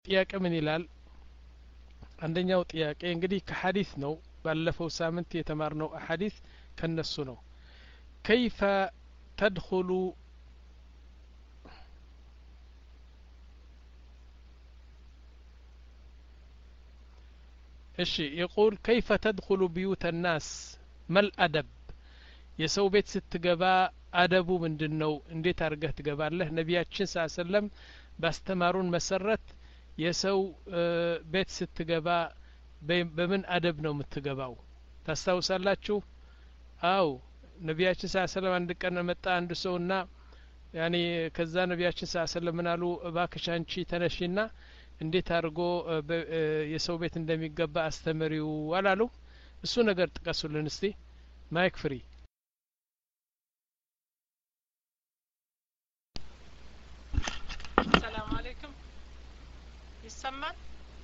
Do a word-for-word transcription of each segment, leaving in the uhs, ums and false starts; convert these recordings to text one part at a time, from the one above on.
ጥያቄ ምን ይላል? አንደኛው ጥያቄ እንግዲህ ከሐዲስ ነው። ባለፈው ሳምንት የተማርነው ሐዲስ ከነሱ ነው። كيف تدخل እሺ يقول كيف تدخل بيوت الناس ما الأدب የሰው ቤት ስትገባ አደቡ ምንድነው? እንዴት አድርገህ ትገባለህ? ነቢያችን ሰለላሁ ዐለይሂ ወሰለም ባስተማሩን መሰረት የሰው ቤት ስትገባ በምን አደብ ነው የምትገባው? ታስታውሳላችሁ? አው ነቢያችን ሰለላሁ ዐለይሂ ወሰለም አንድ ቀን መጣ አንድ ሰውና ያኔ ከዛ ነቢያችን ሰለላሁ ዐለይሂ ወሰለም ምናሉ እባክሽ አንቺ ተነሺና እንዴት አድርጎ የሰው ቤት እንደሚገባ አስተምሪው አላሉ? እሱ ነገር ጥቀሱልን እስቲ። ማይክ ፍሪ። ሰላም አለይኩም ይሰማል?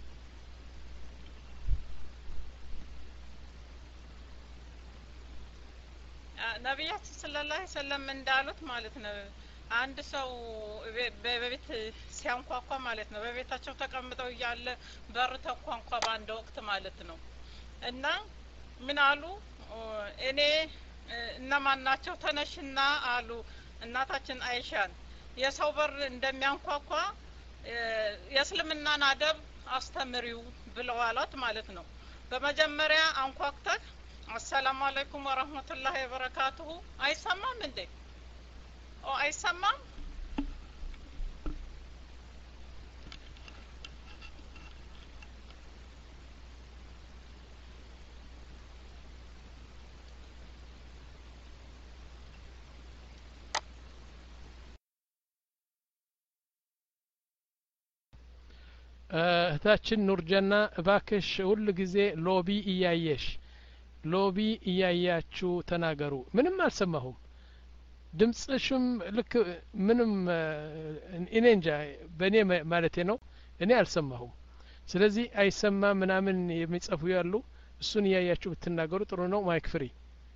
ነቢያችን ሰለላሁ ዐለይሂ ወሰለም እንዳሉት ማለት ነው አንድ ሰው በቤት ሲያንኳኳ ማለት ነው በቤታቸው ተቀምጠው እያለ በር ተንኳኳ በአንድ ወቅት ማለት ነው እና ምን አሉ እኔ እነማን ናቸው ተነሽና አሉ እናታችን አይሻን የሰው በር እንደሚያንኳኳ የእስልምናን አደብ አስተምሪው ብለው አሏት ማለት ነው። በመጀመሪያ አንኳክተህ አሰላሙ አለይኩም ወራህመቱላሂ ወበረካቱሁ አይሰማም እንዴ? ኦ አይሰማም? እህታችን ኑርጀና እባክሽ ሁሉ ጊዜ ሎቢ እያየሽ ሎቢ እያያችሁ ተናገሩ። ምንም አልሰማሁም። ድምጽሽም ልክ ምንም እኔ እንጃ በእኔ ማለቴ ነው እኔ አልሰማሁም። ስለዚህ አይሰማ ምናምን የሚጽፉ ያሉ እሱን እያያችሁ ብትናገሩ ጥሩ ነው። ማይክ ፍሪ።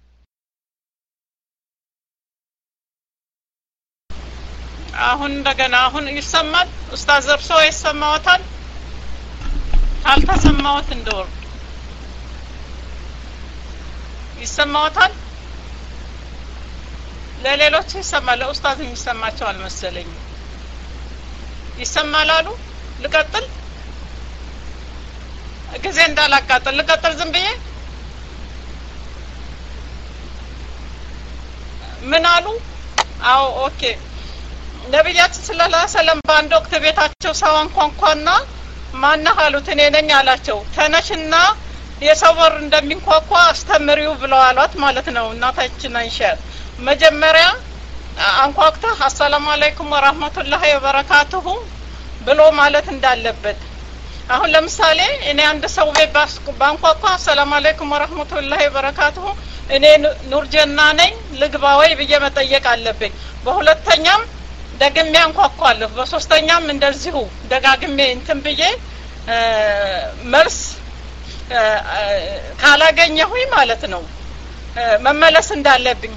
አሁን እንደገና አሁን ይሰማል? ኡስታዝ እርሶ ይሰማዎታል? ካልተሰማዎት እንደወር ይሰማዎታል? ለሌሎች ይሰማል፣ ለኡስታዝ የሚሰማቸው አልመሰለኝም። ይሰማል አሉ? ልቀጥል? ጊዜ እንዳላቃጥል ልቀጥል ዝም ብዬ? ምን አሉ? አዎ ኦኬ። ነብያችን ሰለላሁ ዐለይሂ ወሰለም በአንድ ወቅት ቤታቸው ሰው አንኳኳና ማነህ አሉት። እኔ ነኝ አላቸው። ተነሽና የሰው በር እንደሚንኳኳ አስተምሪው ብለው አሏት ማለት ነው እናታችን አይሻ። መጀመሪያ አንኳኩተህ አሰላሙ አለይኩም ወራህመቱላሂ ወበረካቱሁ ብሎ ማለት እንዳለበት። አሁን ለምሳሌ እኔ አንድ ሰው ቤት ባንኳኳ አሰላሙ አለይኩም ወራህመቱላሂ ወበረካቱሁ እኔ ኑርጀና ነኝ ልግባ ወይ ብዬ መጠየቅ አለብኝ። በሁለተኛም ደግሜ አንኳኳለሁ፣ በሶስተኛም እንደዚሁ ደጋግሜ እንትን ብዬ መልስ ካላገኘሁኝ ማለት ነው መመለስ እንዳለብኝ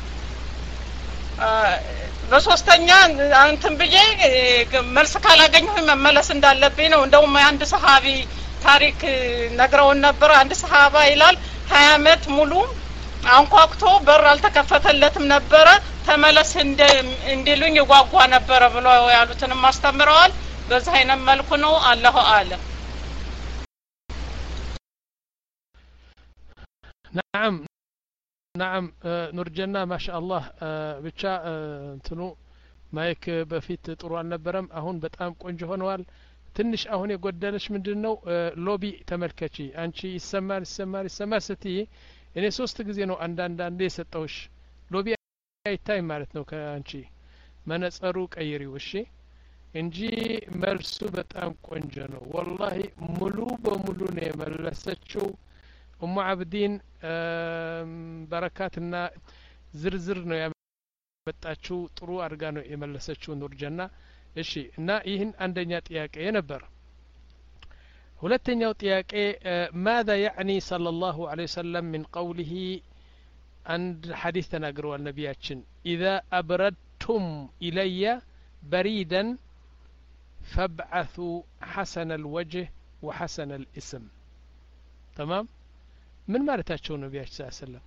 በሶስተኛ እንትን ብዬ መልስ ካላገኘሁኝ መመለስ እንዳለብኝ ነው። እንደውም አንድ ሰሃቢ ታሪክ ነግረውን ነበር። አንድ ሰሃባ ይላል ሀያ አመት ሙሉ አንኳኩቶ በር አልተከፈተለትም ነበረ። ተመለስ እንዲሉኝ ይጓጓ ነበረ ብሎ ያሉትንም አስተምረዋል። በዛ አይነት መልኩ ነው። አላሁ አለም። نعم نعم ኑርጀና ማሻአላህ ብቻ እንትኑ ማይክ በፊት ጥሩ አልነበረም። አሁን በጣም ቆንጆ ሆነዋል። ትንሽ አሁን የጎደለሽ ምንድነው? ሎቢ ተመልከቺ። አንቺ ይሰማል ይሰማል ይሰማል ስትይ እኔ ሶስት ጊዜ ነው አንዳንድ አንዴ የሰጠውሽ። ሎቢ አይታይ ማለት ነው። ከአንቺ መነጸሩ ቀይሪው እሺ እንጂ መልሱ በጣም ቆንጆ ነው። ወላሂ ሙሉ በሙሉ ነው የመለሰችው። ኡሙ አብዲን በረካትና ዝርዝር ነው ያመጣችው። ጥሩ አድርጋ ነው የመለሰችው ኑርጀና። እሺ እና ይህን አንደኛ ጥያቄ ነበር። ሁለተኛው ጥያቄ ماذا يعني صلى الله عليه وسلم من قوله عند حديث فابعثوا حسن الوجه وحسن الاسم تمام من مالتاቸው ነብያችን ሰለላሁ ዐለይሂ ወሰለም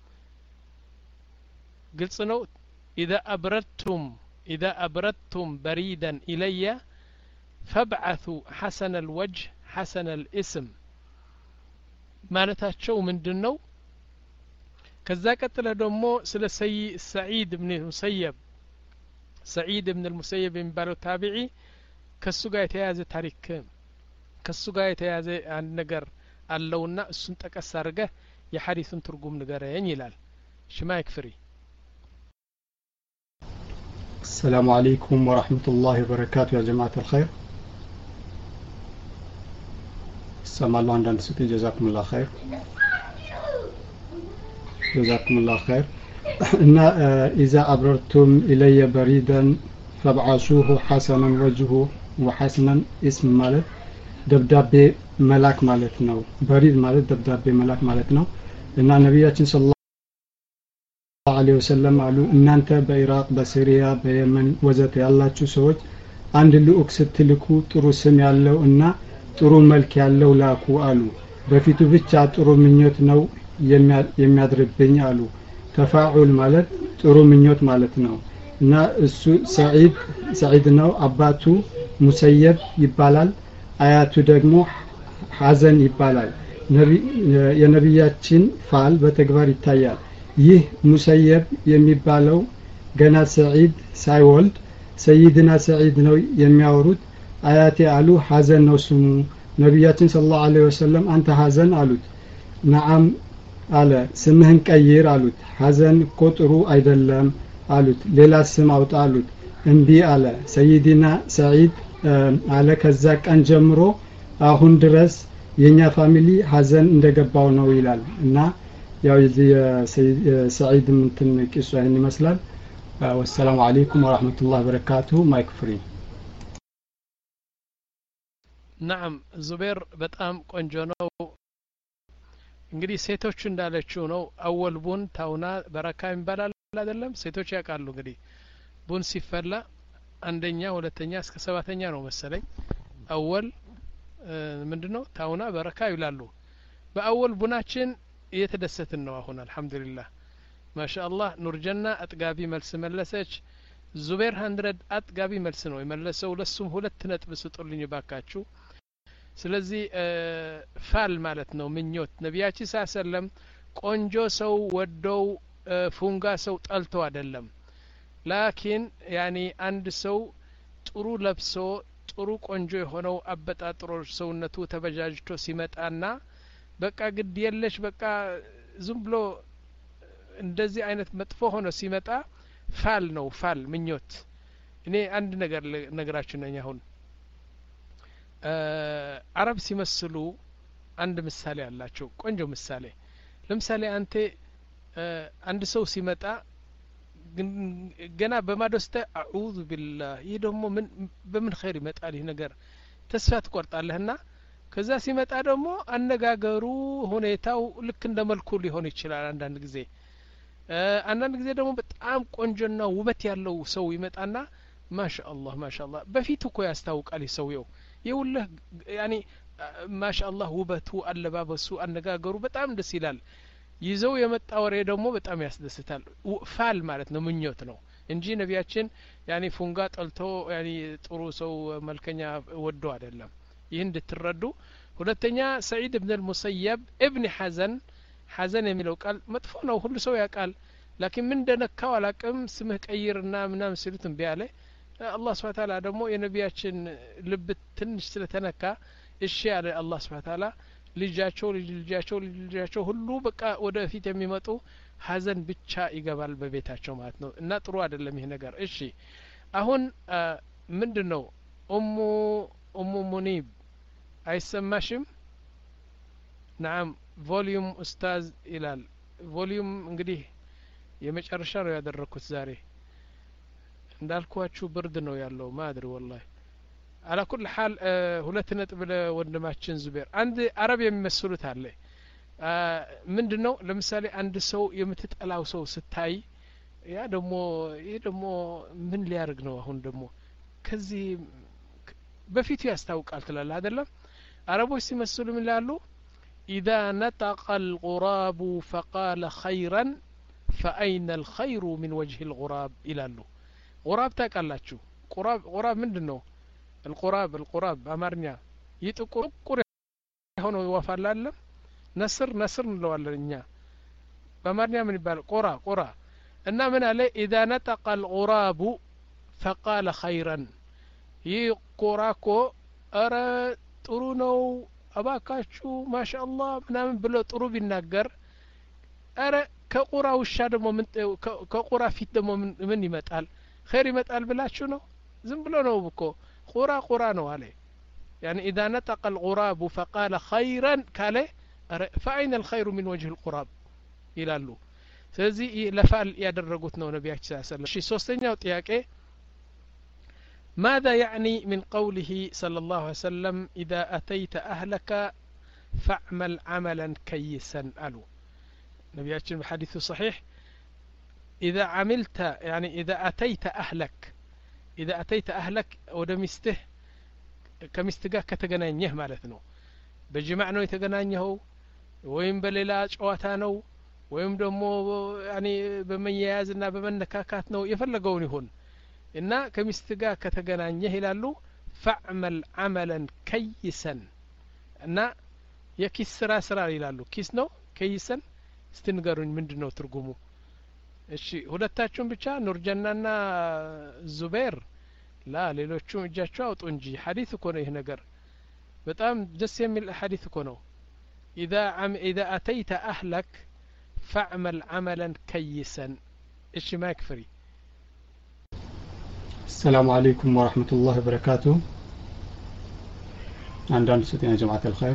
ግልጽ ነው اذا ابردتم اذا ابردتم بريدا الي فابعثوا حسن الوجه حسن الاسم مالتاቸው ምንድነው ከዛ ቀጥለ ደግሞ ስለ ሰዒድ ኢብኑ ሙሰይብ ሰዒድ ኢብኑ ሙሰይብ የሚባለው ታቢዒ ከሱ ጋር የተያያዘ ታሪክ ከሱ ጋር የተያያዘ አንድ ነገር አለውና እሱን ጠቀስ አድርገህ የሐዲሱን ትርጉም ንገረኝ ይላል ሽማይክ ፍሪ السلام عليكم ورحمة الله وبركاته يا جماعة الخير السلام الله عندنا ستي جزاكم الله خير جزاكم الله خير إن إذا أبررتم إلي بريدا فابعثوه حسنا وجهه وحسنا اسم مالت دبداب ملاك مالتنا بريد مالت دبداب ملاك مالتنا إن نبياتنا صلى الله عليه وسلم قالوا إن أنت بعراق بسوريا بيمن وزت الله تشوفوت عند اللي أكسبت لكو ترو سمي الله إن ترو ملك الله لاكو قالوا بفيتو بتشا ترو منيوت نو የሚያድርብኝ አሉ ተፋዑል ማለት ጥሩ ምኞት ማለት ነው እና እሱ ሰዒድ ሰዒድ ነው አባቱ ሙሰይብ ይባላል አያቱ ደግሞ ሐዘን ይባላል የነብያችን ፋል በተግባር ይታያል ይህ ሙሰይብ የሚባለው ገና ሰዒድ ሳይወልድ ሰይድና ሰዒድ ነው የሚያወሩት አያቴ አሉ ሐዘን ነው ስሙ ነብያችን ሰለላሁ ዐለይሂ ወሰለም አንተ ሐዘን አሉት ነዓም አለ ስምህን ቀይር አሉት ሐዘን ቁጥሩ አይደለም አሉት ሌላ ስም አውጣ አሉት እንቢ አለ ሰይድና ሰዒድ አለ ከዛ ቀን ጀምሮ አሁን ድረስ የኛ ፋሚሊ ሐዘን እንደገባው ነው ይላል እና ያው ሰዒድ እንትን ቂሱ ይሄን ይመስላል ወሰላሙ አለይኩም ወራህመቱላሂ ወበረካቱሁ ማይክ ፍሪ نعم ዙቤር በጣም ቆንጆ ነው እንግዲህ ሴቶች እንዳለችው ነው አወል ቡን ታውና በረካ ይባላል አይደለም ሴቶች ያውቃሉ እንግዲህ ቡን ሲፈላ አንደኛ ሁለተኛ እስከ ሰባተኛ ነው መሰለኝ አወል ምንድነው ታውና በረካ ይላሉ በአወል ቡናችን እየተደሰትን ነው አሁን አልহামዱሊላህ ማሻአላህ ኑርጀና አጥጋቢ መልስ መለሰች ዙቤር መቶ አጥጋቢ መልስ ነው የመለሰው ለሱም ሁለት ነጥብ ስጡልኝ ባካችሁ ስለዚህ ፋል ማለት ነው ምኞት ነብያችን ሰለላም ቆንጆ ሰው ወደው ፉንጋ ሰው ጠልቶ አይደለም ላኪን ያኒ አንድ ሰው ጥሩ ለብሶ ጥሩ ቆንጆ የሆነው አበጣጥሮ ሰውነቱ ተበጃጅቶ ሲመጣና በቃ ግድ የለሽ በቃ ዝም ብሎ እንደዚህ አይነት መጥፎ ሆኖ ሲመጣ ፋል ነው ፋል ምኞት እኔ አንድ ነገር ነግራችሁ ነኝ አሁን አረብ ሲመስሉ አንድ ምሳሌ አላቸው ቆንጆ ምሳሌ ለምሳሌ አንተ አንድ ሰው ሲመጣ ገና በማዶስተ አዑዙ ቢላህ ይህ ደግሞ ምን በምን ኸይር ይመጣል ይህ ነገር ተስፋ ትቆርጣለህና ከዛ ሲመጣ ደግሞ አነጋገሩ ሁኔታው ልክ እንደ መልኩ ሊሆን ይችላል አንዳንድ ጊዜ አንዳንድ ጊዜ ደግሞ በጣም ቆንጆና ውበት ያለው ሰው ይመጣና ማሻአላህ ማሻአላህ በፊቱ እኮ ያስታውቃል ይሰውየው ይውልህ ያኒ ማሻአላህ ውበቱ አለባበሱ አነጋገሩ በጣም ደስ ይላል ይዘው የመጣ ወሬ ደግሞ በጣም ያስደስታል ፋል ማለት ነው ምኞት ነው እንጂ ነብያችን ያኒ ፉንጋ ጠልቶ ያኒ ጥሩ ሰው መልከኛ ወዶ አይደለም ይህን እንድትረዱ ሁለተኛ ሰዒድ ኢብኑ ሙሰይብ ኢብኑ ሐዘን ሐዘን የሚለው ቃል መጥፎ ነው ሁሉ ሰው ያውቃል ላኪን ምን እንደነካው አላቅም ስምህ ቀይርና ምናም ሲሉትም ቢያለ አላህ Subhanahu Ta'ala ደግሞ የነብያችን ልብ ትንሽ ስለተነካ እሺ ያለ አላህ Subhanahu Ta'ala ልጃቸው ልጃቸው ልጃቸው ሁሉ በቃ ወደፊት የሚመጡ ሐዘን ብቻ ይገባል በቤታቸው ማለት ነው እና ጥሩ አይደለም ይሄ ነገር እሺ አሁን ምንድነው ኡሙ ኡሙ ሙኒብ አይሰማሽም ናም ቮሊዩም ኡስታዝ ይላል ቮሊዩም እንግዲህ የመጨረሻ ነው ያደረኩት ዛሬ እንዳልኳችሁ ብርድ ነው ያለው ማድሪ ወላሂ على كل حال ሁለት ነጥብ ለወንድማችን ዙቤር አንድ አረብ የሚመስሉት አለ ምንድነው ለምሳሌ አንድ ሰው የምትጠላው ሰው ስታይ ያ ደሞ ይሄ ደሞ ምን ሊያርግ ነው አሁን ደሞ ከዚህ በፊቱ ያስታውቃል ትላለህ አይደለም አረቦች ሲመስሉ ምን ይላሉ إذا نطق الغراب فقال خيرا فأين الخير من وجه الغراب ይላሉ غراب ታውቃላችሁ غراب غراب ምንድነው الغراب الغراب በአማርኛ ይጥቁር ሆኖ ይወፋል አይደለም ነስር ነስር እንለዋለን እኛ በአማርኛ ምን ይባላል ቆራ ቆራ እና ምን አለ إذا نطق الغراب فقال خيرا ይቆራኮ አረ ጥሩ ነው አባካችሁ ማሻአላህ ምናምን ብሎ ጥሩ ቢናገር አረ ከቁራ ውሻ ደግሞ ምን ከቁራ ፊት ደግሞ ምን ይመጣል ኸይር ይመጣል ብላችሁ ነው ዝም ብሎ ነው እኮ ቁራ ቁራ ነው አለ يعني إذا نطق الغراب فقال خيرا قال فأين الخير من وجه الغراب ይላሉ ስለዚህ ለፋል ያደረጉት ነው ነብያችን ሰለላሁ ዐለይሂ ወሰለም እሺ ሶስተኛው ጥያቄ ماذا يعني من قوله صلى الله عليه وسلم إذا أتيت أهلك فاعمل عملا كيسا قالوا نبياتنا بحديث صحيح إذا عملت يعني إذا أتيت أهلك إذا أتيت أهلك ودمسته كمستقاك كتغنانيه مالتنا بجمعنا يتغنانيه ويم بليلا ጨዋታነው ወይም ደግሞ يعني በመያያዝና በመነካካት ነው የፈለገውን ይሁን እና ከሚስት ጋር ከተገናኘህ ይላሉ ፈዕመል አመለን ከይሰን እና የኪስ ስራ ስራ ይላሉ ኪስ ነው ከይሰን ስትንገሩኝ ምንድነው ትርጉሙ እሺ ሁለታችሁም ብቻ ኑርጀናና ዙበይር ላ ሌሎቹም እጃቸው አውጡ እንጂ ሐዲስ እኮ ነው ይሄ ነገር በጣም ደስ የሚል ሐዲስ እኮ ነው إذا عم إذا أتيت أهلك فاعمل عملا كيسا إيش ما يكفري السلام عليكم ورحمة الله وبركاته عندنا صوت يا جماعة الخير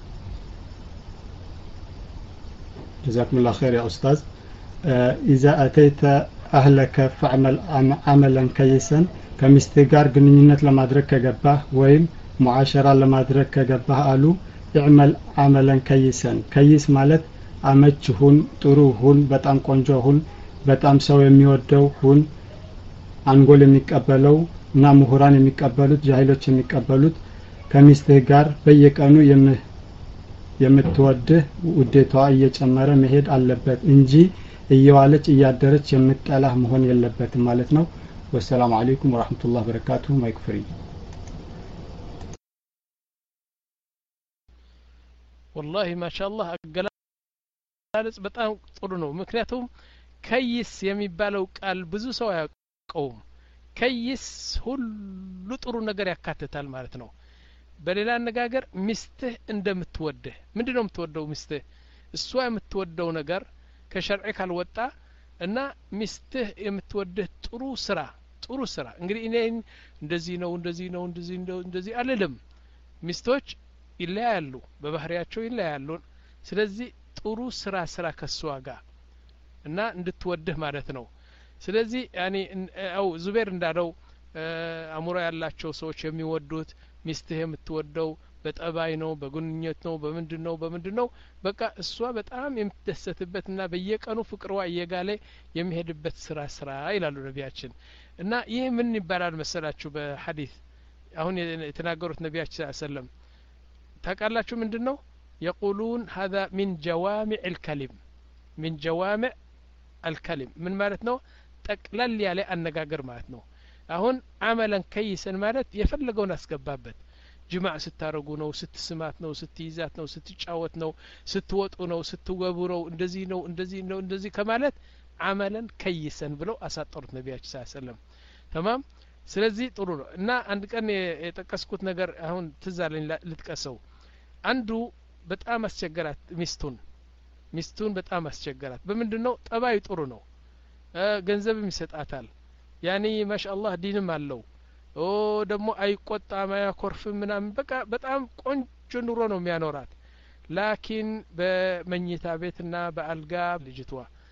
جزاكم الله خير يا أستاذ إذا أتيت أهلك فاعمل عملا كيسا كمستقار قنينة لما أدرك جباه ويم معاشرة لما أدرك جباه قالوا اعمل عملا كيسا كيس مالت أمتشهون طروهون بتام قنجوهون بتام سو يميودوهون አንጎል የሚቀበለው እና ምሁራን የሚቀበሉት ጃሂሎች የሚቀበሉት ከሚስትህ ጋር በየቀኑ የምትወድህ ውዴታዋ እየጨመረ መሄድ አለበት እንጂ እየዋለች እያደረች የምትጠላህ መሆን የለበትም ማለት ነው ወሰላሙ አለይኩም ወራህመቱላሂ ወበረካቱ ማይክፍሪ والله ما شاء الله አገላለጽ በጣም ጥሩ ነው ምክንያቱም ከይስ የሚባለው ቃል ብዙ ሰው قوم كيس ሁሉ ጥሩ ነገር ያካትታል ማለት ነው በሌላ አነጋገር ሚስትህ እንደምትወደህ ምንድነው የምትወደው ሚስትህ እሷ የምትወደው ነገር ከሸርዕ ካልወጣ እና ሚስትህ የምትወደህ ጥሩ ስራ ጥሩ ስራ እንግዲህ እኔ እንደዚህ ነው እንደዚህ ነው እንደዚህ ነው እንደዚህ አልልም ሚስቶች ይለያሉ በባህሪያቸው ይለያሉ ስለዚህ ጥሩ ስራ ስራ ከሷ ጋር እና እንድትወደህ ማለት ነው ስለዚህ ያኒ አው ዙበይር እንዳለው አሙራ ያላቸው ሰዎች የሚወዱት ሚስትህ የምትወደው በጠባይ ነው በግንኙነት ነው በምንድነው በምንድነው በቃ እሷ በጣም የምትደሰትበትና በየቀኑ ፍቅሯ እየጋለ የሚሄድበት ስራ ስራ ይላሉ ነቢያችን እና ይሄ ምን ይባላል መሰላችሁ በሐዲስ አሁን የተናገሩት ነቢያችን ሰለላሁ ዐለይሂ ወሰለም ታውቃላችሁ ምንድነው يقولون هذا من جوامع الكلم من جوامع الكلم من ማለት ነው ጠቅለል ያለ አነጋገር ማለት ነው አሁን አመለን ከይሰን ማለት የፈለገውን አስገባበት ጅማዕ ስታረጉ ነው ስትስማት ነው ስትይዛት ነው ስትጫወት ነው ስትወጡ ነው ስትገቡ ነው እንደዚህ ነው እንደዚህ ነው እንደዚህ ከማለት አመለን ከይሰን ብለው አሳጠሩት ነቢያችን ሰለላሁ ዐለይሂ ወሰለም تمام ስለዚህ ጥሩ ነው እና አንድ ቀን የጠቀስኩት ነገር አሁን ትዝ አለኝ ልጥቀሰው አንዱ በጣም አስቸገራት ሚስቱን ሚስቱን በጣም አስቸገራት በምንድነው ጠባዩ ጥሩ ነው ገንዘብም ይሰጣታል ያኒ ማሻአላህ ዲንም አለው ኦ ደግሞ አይቆጣም አያኮርፍም ምናምን በቃ በጣም ቆንጆ ኑሮ ነው የሚያኖራት ላኪን በመኝታ ቤትና በአልጋ ልጅቷ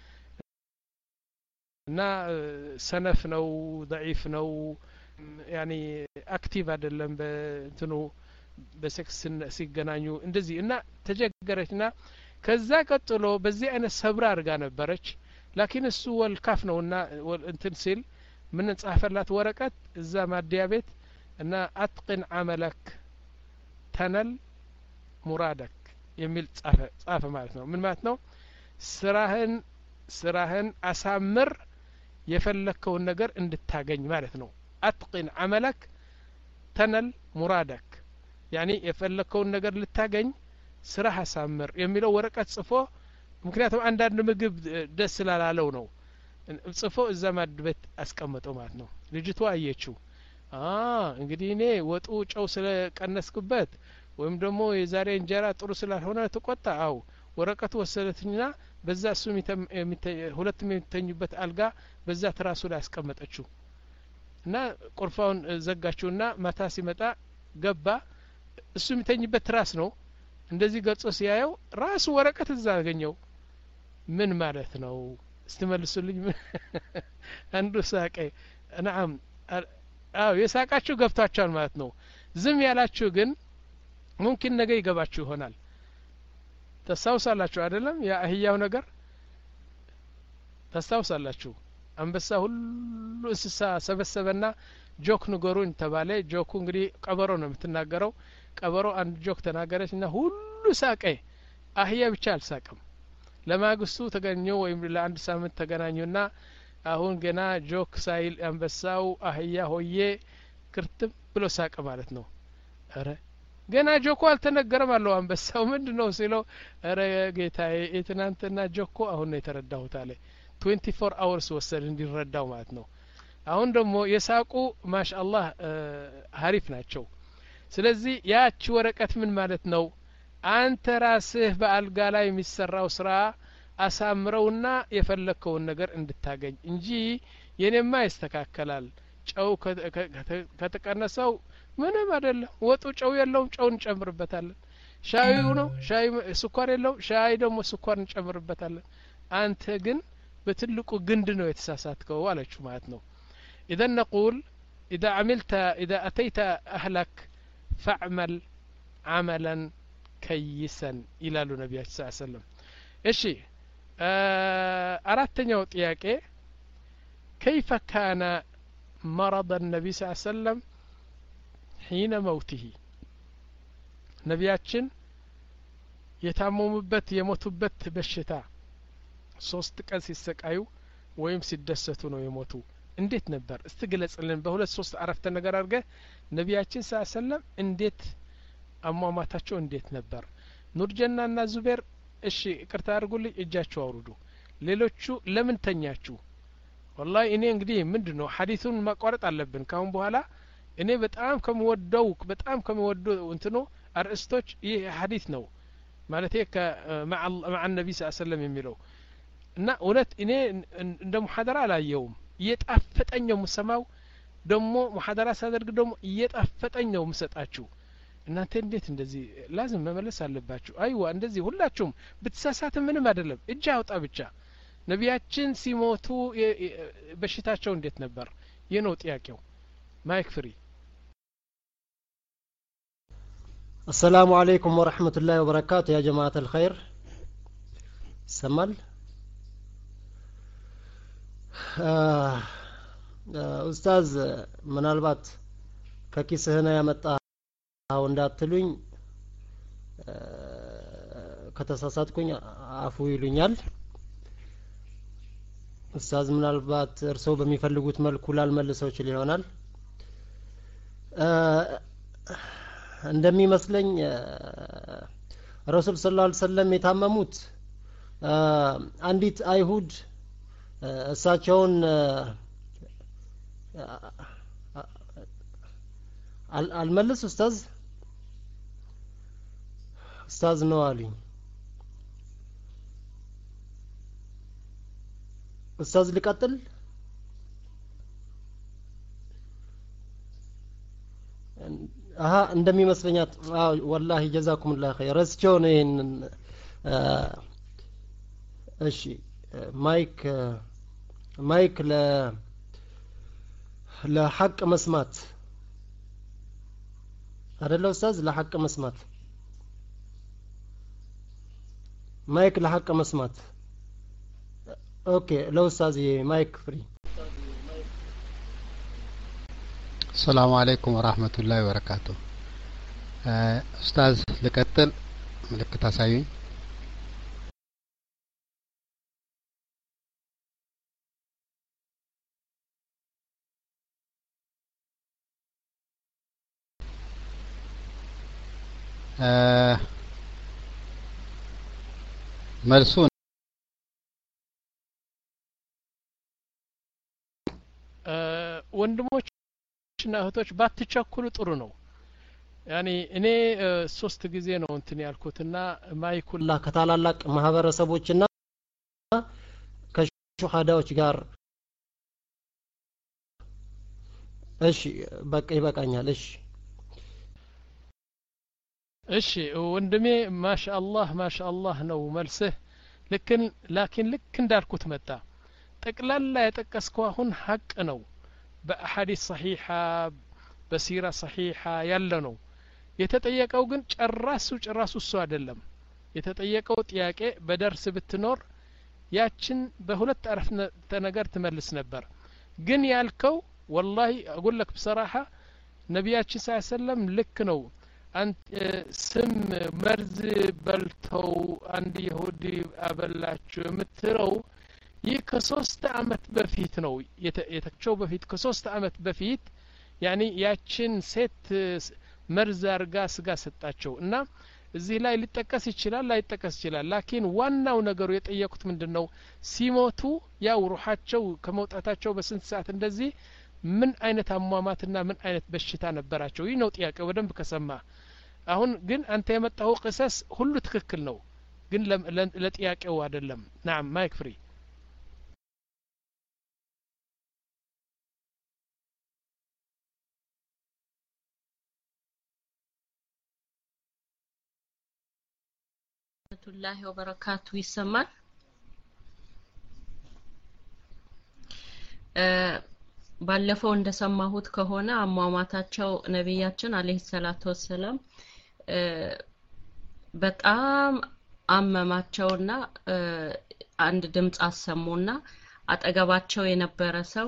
እና ሰነፍ ነው ضعيف ነው ያኒ አክቲቭ አይደለም በእንትኑ በሴክስ ሲገናኙ እንደዚህ እና ተጀገረችና ከዛ ቀጥሎ በዚህ አይነት ሰብራ አርጋ ነበረች ላኪን እሱ ወልካፍ ነውና እንትን ሲል ምን ጻፈላት ወረቀት እዛ ማዲያ ቤት እና አትቅን አመለክ ተነል ሙራደክ የሚል ጻፈ ጻፈ ማለት ነው ምን ማለት ነው ስራህን ስራህን አሳምር የፈለከውን ነገር እንድታገኝ ማለት ነው አትቅን አመለክ ተነል ሙራደክ ያኒ የፈለከውን ነገር ልታገኝ ስራህ አሳምር የሚለው ወረቀት ጽፎ ምክንያቱም አንዳንድ ምግብ ደስ ስላላለው ነው ጽፎ እዛ ማድበት አስቀምጠው ማለት ነው ልጅቷ አየችው አ እንግዲህ እኔ ወጡ ጨው ስለቀነስኩበት ወይም ደግሞ የዛሬ እንጀራ ጥሩ ስላልሆነ ተቆጣ አው ወረቀቱ ወሰደትኝና በዛ እሱ ሁለቱም የሚተኙበት አልጋ በዛ ትራሱ ላይ አስቀመጠችው እና ቁርፋውን ዘጋችውና ማታ ሲመጣ ገባ እሱ የሚተኝበት ትራስ ነው እንደዚህ ገጾ ሲያየው ራሱ ወረቀት እዛ አገኘው ምን ማለት ነው استملسልኝ አንዱ ሳቀ نعم አው የሳቃችሁ ገብታችኋል ማለት ነው ዝም ያላችሁ ግን ሙምኪን ነገ ይገባችሁ ይሆናል ተሳውሳላችሁ አይደለም ያ አህያው ነገር ተሳውሳላችሁ አንበሳ ሁሉ እንስሳ ሰበሰበና ጆክ ንገሩኝ ተባለ ጆኩ እንግዲህ ቀበሮ ነው የምትናገረው ቀበሮ አንድ ጆክ ተናገረችና ሁሉ ሳቀ አህያ ብቻ አልሳቀም ለማግስቱ ተገኘው ወይም ለአንድ ሳምንት ተገናኙና አሁን ገና ጆክ ሳይል አንበሳው አህያ ሆዬ ክርትም ብሎ ሳቀ ማለት ነው አረ ገና ጆኮ አልተነገረም አለው አንበሳው ምንድነው ሲለው አረ ጌታዬ እትናንተና ጆኮ አሁን ነው የተረዳሁት አለ twenty-four hours ወሰድ እንዲረዳው ማለት ነው አሁን ደግሞ የሳቁ ማሻአላህ ሀሪፍ ናቸው ስለዚህ ያቺ ወረቀት ምን ማለት ነው አንተ ራስህ በአልጋ ላይ የሚሰራው ስራ አሳምረውና የፈለከውን ነገር እንድታገኝ እንጂ የኔማ ይስተካከላል ጨው ከተቀነሰው ምንም አይደለም ወጡ ጨው የለውም ጨው እንጨምርበታለን ሻዩ ነው ሻይ ስኳር የለውም ሻይ ደግሞ ስኳር እንጨምርበታለን አንተ ግን በትልቁ ግንድ ነው የተሳሳትከው አለች ማለት ነው اذا نقول اذا عملت اذا اتيت اهلك فاعمل عملا كيسا الى النبي صلى الله عليه وسلم እሺ አራተኛው ጥያቄ كيف كان مرض النبي صلى الله عليه وسلم حين موته ነቢያችን የታመሙበት የሞቱበት በሽታ ሶስት ቀን ሲሰቃዩ ወይም ሲደሰቱ ነው የሞቱ እንዴት ነበር እስቲ ግለጽልን በሁለት ሶስት አረፍተ ነገር አድርገ ነቢያችን ሰለላሁ ዐለይሂ ወሰለም እንዴት አሟሟታቸው እንዴት ነበር ኑርጀናና ዙቤር እሺ ይቅርታ አድርጉልኝ እጃቸው አውርዱ ሌሎቹ ለምን ተኛችሁ والله እኔ እንግዲህ ምንድነው ሐዲሱን ማቋረጥ አለብን ካሁን በኋላ እኔ በጣም ከምወደው በጣም ከምወደው እንትኑ አርእስቶች ይህ ሐዲስ ነው ማለት ከመع مع النبي صلى الله عليه وسلم የሚለው እና እውነት እኔ እንደ ሙሐደራ አላየውም እየጣፈጠኝ ነው የምሰማው ደግሞ ሙሐደራ ሳደርግ ደግሞ እየጣፈጠኝ ነው የምሰጣችሁ እናንተ እንዴት እንደዚህ لازم መመለስ አለባችሁ አይዋ እንደዚህ ሁላችሁም ብትሳሳት ምንም አይደለም እጅ አውጣ ብቻ ነቢያችን ሲሞቱ በሽታቸው እንዴት ነበር የነው ጥያቄው ማይክ ፍሪ السلام عليكم ورحمة الله وبركاته يا جماعة الخير سمال آه آه أستاذ من البات ككيس هنا يا متى ونداتلوين آه كتساساتكوين عفو يلونيال أستاذ من البات رسو بميفلقوت ملكو لالملسوش اللي هونال آه እንደሚመስለኝ ረሱል ሰለላሁ ዐለይሂ ወሰለም የታመሙት አንዲት አይሁድ እሳቸውን አልመለስ ኡስታዝ ኡስታዝ ነው አሉኝ ኡስታዝ ልቀጥል አሃ እንደሚመስለኛት አዎ والله جزاكم الله خير ረስቸው ነው ይሄን እሺ ማይክ ማይክ ለ ለሐቅ መስማት አይደለ ኡስታዝ ለሐቅ መስማት ማይክ ለሐቅ መስማት ኦኬ ለኡስታዝ ማይክ ፍሪ السلام عليكم ورحمة الله وبركاته. أستاذ لقتل ملكت أسايين. أه መልሱን ወንድሞችና እህቶች ባትቸኩሉ ጥሩ ነው። ያኒ እኔ ሶስት ጊዜ ነው እንትን ያልኩትና ማይኩል ላ ከታላላቅ ማህበረሰቦችና ከሹሃዳዎች ጋር እሺ በቃ ይበቃኛል። እሺ እሺ ወንድሜ ማሻአላህ ማሻአላህ ነው መልስህ። ለክን ላኪን ልክ እንዳልኩት መጣ ጠቅላላ የጠቀስከው አሁን ሐቅ ነው። በአሐዲስ ሰሒሓ በሲራ ሰሒሓ ያለ ነው። የተጠየቀው ግን ጨራሱ ጨራሱ እሱ አይደለም። የተጠየቀው ጥያቄ በደርስ ብትኖር ያችን በሁለት አረፍተ ነገር ትመልስ ነበር። ግን ያልከው ወላሂ አقول لك بصراحة ነብያችን ሰለላሁ ዐለይሂ ወሰለም ልክ ነው። አንተ ስም መርዝ በልተው አንድ ይሁዲ አበላቸው የምትለው ይህ ከሶስት አመት በፊት ነው የተቸው በፊት ከሶስት አመት በፊት ያኒ ያችን ሴት መርዝ አርጋ ስጋ ሰጣቸው እና እዚህ ላይ ሊጠቀስ ይችላል ላይጠቀስ ይችላል። ላኪን ዋናው ነገሩ የጠየቁት ምንድነው ሲሞቱ ያው ሩሃቸው ከመውጣታቸው በስንት ሰዓት እንደዚህ ምን አይነት አሟማትና ምን አይነት በሽታ ነበራቸው? ይህ ነው ጥያቄው በደንብ ከሰማ። አሁን ግን አንተ የመጣው ቅሰስ ሁሉ ትክክል ነው ግን ለጥያቄው አይደለም። ናም ማይክ ፍሪ الله وبركاته ይሰማል? ባለፈው እንደሰማሁት ከሆነ አሟሟታቸው ነብያችን አለይሂ ሰላቱ ወሰለም በጣም አመማቸውና አንድ ድምጽ አሰሙና አጠገባቸው የነበረ ሰው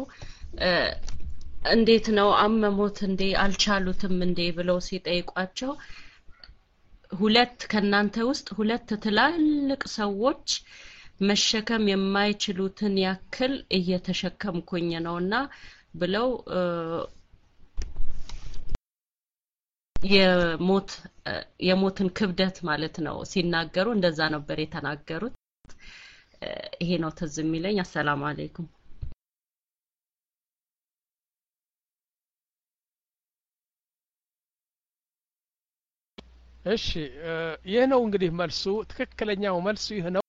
እንዴት ነው አመሞት እንዴ አልቻሉትም እንዴ ብለው ሲጠይቋቸው ሁለት ከናንተ ውስጥ ሁለት ትላልቅ ሰዎች መሸከም የማይችሉትን ያክል እየተሸከምኩኝ ነውና ብለው የሞት የሞትን ክብደት ማለት ነው ሲናገሩ እንደዛ ነበር የተናገሩት። ይሄ ነው ትዝ የሚለኝ። አሰላሙ አለይኩም። እሺ ይሄ ነው እንግዲህ መልሱ። ትክክለኛው መልሱ ይሄ ነው።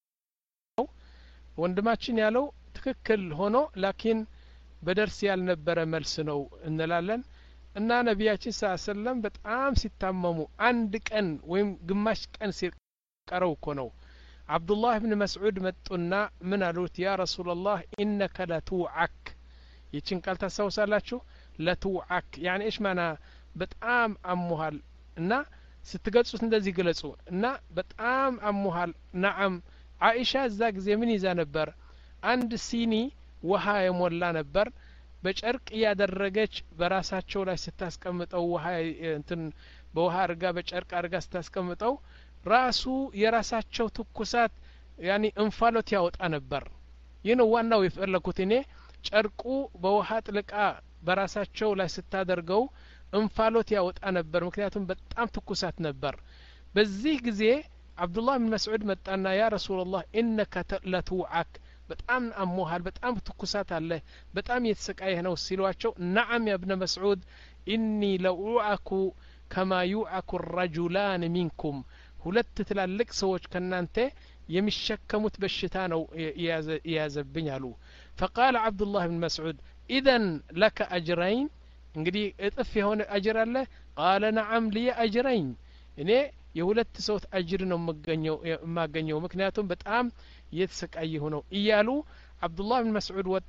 ወንድማችን ያለው ትክክል ሆኖ ላኪን በደርስ ያልነበረ መልስ ነው እንላለን። እና ነብያችን ሰለላሁ ዐለይሂ ወሰለም በጣም ሲታመሙ አንድ ቀን ወይም ግማሽ ቀን ሲቀረው እኮ ነው አብዱላህ ኢብኑ መስዑድ መጡና ምን አሉት? ያ ረሱላህ ኢነከ ለቱዓክ። ይችን ቃል ታስታውሳላችሁ? ለቱዓክ ያኒ ايش معنى በጣም አሙሃል እና ስትገልጹት እንደዚህ ግለጹ እና በጣም አሙሃል። ነዓም አይሻ እዛ ጊዜ ምን ይዛ ነበር? አንድ ሲኒ ውሃ የሞላ ነበር። በጨርቅ ያደረገች በራሳቸው ላይ ስታስቀምጠው ውሃ እንትን በውሃ አርጋ በጨርቅ አርጋ ስታስቀምጠው ራሱ የራሳቸው ትኩሳት ያኒ እንፋሎት ያወጣ ነበር። ይህ ነው ዋናው የፈለኩት እኔ። ጨርቁ በውሃ ጥልቃ በራሳቸው ላይ ስታደርገው እንፋሎት ያወጣ ነበር፣ ምክንያቱም በጣም ትኩሳት ነበር። በዚህ ጊዜ አብዱላህ ብን መስዑድ መጣና ያ ረሱላህ ኢነከ ለቱዓክ በጣም አሞሃል፣ በጣም ትኩሳት አለ፣ በጣም የተሰቃየህ ነው ሲሏቸው ነዓም ያ ኢብነ መስዑድ ኢኒ ለኡዓኩ ከማ ዩዓኩ الرجلان منكم ሁለት ትላልቅ ሰዎች ከናንተ የሚሸከሙት በሽታ ነው የያዘብኝ አሉ። فقال عبد الله بن مسعود اذا لك اجرين እንግዲህ እጥፍ የሆነ አጅር አለ? قال نعم لي اجرين እኔ የሁለት ሰው አጅር ነው የማገኘው የማገኘው ምክንያቱም በጣም የተሰቃየሁ ነው እያሉ አብዱላህ ብን መስዑድ ወጣ።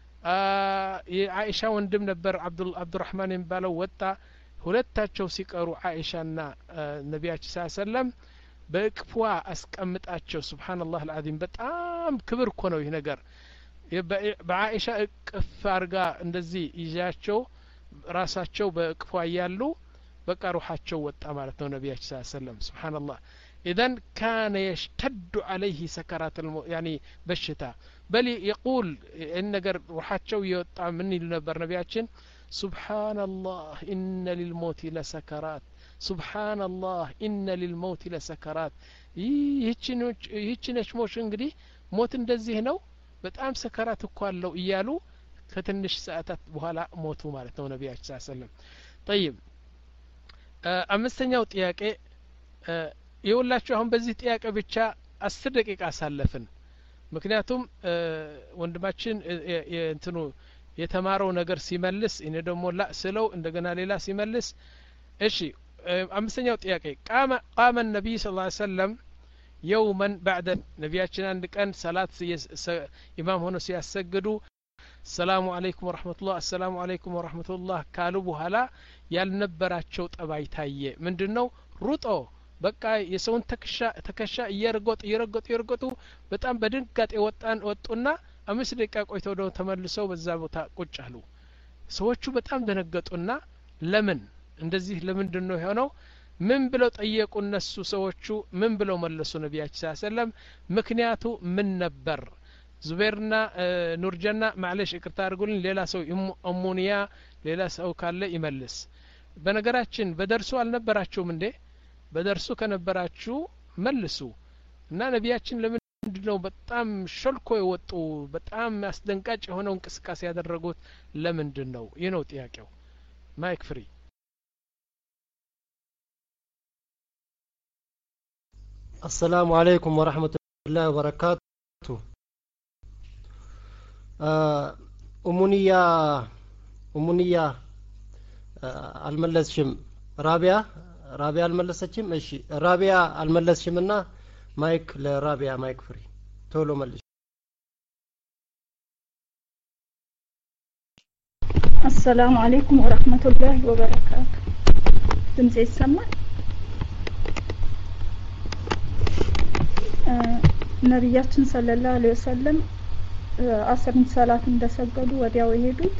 የአኢሻ ወንድም ነበር አብዱል አብዱራህማን የሚባለው ወጣ። ሁለታቸው ሲቀሩ አኢሻና ነብያችን ሰለላሁ ዐለይሂ ወሰለም በእቅፏ አስቀምጣቸው። ሱብሃንአላህ አልዓዚም በጣም ክብር እኮ ነው ይህ ነገር። በአኢሻ እቅፍ አርጋ እንደዚህ ይዣቸው ራሳቸው በእቅፏ ያሉ በቃ ሩሓቸው ወጣ ማለት ነው ነቢያችን ሰለላሁ ዐለይሂ ወሰለም ሱብሃንአላህ إذن كان يشتد عليه سكرات المو... يعني بشتا بل يقول إن نجر روحاتشو يوطع مني لنبر نبياتشن سبحان الله إن للموت لسكرات سبحان الله إن للموت لسكرات ይህችነች ሞሽ እንግዲህ ሞት እንደዚህ ነው በጣም ሰከራት እኮ አለው እያሉ ከትንሽ ሰዓታት በኋላ ሞቱ ማለት ነው ነቢያችን ሰለላሁ ዐለይሂ ወሰለም طيب አምስተኛው ጥያቄ የውላችሁ አሁን በዚህ ጥያቄ ብቻ አስር ደቂቃ አሳለፍን ምክንያቱም ወንድማችን እንትኑ የተማረው ነገር ሲመልስ እኔ ደግሞ ላ ስለው እንደገና ሌላ ሲመልስ እሺ አምስተኛው ጥያቄ ቃመ ቃመ النبي صلى الله عليه وسلم يوما بعد ነቢያችን አንድ ቀን ሰላት ኢማም ሆኖ ሲያሰግዱ ሰላሙ አለይኩም ወራህመቱላህ ሰላሙ አለይኩም ወራህመቱላህ ካሉ በኋላ ያልነበራቸው ጠባይ ታየ ምንድነው ሩጦ በቃ የሰውን ተከሻ ተከሻ እየረገጡ እየረገጡ እየረገጡ በጣም በድንጋጤ ወጣን ወጡና አምስት ደቂቃ ቆይተው ደግሞ ተመልሰው በዛ ቦታ ቁጭ አሉ ሰዎቹ በጣም ደነገጡና ለምን እንደዚህ ለምንድን ነው የሆነው ምን ብለው ጠየቁ እነሱ ሰዎቹ ምን ብለው መለሱ ነቢያችን ሰለላሁ ዐለይሂ ወሰለም ምክንያቱ ምን ነበር ዙበይርና ኑርጀና ማለሽ ይቅርታ አድርጉልኝ ሌላ ሰው እሙኒያ ሌላ ሰው ካለ ይመልስ በነገራችን በደርሱ አልነበራችሁም እንዴ በደርሱ ከነበራችሁ መልሱ እና ነቢያችን ለምንድነው በጣም ሾልኮ የወጡ በጣም አስደንጋጭ የሆነው እንቅስቃሴ ያደረጉት ለምንድነው ይህ ነው ጥያቄው ማይክ ፍሪ السلام عليكم ورحمة الله وبركاته أمونيا أمونيا الملسشم رابعة رابعة الملسشم ماشي رابعة الملسشمنا مايك لرابعة مايك فري تولو ملش السلام عليكم ورحمة الله وبركاته دمزي السماء ነብያችን ሰለላሁ ዐለይሂ ወሰለም አስርን ሰላት እንደሰገዱ ወዲያው የሄዱት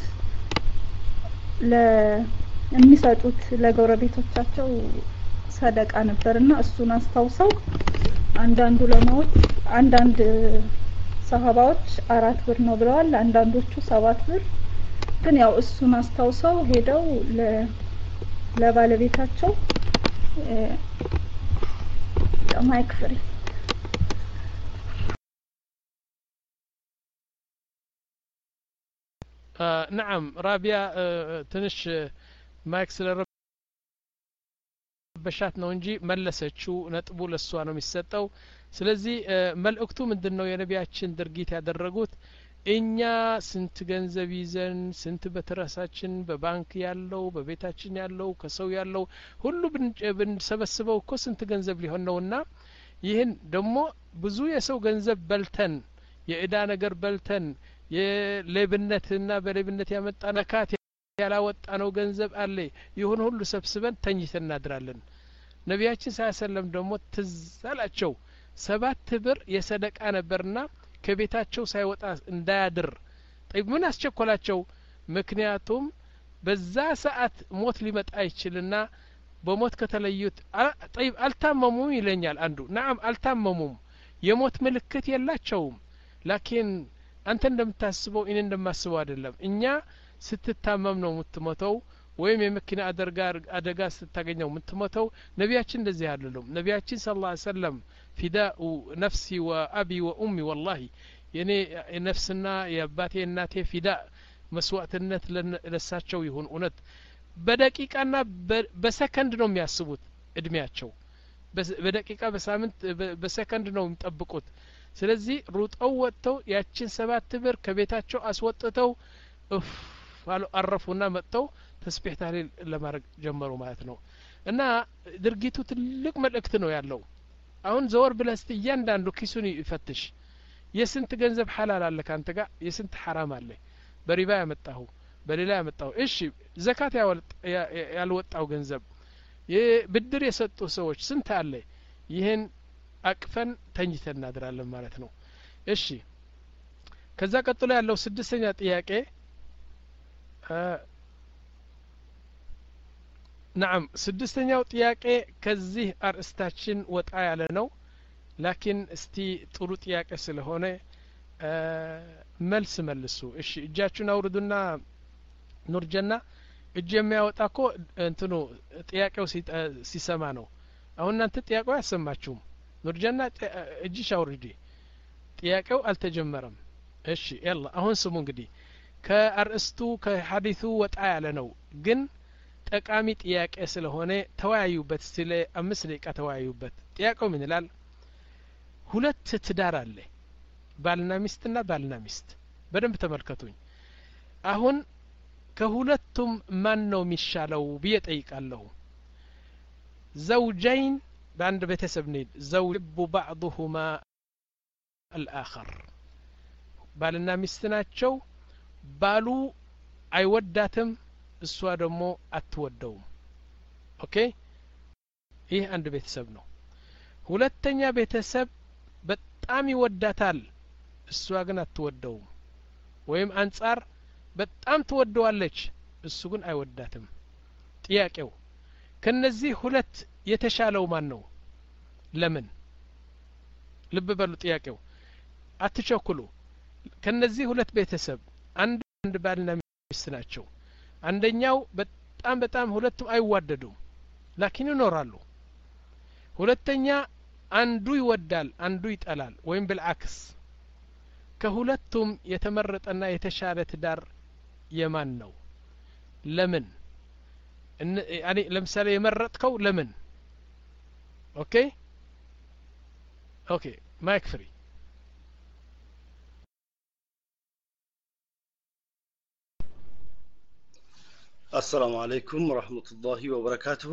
ለሚሰጡት ለጎረቤቶቻቸው ሰደቃ ነበርና እሱን አስተውሰው አንዳንዱ ለማዎች አንዳንድ ሰሃባዎች አራት ብር ነው ብለዋል አንዳንዶቹ ሰባት ብር ግን ያው እሱን አስተውሰው ሄደው ለባለቤታቸው ማይክ ፍሪ آه نعم رابيا آه تنش مايك ስለረበሻት ነው እንጂ መለሰችው ነጥቡ ለሷ ነው የሚሰጠው ስለዚህ መልእክቱ ምንድነው የነቢያችን ድርጊት ያደረጉት እኛ ስንት ገንዘብ ይዘን ስንት በትራሳችን በባንክ ያለው በቤታችን ያለው ከሰው ያለው ሁሉ ብንሰበስበው እኮ ስንት ገንዘብ ሊሆን ነውና ይህን ደግሞ ብዙ የሰው ገንዘብ በልተን የእዳ ነገር በልተን የሌብነትና በሌብነት ያመጣና ካት ያላወጣ ነው ገንዘብ አለ ይሁን ሁሉ ሰብስበን ተኝተን እናድራለን ነቢያችን ሰለላሁ ዐለይሂ ወሰለም ደግሞ ትዛላቸው ሰባት ብር የሰደቃ ነበርና ከቤታቸው ሳይወጣ እንዳያድር طيب ምን አስቸኮላቸው ምክንያቱም በዛ ሰዓት ሞት ሊመጣ ይችላልና በሞት ከተለዩት طيب አልታመሙም ይለኛል አንዱ نعم አልታመሙም የሞት ምልክት የላቸውም ላኪን አንተ እንደምታስበው እኔ እንደማስበው አይደለም እኛ ስትታመም ነው የምትሞተው ወይም የመኪና አደጋ አደጋ ስታገኘው የምትሞተው ነቢያችን እንደዚህ አይደሉም ነቢያችን ሰለላሁ ዐለይሂ ወሰለም ፊዳኡ ነፍሲ ወአቢ ወኡሚ والله የኔ ነፍስና የአባቴ እናቴ ፊዳ መስዋዕትነት ለሳቸው ይሁን እውነት በደቂቃና በሰከንድ ነው የሚያስቡት እድሜያቸው በደቂቃ በሳምንት በሰከንድ ነው የሚጠብቁት ስለዚህ ሩጠው ወጥተው ያችን ሰባት ብር ከቤታቸው አስወጥተው እፍ አረፉና መጥተው ተስቢህ ታህሊል ለማድረግ ጀመሩ ማለት ነው እና ድርጊቱ ትልቅ መልእክት ነው ያለው አሁን ዘወር ብለህ እስቲ እያንዳንዱ ኪሱን ይፈትሽ የስንት ገንዘብ ሐላል አለ ካንተ ጋር የስንት ሐራም አለ በሪባ ያመጣው በሌላ ያመጣው እሺ ዘካት ያልወጣው ገንዘብ የብድር የሰጡ ሰዎች ስንት አለ ይሄን አቅፈን ተኝተን እናድራለን ማለት ነው እሺ ከዛ ቀጥሎ ያለው ስድስተኛ ጥያቄ نعم سدستኛው ጥያቄ ከዚህ አርእስታችን ወጣ ያለ ነው ላኪን እስቲ ጥሩ ጥያቄ ስለሆነ መልስ መልሱ እሺ እጃችሁን አውርዱና ኑርጀና እጅ የሚያወጣ እኮ እንትኑ ጥያቄው ሲሰማ ነው አሁን እናንተ ጥያቄው ያሰማችሁም ኑርጀና እጅሽ አውርዲ ጥያቄው አልተጀመረም እሺ يلا አሁን ስሙ እንግዲህ ከአርእስቱ ከሐዲሱ ወጣ ያለ ነው ግን ጠቃሚ ጥያቄ ስለሆነ ተወያዩበት ስለ አምስት ደቂቃ ተወያዩበት ጥያቄው ምን ይላል ሁለት ትዳር አለ ባልና ሚስትና ባልና ሚስት በደንብ ተመልከቱኝ አሁን ከሁለቱም ማን ነው የሚሻለው ብዬ ጠይቃለሁ ዘውጀይን በአንድ ቤተሰብ ነው ዘውጅ بعضهما الآخر ባልና ሚስት ናቸው ባሉ አይወዳትም እሷ ደግሞ አትወደውም ኦኬ ይህ አንድ ቤተሰብ ነው ሁለተኛ ቤተሰብ በጣም ይወዳታል እሷ ግን አትወደውም ወይም አንጻር በጣም ትወደዋለች እሱ ግን አይወዳትም ጥያቄው ከነዚህ ሁለት የተሻለው ማን ነው ለምን ልብ በሉ ጥያቄው አትቸኩሉ ከነዚህ ሁለት ቤተሰብ አንድ አንድ ባልና ሚስት ናቸው አንደኛው በጣም በጣም ሁለቱም አይዋደዱም ላኪን ይኖራሉ ሁለተኛ አንዱ ይወዳል አንዱ ይጠላል ወይም بالعكس ከሁለቱም የተመረጠና የተሻለ ትዳር የማን ነው ለምን ያኒ ለምሳሌ የመረጥከው ለምን ኦኬ ኦኬ ማይክ ፍሪ السلام عليكم ورحمة الله وبركاته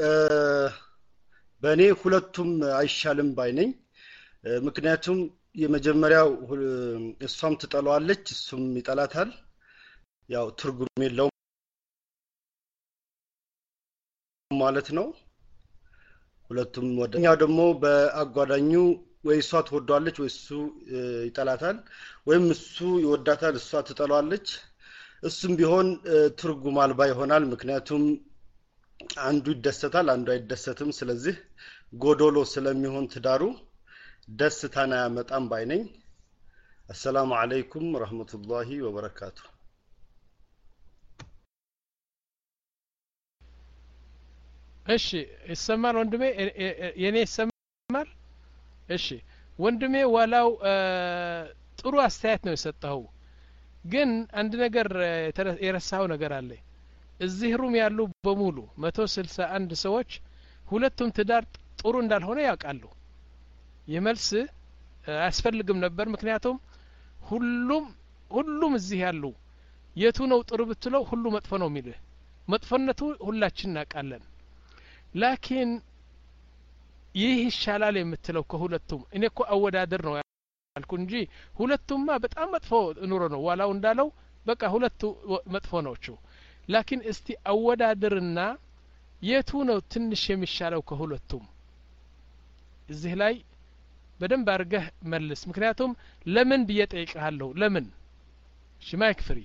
በእኔ ሁለቱም አይሻልም ባይነኝ ምክንያቱም የመጀመሪያው እሷም ትጠላዋለች እሱም ይጠላታል ያው ትርጉም የለውም ማለት ነው ሁለቱም ወደኛው ደግሞ በአጓዳኙ ወይ እሷ ትወዷለች ወይ እሱ ይጠላታል ወይም እሱ ይወዳታል እሷ ትጠላዋለች እሱም ቢሆን ትርጉም አልባ ይሆናል ምክንያቱም አንዱ ይደሰታል አንዱ አይደሰትም ስለዚህ ጎዶሎ ስለሚሆን ትዳሩ ደስታና ያመጣም ባይነኝ السلام عليكم ورحمة الله وبركاته እሺ ይሰማል ወንድሜ የኔ ይሰማል እሺ ወንድሜ ዋላው ጥሩ አስተያየት ነው የሰጠው ግን አንድ ነገር የረሳው ነገር አለ እዚህ ሩም ያሉ በሙሉ መቶ ስልሳ አንድ ሰዎች ሁለቱም ትዳር ጥሩ እንዳልሆነ ያውቃሉ የመልስ አያስፈልግም ነበር ምክንያቱም ሁሉም ሁሉም እዚህ ያሉ የቱ ነው ጥሩ ብትለው ሁሉ መጥፎ ነው የሚልህ መጥፎነቱ ሁላችን እናውቃለን ላኪን ይህ ይሻላል የምትለው ከሁለቱም እኔ እኮ አወዳደር ነው ያልኩ እንጂ ሁለቱምማ በጣም መጥፎ ኑሮ ነው ዋላው እንዳለው በቃ ሁለቱ መጥፎ ናቸው ላኪን እስቲ አወዳደርና የቱ ነው ትንሽ የሚሻለው ከሁለቱም እዚህ ላይ በደንብ አርገህ መልስ ምክንያቱም ለምን ብዬ ጠይቀሃለሁ ለምን ሽማይክ ፍሪ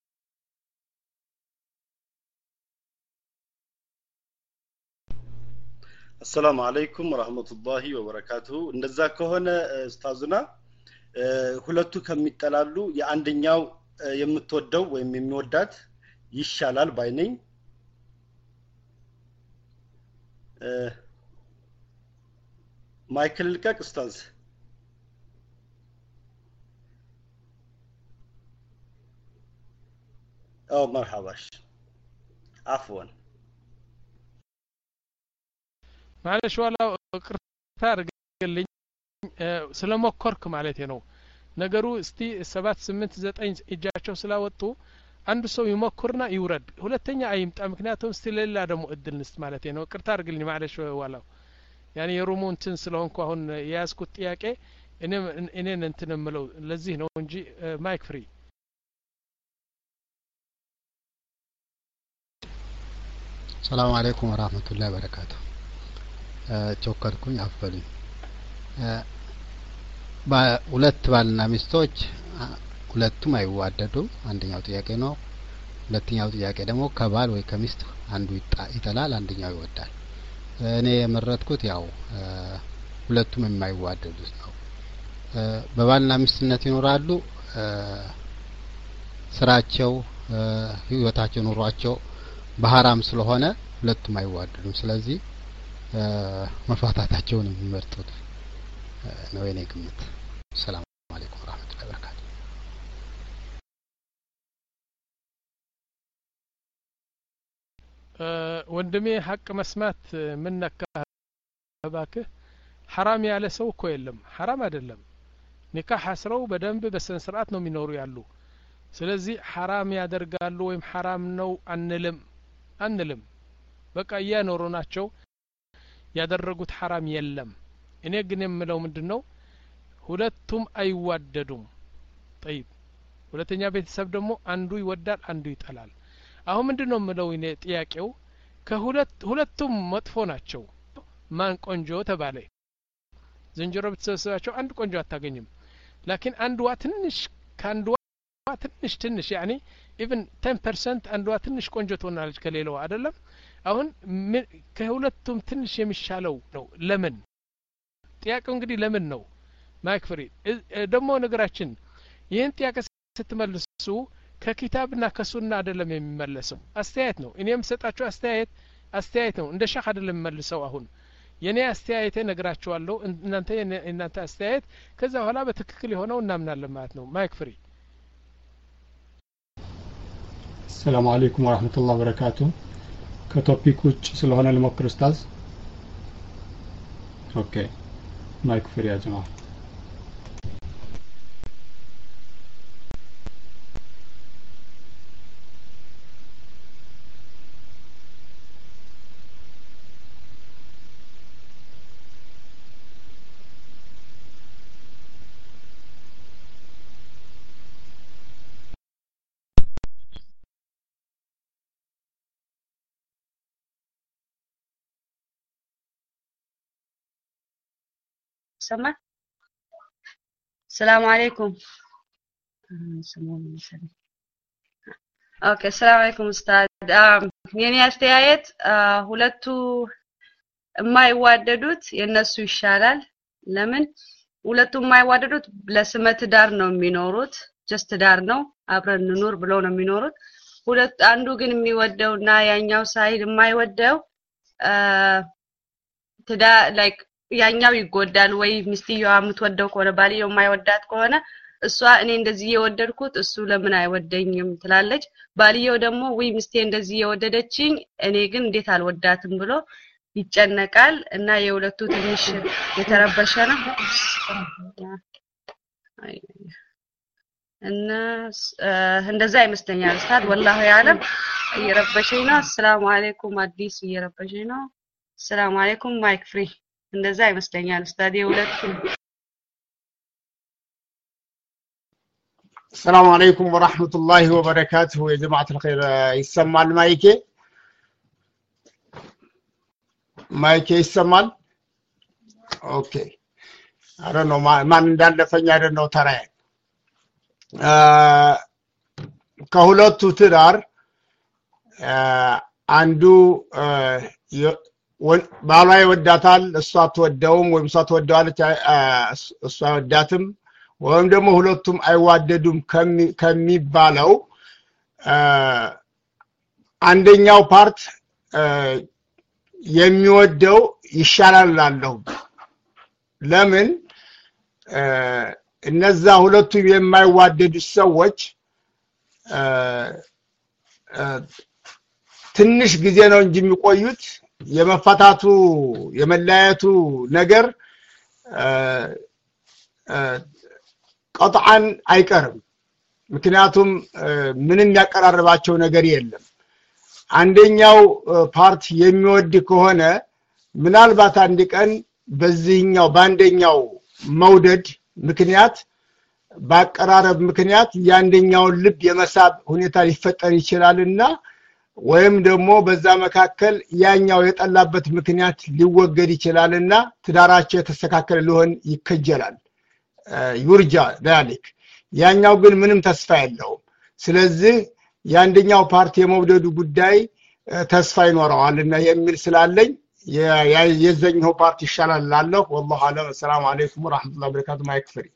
السلام عليكم ورحمة الله وبركاته እንደዛ ከሆነ ኡስታዙና ሁለቱ ከሚጠላሉ የአንደኛው የምትወደው ወይም የሚወዳት ይሻላል ባይነኝ ማይክል ልቀቅ ኡስታዝ አው መርሐባሽ عفوا معلش ولا ቅርታ አድርግልኝ ስለሞከርክ ማለት ነው ነገሩ እስቲ ሰባት ስምንት ዘጠኝ እጃቸው ስላወጡ አንድ ሰው ይሞክርና ይውረድ ሁለተኛ አይምጣ ምክንያቱም እስቲ ሌላ ደግሞ እድል ንስት ማለት ነው ቅርታ አድርግልኝ معلش ወላው ያኔ የሩሙ እንትን ስለሆንኩ አሁን ያስኩት ጥያቄ እኔ እኔን እንትን ምለው ለዚህ ነው እንጂ ማይክ ፍሪ السلام عليكم ورحمة الله وبركاته ቾከርኩኝ አፈሉኝ ሁለት ባልና ሚስቶች ሁለቱም አይዋደዱም አንደኛው ጥያቄ ነው ሁለተኛው ጥያቄ ደግሞ ከባል ወይ ከሚስት አንዱ ይጠላል አንደኛው ይወዳል እኔ የመረጥኩት ያው ሁለቱም የማይዋደዱት ነው በባልና ሚስትነት ይኖራሉ ስራቸው ህይወታቸው ኑሯቸው በሐራም ስለሆነ ሁለቱም አይዋደዱም ስለዚህ መፋታታቸውን የሚመርጡት ነው የኔ ግምት ሰላም አለይኩም ወራህመቱላሂ ወበረካቱ ወንድሜ ሐቅ መስማት ምን ነካ ባክህ حرام ያለ ሰው እኮ የለም حرام አይደለም ኒካህ አስረው በደንብ በስነ ስርዓት ነው የሚኖሩ ያሉ ስለዚህ حرام ያደርጋሉ ወይም حرام ነው አንልም አንልም በቃ ያኖሩ ናቸው ያደረጉት حرام የለም እኔ ግን የምለው ምንድነው ሁለቱም አይዋደዱም طيب ሁለተኛ ቤተሰብ ደግሞ አንዱ ይወዳል አንዱ ይጠላል አሁን ምንድነው የምለው እኔ ጥያቄው ከሁለት ሁለቱም መጥፎ ናቸው ማን ቆንጆ ተባለ ዝንጀሮ ብትሰበስባቸው አንድ ቆንጆ አታገኝም ላኪን አንዷ ትንሽ ካንዷ ትንሽ ትንሽ يعني even ten percent አንዷ ትንሽ ቆንጆ ትሆናለች ከሌላው አይደለም አሁን ከሁለቱም ትንሽ የሚሻለው ነው ለምን ጥያቄው እንግዲህ ለምን ነው ማይክፍሪ ደግሞ ነገራችን ይሄን ጥያቄ ስትመልሱ ከኪታብና ከሱና አይደለም የሚመለሰው አስተያየት ነው እኔም ሰጣችሁ አስተያየት አስተያየት ነው እንደ ሸህ አይደለም መልሰው አሁን የኔ አስተያየቴ ነግራችኋለሁ እናንተ እናንተ አስተያየት ከዛ በኋላ በትክክል የሆነው እናምናለን ማለት ነው ማይክፍሪ ሰላም አለይኩም ወራህመቱላሂ ወበረካቱ ከቶፒክ ውጭ ስለሆነ ልሞክር ኡስታዝ ኦኬ ማይክፍሪ ያ ጀማዓ سمع السلام عليكم اوكي السلام عليكم استاذ የኔ አስተያየት ሁለቱ የማይዋደዱት የነሱ ይሻላል ለምን ሁለቱ የማይዋደዱት ለስመት ዳር ነው የሚኖሩት ጀስት ዳር ነው አብረን እንኖር ብለው ነው የሚኖሩት ሁለት አንዱ ግን የሚወደውና ያኛው ሳይድ የማይወደው ተዳ ላይክ ያኛው ይጎዳል ወይ ሚስትየዋ የምትወደው ከሆነ ባልየው የማይወዳት ከሆነ እሷ እኔ እንደዚህ የወደድኩት እሱ ለምን አይወደኝም ትላለች ባልየው ደግሞ ወይ ሚስቴ እንደዚህ የወደደችኝ እኔ ግን እንዴት አልወዳትም ብሎ ይጨነቃል እና የሁለቱ ትንሽ የተረበሸ ነው እና እንደዛ ይመስለኛል ኡስታዝ والله يعلم እየረበሸኝ ነው السلام عليكم አዲስ እየረበሸኝ ነው السلام عليكم ማይክ ፍሪ እንደዛ ይመስለኛል ኡስታዝ የሁለቱ السلام عليكم ورحمة الله وبركاته يا جماعة الخير يسمع المايكي مايكي يسمع اوكي I don't know ما ما እንዳለፈኝ I don't know ተራዬ ከሁለቱ ትዳር አንዱ ባሏ ይወዳታል እሷ ተወደውም ወይም እሷ ተወደዋለች እሷ ወዳትም ወይም ደግሞ ሁለቱም አይዋደዱም ከሚባለው አንደኛው ፓርት የሚወደው ይሻላል ላለው ለምን እነዛ ሁለቱም የማይዋደዱ ሰዎች ትንሽ ጊዜ ነው እንጂ የሚቆዩት የመፈታቱ የመለያየቱ ነገር ቀጥዓን አይቀርም ምክንያቱም ምንም ያቀራረባቸው ነገር የለም አንደኛው ፓርት የሚወድ ከሆነ ምናልባት አንድ ቀን በዚህኛው ባንደኛው መውደድ ምክንያት ባቀራረብ ምክንያት ያንደኛው ልብ የመሳብ ሁኔታ ሊፈጠር ይችላልና ወይም ደግሞ በዛ መካከል ያኛው የጠላበት ምክንያት ሊወገድ ይችላልና ትዳራቸው የተስተካከለ ሊሆን ይከጀላል ዩርጃ ذلك ያኛው ግን ምንም ተስፋ የለውም ስለዚህ የአንደኛው ፓርቲ የመውደዱ ጉዳይ ተስፋ ይኖረዋልና የሚል ስላለኝ የዘኛው ፓርቲ ይሻላል ላለሁ والله اعلم السلام عليكم ورحمه الله وبركاته ما يكفري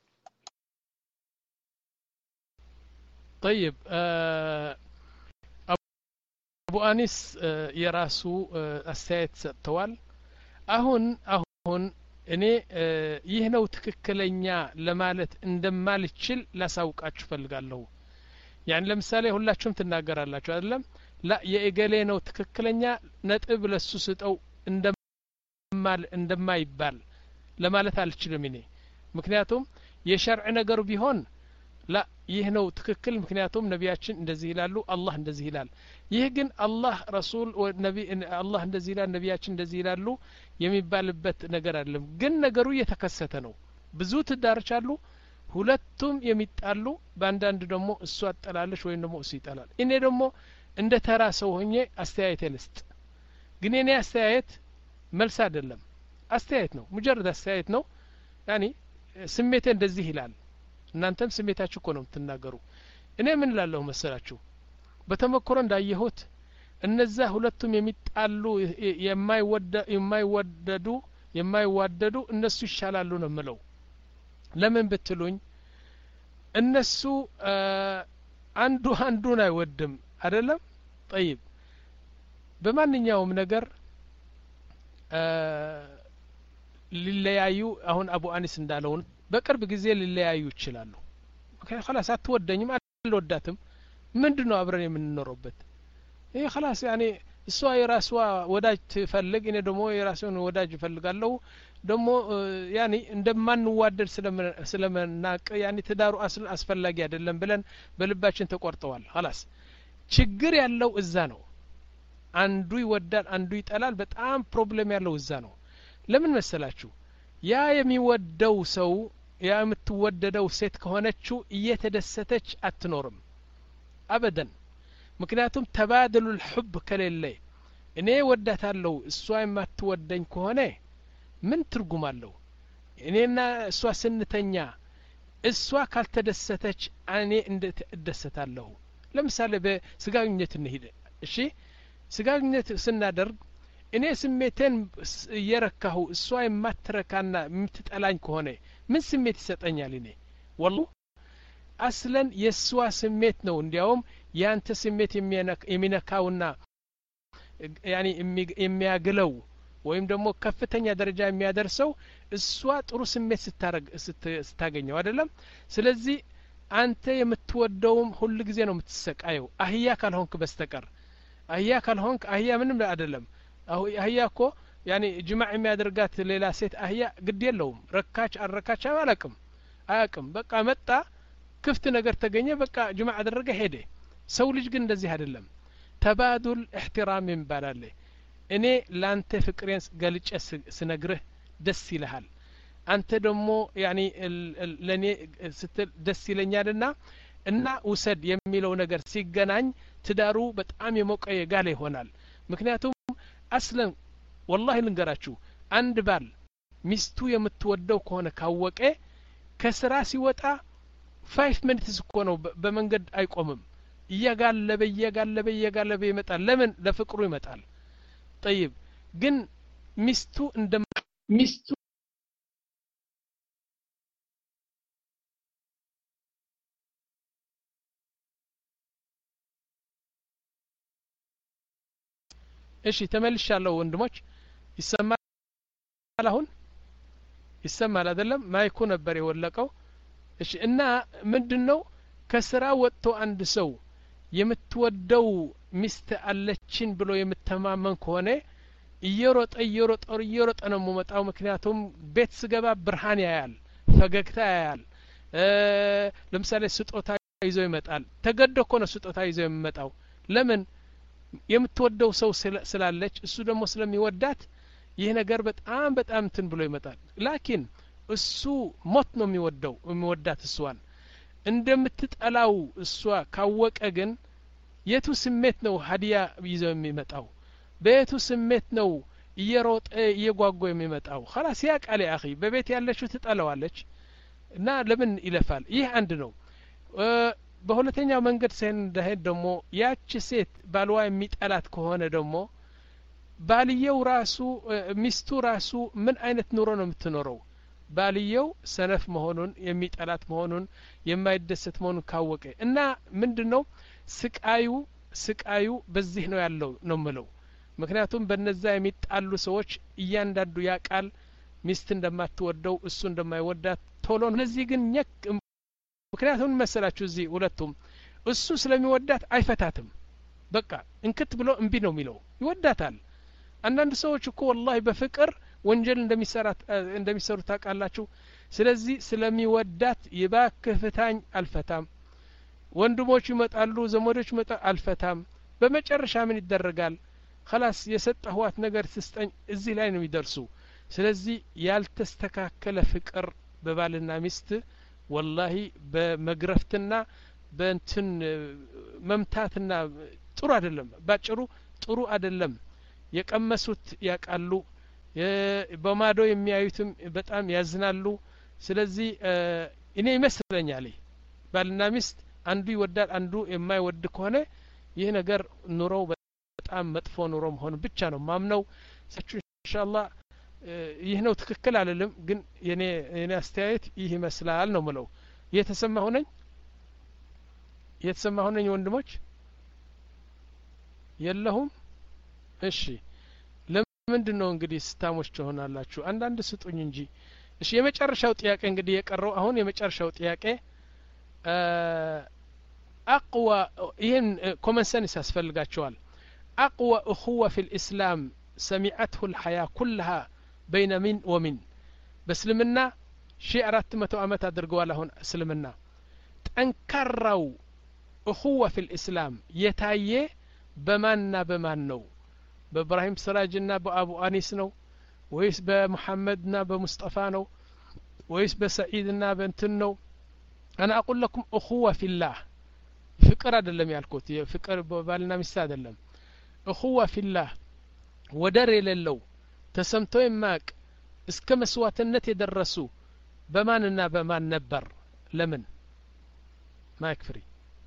طيب አቡ አኒስ የራሱ አስተያየት ሰጥተዋል አሁን አሁን እኔ ይህ ነው ትክክለኛ ለማለት እንደማልችል ላሳውቃችሁ ፈልጋለሁ يعني ለምሳሌ ሁላችሁም ትናገራላችሁ አይደለም لا የእገሌ ነው ትክክለኛ ነጥብ ለሱ ስጠው እንደማል እንደማይባል ለማለት አልችልም እኔ ምክንያቱም የሸርዕ ነገር ቢሆን لا ይህ ነው ትክክል ምክንያቱም ነቢያችን እንደዚህ ይላሉ አላህ እንደዚህ ይላል ይህ ግን አላህ ረሱል ነቢ አላህ እንደዚህ ይላል ነቢያችን እንደዚህ ይላሉ የሚባልበት ነገር አይደለም ግን ነገሩ እየተከሰተ ነው ብዙ ትዳሮች አሉ ሁለቱም የሚጣሉ በአንዳንድ ደግሞ እሱ አጠላለሽ ወይም ደግሞ እሱ ይጣላል እኔ ደግሞ እንደ ተራ ሰው ሆኜ አስተያየት ልስጥ ግን እኔ አስተያየት መልስ አይደለም አስተያየት ነው ሙጀረድ አስተያየት ነው ያኒ ስሜቴ እንደዚህ ይላል እናንተም ስሜታችሁ እኮ ነው የምትናገሩ እኔ ምን ላለሁ መሰላችሁ በተመክሮ እንዳየሁት እነዛ ሁለቱም የሚጣሉ የማይወደዱ የማይዋደዱ እነሱ ይሻላሉ ነው የምለው ለምን ብትሉኝ እነሱ አንዱ አንዱን አይወድም አይደለም طيب በማንኛውም ነገር ሊለያዩ አሁን አቡ አኒስ እንዳለውን በቅርብ ጊዜ ሊለያዩ ይችላሉ خلاص አትወደኝም አልወዳትም ምንድነው አብረን የምንኖርበት ይሄ خلاص يعني እሷ የራሷ ወዳጅ ትፈልግ እኔ ደግሞ የራሴን ወዳጅ እፈልጋለሁ ደግሞ ያኒ እንደማንዋደድ ስለመናቅ ያኒ ትዳሩ አስል አስፈላጊ አይደለም ብለን በልባችን ተቆርጠዋል خلاص ችግር ያለው እዛ ነው አንዱ ይወዳል አንዱ ይጠላል በጣም ፕሮብሌም ያለው እዛ ነው ለምን መሰላችሁ ያ የሚወደው ሰው ያ የምትወደደው ሴት ከሆነችው እየተደሰተች አትኖርም አበደን ምክንያቱም ተባደሉ الحب ከሌለ እኔ ወዳታለሁ እሷ የማትወደኝ ከሆነ ምን ትርጉም አለው እኔና እሷ ስንተኛ እሷ ካልተደሰተች እኔ እንዴት እደሰታለሁ ለምሳሌ በስጋግኘት እንሂድ እሺ ስጋግኘት ስናደርግ እኔ ስሜቴን እየረካሁ እሷ የማትረካና የምትጠላኝ ከሆነ ምን ስሜት ይሰጠኛል እኔ والله አስለን የሷ ስሜት ነው እንዲያውም ያንተ ስሜት የሚነካውና ያኒ የሚያግለው ወይም ደግሞ ከፍተኛ ደረጃ የሚያደርሰው እሷ ጥሩ ስሜት ስታረግ ስታገኘው አይደለም ስለዚህ አንተ የምትወደውም ሁሉ ጊዜ ነው የምትሰቃየው አህያ ካልሆንክ በስተቀር አህያ ካልሆንክ አህያ ምንም አይደለም አህያ እኮ ያኒ ጅማዕ የሚያደርጋት ሌላ ሴት አህያ ግድ የለውም ረካች አረካች አላቅም አያቅም በቃ መጣ ክፍት ነገር ተገኘ በቃ ጅማዕ አደረገ ሄደ ሰው ልጅ ግን እንደዚህ አይደለም ተባዱል احترام ይባላል እኔ ላንተ ፍቅሬን ገልጬ ስነግርህ ደስ ይልሃል አንተ ደግሞ ያኒ ለኔ ስትል ደስ ይለኛልና እና ውሰድ የሚለው ነገር ሲገናኝ ትዳሩ በጣም የሞቀ የጋለ ይሆናል ምክንያቱም አስለን والله ልንገራችሁ አንድ ባል ሚስቱ የምትወደው ከሆነ ካወቀ ከስራ ሲወጣ five minutes እኮ ነው በመንገድ አይቆምም እየጋለበ እየጋለበ እየጋለበ ይመጣል ለምን ለፍቅሩ ይመጣል طيب ግን ሚስቱ እንደ ሚስቱ እሺ ተመልሻለሁ ወንድሞች ይሰማል አሁን ይሰማል አይደለም ማይኩ ነበር የወለቀው እሺ እና ምንድነው ከስራ ወጥቶ አንድ ሰው የምትወደው ሚስት አለችን ብሎ የምተማመን ከሆነ እየሮጠ እየሮጠ እየሮጠ ነው የሚመጣው ምክንያቱም ቤት ስገባ ብርሃን ያያል ፈገግታ ያያል ለምሳሌ ስጦታ ይዞ ይመጣል ተገዶ እኮ ነው ስጦታ ይዞ የሚመጣው ለምን የምትወደው ሰው ስላለች እሱ ደግሞ ስለሚወዳት ይህ ነገር በጣም በጣም እንትን ብሎ ይመጣል ላኪን እሱ ሞት ነው የሚወደው የሚወዳት እሷን እንደምትጠላው እሷ ካወቀ ግን የቱ ስሜት ነው ሀዲያ ይዘው የሚመጣው በየቱ ስሜት ነው እየሮጠ እየጓጓ የሚመጣው خلاص ያቃለ አኺ በቤት ያለችው ትጠላዋለች እና ለምን ይለፋል ይህ አንድ ነው በሁለተኛው መንገድ ሳይን እንደሄድ ደግሞ ያቺ ሴት ባልዋ የሚጠላት ከሆነ ደግሞ ባልየው ራሱ ሚስቱ ራሱ ምን አይነት ኑሮ ነው የምትኖረው? ባልየው ሰነፍ መሆኑን የሚጠላት መሆኑን የማይደሰት መሆኑን ካወቀ እና ምንድነው ስቃዩ ስቃዩ በዚህ ነው ያለው ነው ምለው። ምክንያቱም በነዛ የሚጣሉ ሰዎች እያንዳንዱ ያቃል ሚስት እንደማትወደው እሱ እንደማይወዳት ቶሎ እነዚህ ግን ኘክ ምክንያቱም መሰላችሁ እዚህ ሁለቱም እሱ ስለሚወዳት አይፈታትም። በቃ እንክት ብሎ እምቢ ነው የሚለው ይወዳታል። አንዳንድ ሰዎች እኮ ወላሂ በፍቅር ወንጀል እንደሚሰራ እንደሚሰሩ ታውቃላችሁ። ስለዚህ ስለሚወዳት ይባክህ ፍታኝ አልፈታም። ወንድሞች ይመጣሉ ዘመዶች ይመጣ አልፈታም። በመጨረሻ ምን ይደረጋል? خلاص የሰጠኋት ነገር ትስጠኝ እዚህ ላይ ነው የሚደርሱ። ስለዚህ ያልተስተካከለ ፍቅር በባልና ሚስት ወላሂ በመግረፍትና በእንትን መምታትና ጥሩ አይደለም። ባጭሩ ጥሩ አይደለም። የቀመሱት ያቃሉ በማዶ የሚያዩትም በጣም ያዝናሉ። ስለዚህ እኔ ይመስለኛል ባልና ሚስት አንዱ ይወዳል አንዱ የማይወድ ከሆነ ይህ ነገር ኑሮው በጣም መጥፎ ኑሮ መሆን ብቻ ነው ማምነው። ሰችሁ ኢንሻአላህ ይህ ነው ትክክል አይደለም ግን የኔ የኔ አስተያየት ይህ ይመስላል ነው ምለው። የተሰማሁ ነኝ የተሰማሁ ነኝ ወንድሞች የለሁም? እሺ ለምንድነው እንግዲህ ስታሞች ትሆናላችሁ? አንዳንድ ስጡኝ እንጂ። እሺ የመጨረሻው ጥያቄ እንግዲህ የቀረው አሁን የመጨረሻው ጥያቄ አቅዋ ይሄን ኮመን ሰንስ ያስፈልጋቸዋል። أقوى أخوة في الإسلام سمعته الحياة كلها بين من ومن بسلمنا شيء أردت متو أمت أدرقوا لهن سلمنا تنكروا أخوة في الإسلام يتايي بماننا بمانو بإبراهيم سراجنا بأبو أنيسنو ويس بمحمدنا بمصطفانو ويس بسعيدنا بنتنو. أنا أقول لكم أخوة في الله فكر هذا اللي يالكوت فكر بالنا مساد اللهم أخوة في الله ودر للو تسمتو يماك اسك مسواتنت يدرسو بماننا بمان نبر لمن ما يكفري.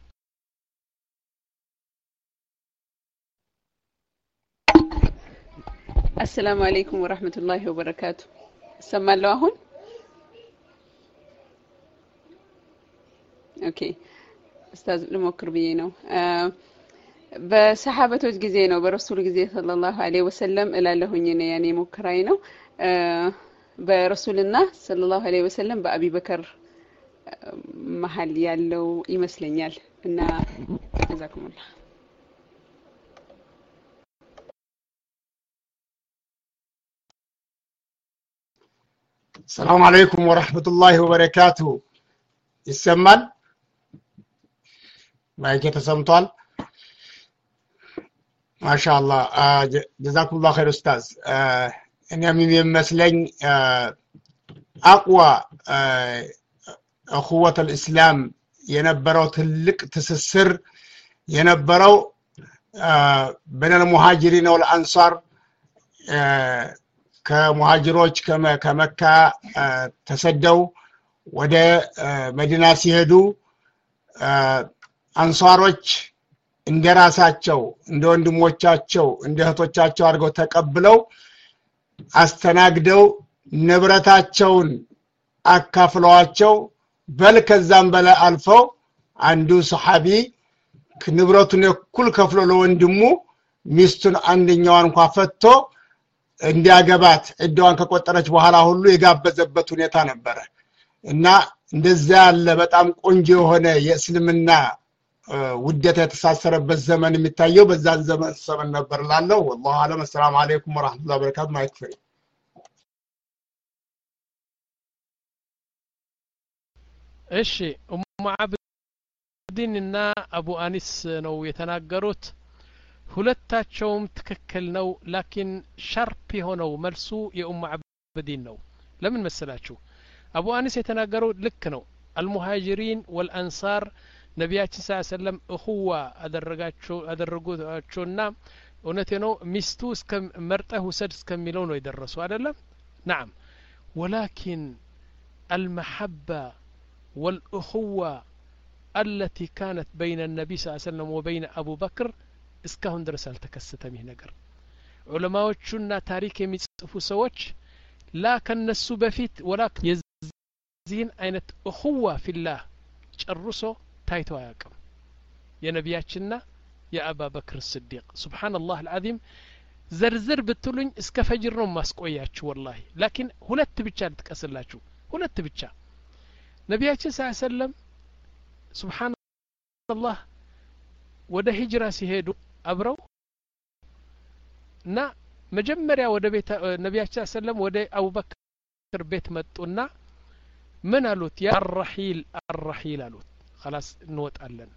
السلام عليكم ورحمة الله وبركاته. سمع له هون اوكي استاذ لموكر بينو آه በሰሃበቶች ጊዜ ነው በረሱል ጊዜ ሰለላሁ ዐለይሂ ወሰለም እላለሁኝ ነው ያኔ ሙከራይ ነው በረሱልና ሰለላሁ ዐለይሂ ወሰለም በአቢበከር መሐል ያለው ይመስለኛል እና ጀዛኩሙላህ። السلام عليكم ورحمة الله وبركاته. ይሰማል? ማይክ ተሰምቷል? ما شاء الله آه جزاكم الله خير أستاذ. آه أنا من يمثلين آه أقوى آه أخوة الإسلام ينبروا تلك تسسر ينبروا آه بين المهاجرين والأنصار آه كمهاجروች كما كمكة آه تسدوا وده آه مدينة ሲሄዱ آه አንሷሮች እንደራሳቸው እንደ ወንድሞቻቸው እንደ እህቶቻቸው አድርገው ተቀብለው አስተናግደው ንብረታቸውን አካፍለዋቸው በል ከዛም በላይ አልፈው አንዱ ሰሃቢ ንብረቱን እኩል ከፍሎ ለወንድሙ ሚስቱን አንደኛዋን እንኳን ፈቶ እንዲያገባት እዳዋን ከቆጠረች በኋላ ሁሉ የጋበዘበት ሁኔታ ነበር እና እንደዛ ያለ በጣም ቆንጆ የሆነ የእስልምና ውደታ የተሳሰረበት ዘመን የሚታየው በዛን ዘመን ሰበን ነበር ላለው والله اعلم. السلام عليكم ورحمه الله وبركاته. ما يكفي. እሺ ኡሙ አብዲንና አቡ አኒስ ነው የተናገሩት። ሁለታቸውም ትክክል ነው። ላኪን ሻርፕ የሆነው መልሱ የኡሙ አብዲን ነው። ለምን መሰላችሁ? አቡ አኒስ የተናገረው ልክ ነው። المهاجرين والانصار ነቢያችን ሰለላሁ ዐለይሂ ወሰለም እኹዋ አደረጋቸው አደረጉታቸውና እውነቴ ነው ሚስቱ እስከ መርጠህ ውሰድ እስከሚለው ነው የደረሱ አይደለም? نعم ولكن المحبة والأخوة التي كانت بين النبي صلى الله عليه وسلم وبين أبو بكر እስካሁን ድረስ አልተከሰተም ይህ ነገር ዑለማዎቹና ታሪክ የሚጽፉ ሰዎች ላ ከነሱ በፊት ወላ የዚህን አይነት እኹዋ ፊላህ ጨርሶ ታይቶ አያውቅም የነቢያችንና የአባ በክር ስዲቅ ሱብሃንአላህ አልዓዚም ዘርዝር ብትሉኝ እስከ ፈጅር ነው ማስቆያችሁ ወላሂ ላኪን ሁለት ብቻ ልጥቀስላችሁ ሁለት ብቻ ነቢያችን ሰለላሁ ዐለይሂ ወሰለም ሱብሃንአላህ ወደ ሂጅራ ሲሄዱ አብረው እና መጀመሪያ ወደ ቤት ነቢያችን ሰለላሁ ወደ አቡበክር ቤት መጡና ምን አሉት ያ الرحيل الرحيل አሉት خلاص እንወጣለን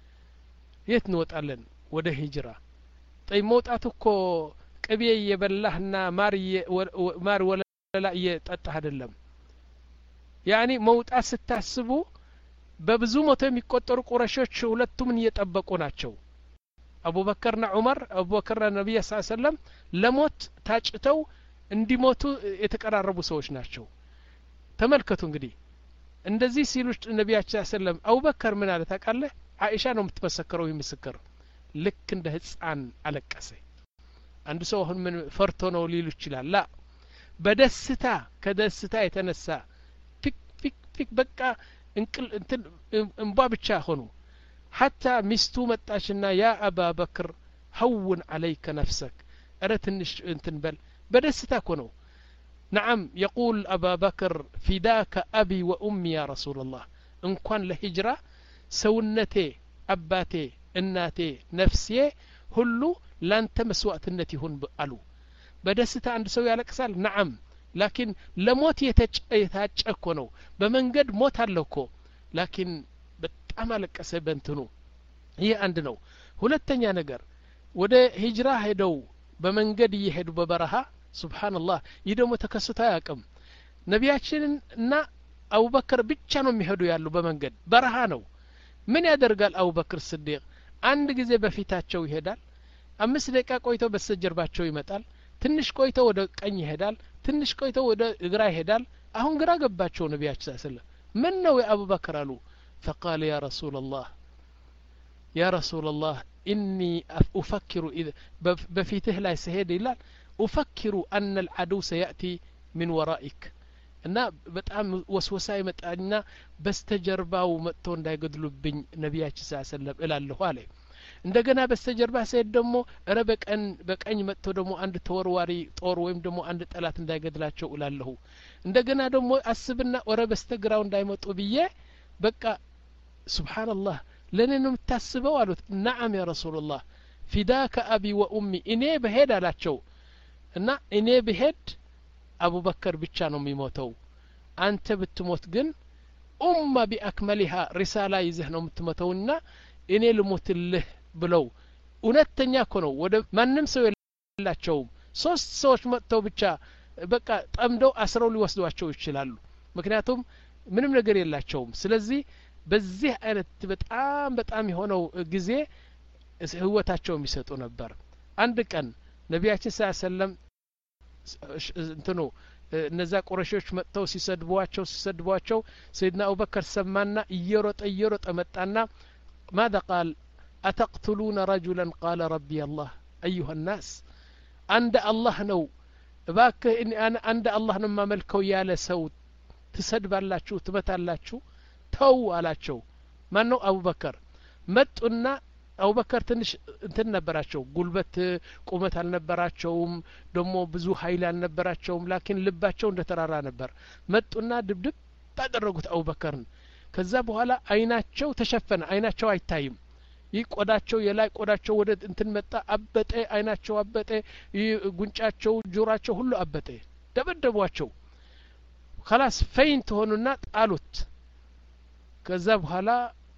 የት እንወጣለን ወደ ሂጅራ طيب መውጣት እኮ ቅቤ እየበላህና ማር ማር ወለላ እየጠጣህ አይደለም ያኒ መውጣት ስታስቡ በብዙ ሞት የሚቆጠሩ ቁረሾች ሁለቱም እየጠበቁ ናቸው አቡበከርና ዑመር አቡበከርና ነብዩ ሰለላሁ ዐለይሂ ወሰለም ለሞት ታጭተው እንዲሞቱ የተቀራረቡ ሰዎች ናቸው ተመልከቱ እንግዲህ እንደዚህ ሲሉ ነብያችን ሰለላሁ ዐለይሂ ወሰለም አቡበከር ምን አለ ታውቃለህ አይሻ ነው የምትመሰክረው ይመስክር ልክ እንደ ህፃን አለቀሰ አንድ ሰው አሁን ምን ፈርቶ ነው ሊሉ ይችላል ላ በደስታ ከደስታ የተነሳ ፊክ ፊክ ፊክ በቃ እንቅል እንትን እንባ ብቻ ሆኑ حتى ሚስቱ መጣችና ያ አባ በክር هون عليك نفسك እረትንሽ እንትን በል በደስታ እኮ ነው نعم يقول أبا بكر فداك أبي وأمي يا رسول الله እንኳን ለሂጅራ ሰውነቴ አባቴ እናቴ ነፍሴ ሁሉ ላንተ መስዋዕትነት ይሁን አሉ በደስታ አንድ ሰው ያለቅሳል نعم ላኪን ለሞት የታጨኮ ነው በመንገድ ሞት አለኮ ላኪን በጣም አለቀሰ በእንትኑ ይሄ አንድ ነው ሁለተኛ ነገር ወደ ሂጅራ ሄደው በመንገድ እየሄዱ በበረሃ ሱብሃንአላህ ይደሞ ተከስቶ ያቀም ነቢያችንና አቡበክር ብቻ ነው የሚሄዱ ያሉ በመንገድ በረሃ ነው ምን ያደርጋል አቡበክር ስዲቅ አንድ ጊዜ በፊታቸው ይሄዳል አምስት ደቂቃ ቆይቶ በስተጀርባቸው ይመጣል ትንሽ ቆይቶ ወደ ቀኝ ይሄዳል ትንሽ ቆይቶ ወደ ግራ ይሄዳል አሁን ግራ ገባቸው ነቢያችን ሰለላሁ ምን ነው የአቡበክር አሉ فقال يا رسول الله يا رسول الله إني أفكر إذا بفيته لا يسهد إلا أفكر أن العدو سيأتي من ورائك እና በጣም ወስወሳይ መጣና በስተጀርባው መጥቶ እንዳይገድሉብኝ ነቢያችን ሰለላሁ ዐለይሂ ወሰለም እላለሁ አለ እንደገና በስተጀርባ ሰይድ ደሞ እረ በቀን በቀኝ መጥቶ ደሞ አንድ ተወርዋሪ ጦር ወይም ደሞ አንድ ጠላት እንዳይገድላቸው እላለሁ እንደገና ደሞ አስብና ወረ በስተግራው እንዳይመጡ ብዬ በቃ ሱብሃንአላህ ለኔ ነው የምታስበው አሉት ነዓም ያ ረሱላህ ፊዳከ አቢ ወኡሚ እኔ በሄድ አላቸው እና እኔ በሄድ አቡበከር ብቻ ነው የሚሞተው አንተ ብትሞት ግን ኡማ ቢአክመሊሃ ሪሳላ ይዘህ ነው የምትሞተውና እኔ ልሞትልህ ብለው እውነተኛ እኮ ነው ወደ ማንም ሰው የላቸው ሶስት ሰዎች መጥተው ብቻ በቃ ጠምደው አስረው ሊወስዷቸው ይችላሉ ምክንያቱም ምንም ነገር የላቸውም ስለዚህ በዚህ አይነት በጣም በጣም የሆነው ጊዜ ህይወታቸው የሚሰጡ ነበር አንድ ቀን ነቢያችን ሰለላሁ ዐለይሂ ወሰለም እንትኑ እነዛ ቁረሾች መጥተው ሲሰድቧቸው ሲሰድቧቸው ሰይድና አቡበከር ሰማና እየሮጠ እየሮጠ መጣና ماذا قال أتقتلون رجلا قال ربي الله أيها الناس عند الله نو باك إن أنا عند الله نما ملكو يا لسوت تسدب አላችሁ ትበታላችሁ ተው አላቸው ማን ነው አቡበከር መጡና አቡበከር ትንሽ እንትን ነበራቸው ጉልበት ቁመት አልነበራቸውም ደሞ ብዙ ኃይል አልነበራቸውም ላኪን ልባቸው እንደ ተራራ ነበር መጡና ድብድብ ታደረጉት አቡበከርን ከዛ በኋላ አይናቸው ተሸፈነ አይናቸው አይታይም ይቆዳቸው የላይ ቆዳቸው ወደ እንትን መጣ አበጠ አይናቸው አበጠ ጉንጫቸው ጆራቸው ሁሉ አበጠ ደበደቧቸው خلاص فين ሆኑና ጣሉት ከዛ በኋላ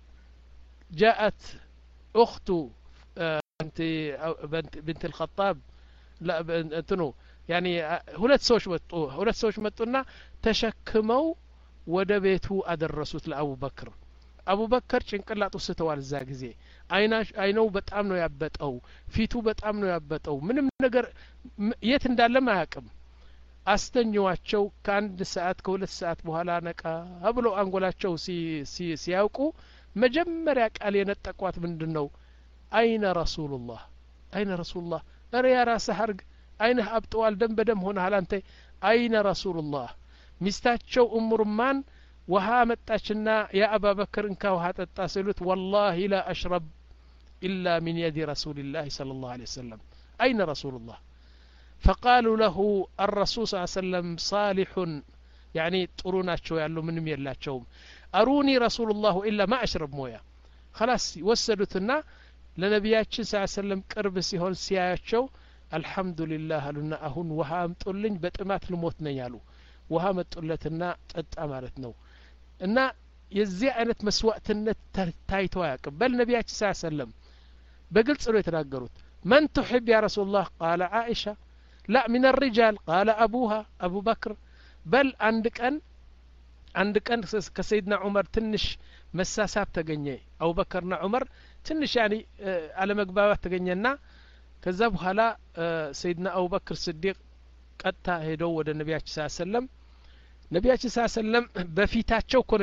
جاءت اخت انت بنت بنت الخطاب لا እንትኑ يعني ሁለት ሰዎች መጡ ሁለት ሰዎች መጡና ተሸክመው ወደ ቤቱ አደረሱት ለአቡበክር አቡበክር ጭንቅላቱ ስተዋል እዛ ጊዜ አይና አይነው በጣም ነው ያበጠው ፊቱ በጣም ነው ያበጠው ምንም ነገር የት እንዳለ ማያቅም አስተኛዋቸው ከአንድ ሰዓት ከሁለት ሰዓት በኋላ ነቃ ብሎ አንጎላቸው ሲያውቁ መጀመሪያ ቃል የነጠቋት ምንድነው አይነ ረሱሉላህ አይነ ረሱሉላህ አረ ያ ራስህ አርግ አይነህ አብጠዋል ደም በደም ሆነሃል አንተ አይነ ረሱሉላህ ሚስታቸው ኡሙ ሩማን ውሃ መጣችና ያ አባበክር እንካ ውሃ ጠጣ ሲሉት ወላሂ ላ አሽረብ ኢላ ሚን የዲ ረሱልላህ ሰለላሁ ዐለይሂ ወሰለም አይነ ረሱሉላህ فقالوا له الرسول صلى الله عليه وسلم صالح يعني ጥሩ ናቸው ያለው ምንም የላቸውም አሩኒ ረሱሉላህ ኢላ ማ አሽረብ ሞያ خلاص ወሰዱትና ለነቢያችን ሰለላሁ ዐለይሂ ወሰለም ቅርብ ሲሆን ሲያያቸው አልহামዱሊላህ አሉና አሁን ውሃ አምጡልኝ በጥማት ልሞት ነኝ አሉ ውሃ መጡለትና ጠጣ ማለት ነው እና የዚህ አይነት መስዋዕትነት ታይቶ ያቀም በል ነቢያችን ሰለላሁ ዐለይሂ ወሰለም በግልጽ ነው የተናገሩት من تحب يا رسول الله قال عائشة لا من الرجال قال أبوها أبو بكر بل عندك أن عندك أن كسيدنا عمر تنش مساسات تجنيه أبو بكرنا عمر تنش يعني على مقبوات تجنينا كذب هلا سيدنا أبو بكر الصديق قد هدوا ود النبي صلى الله عليه وسلم النبي صلى الله عليه وسلم بفيتاتشو كون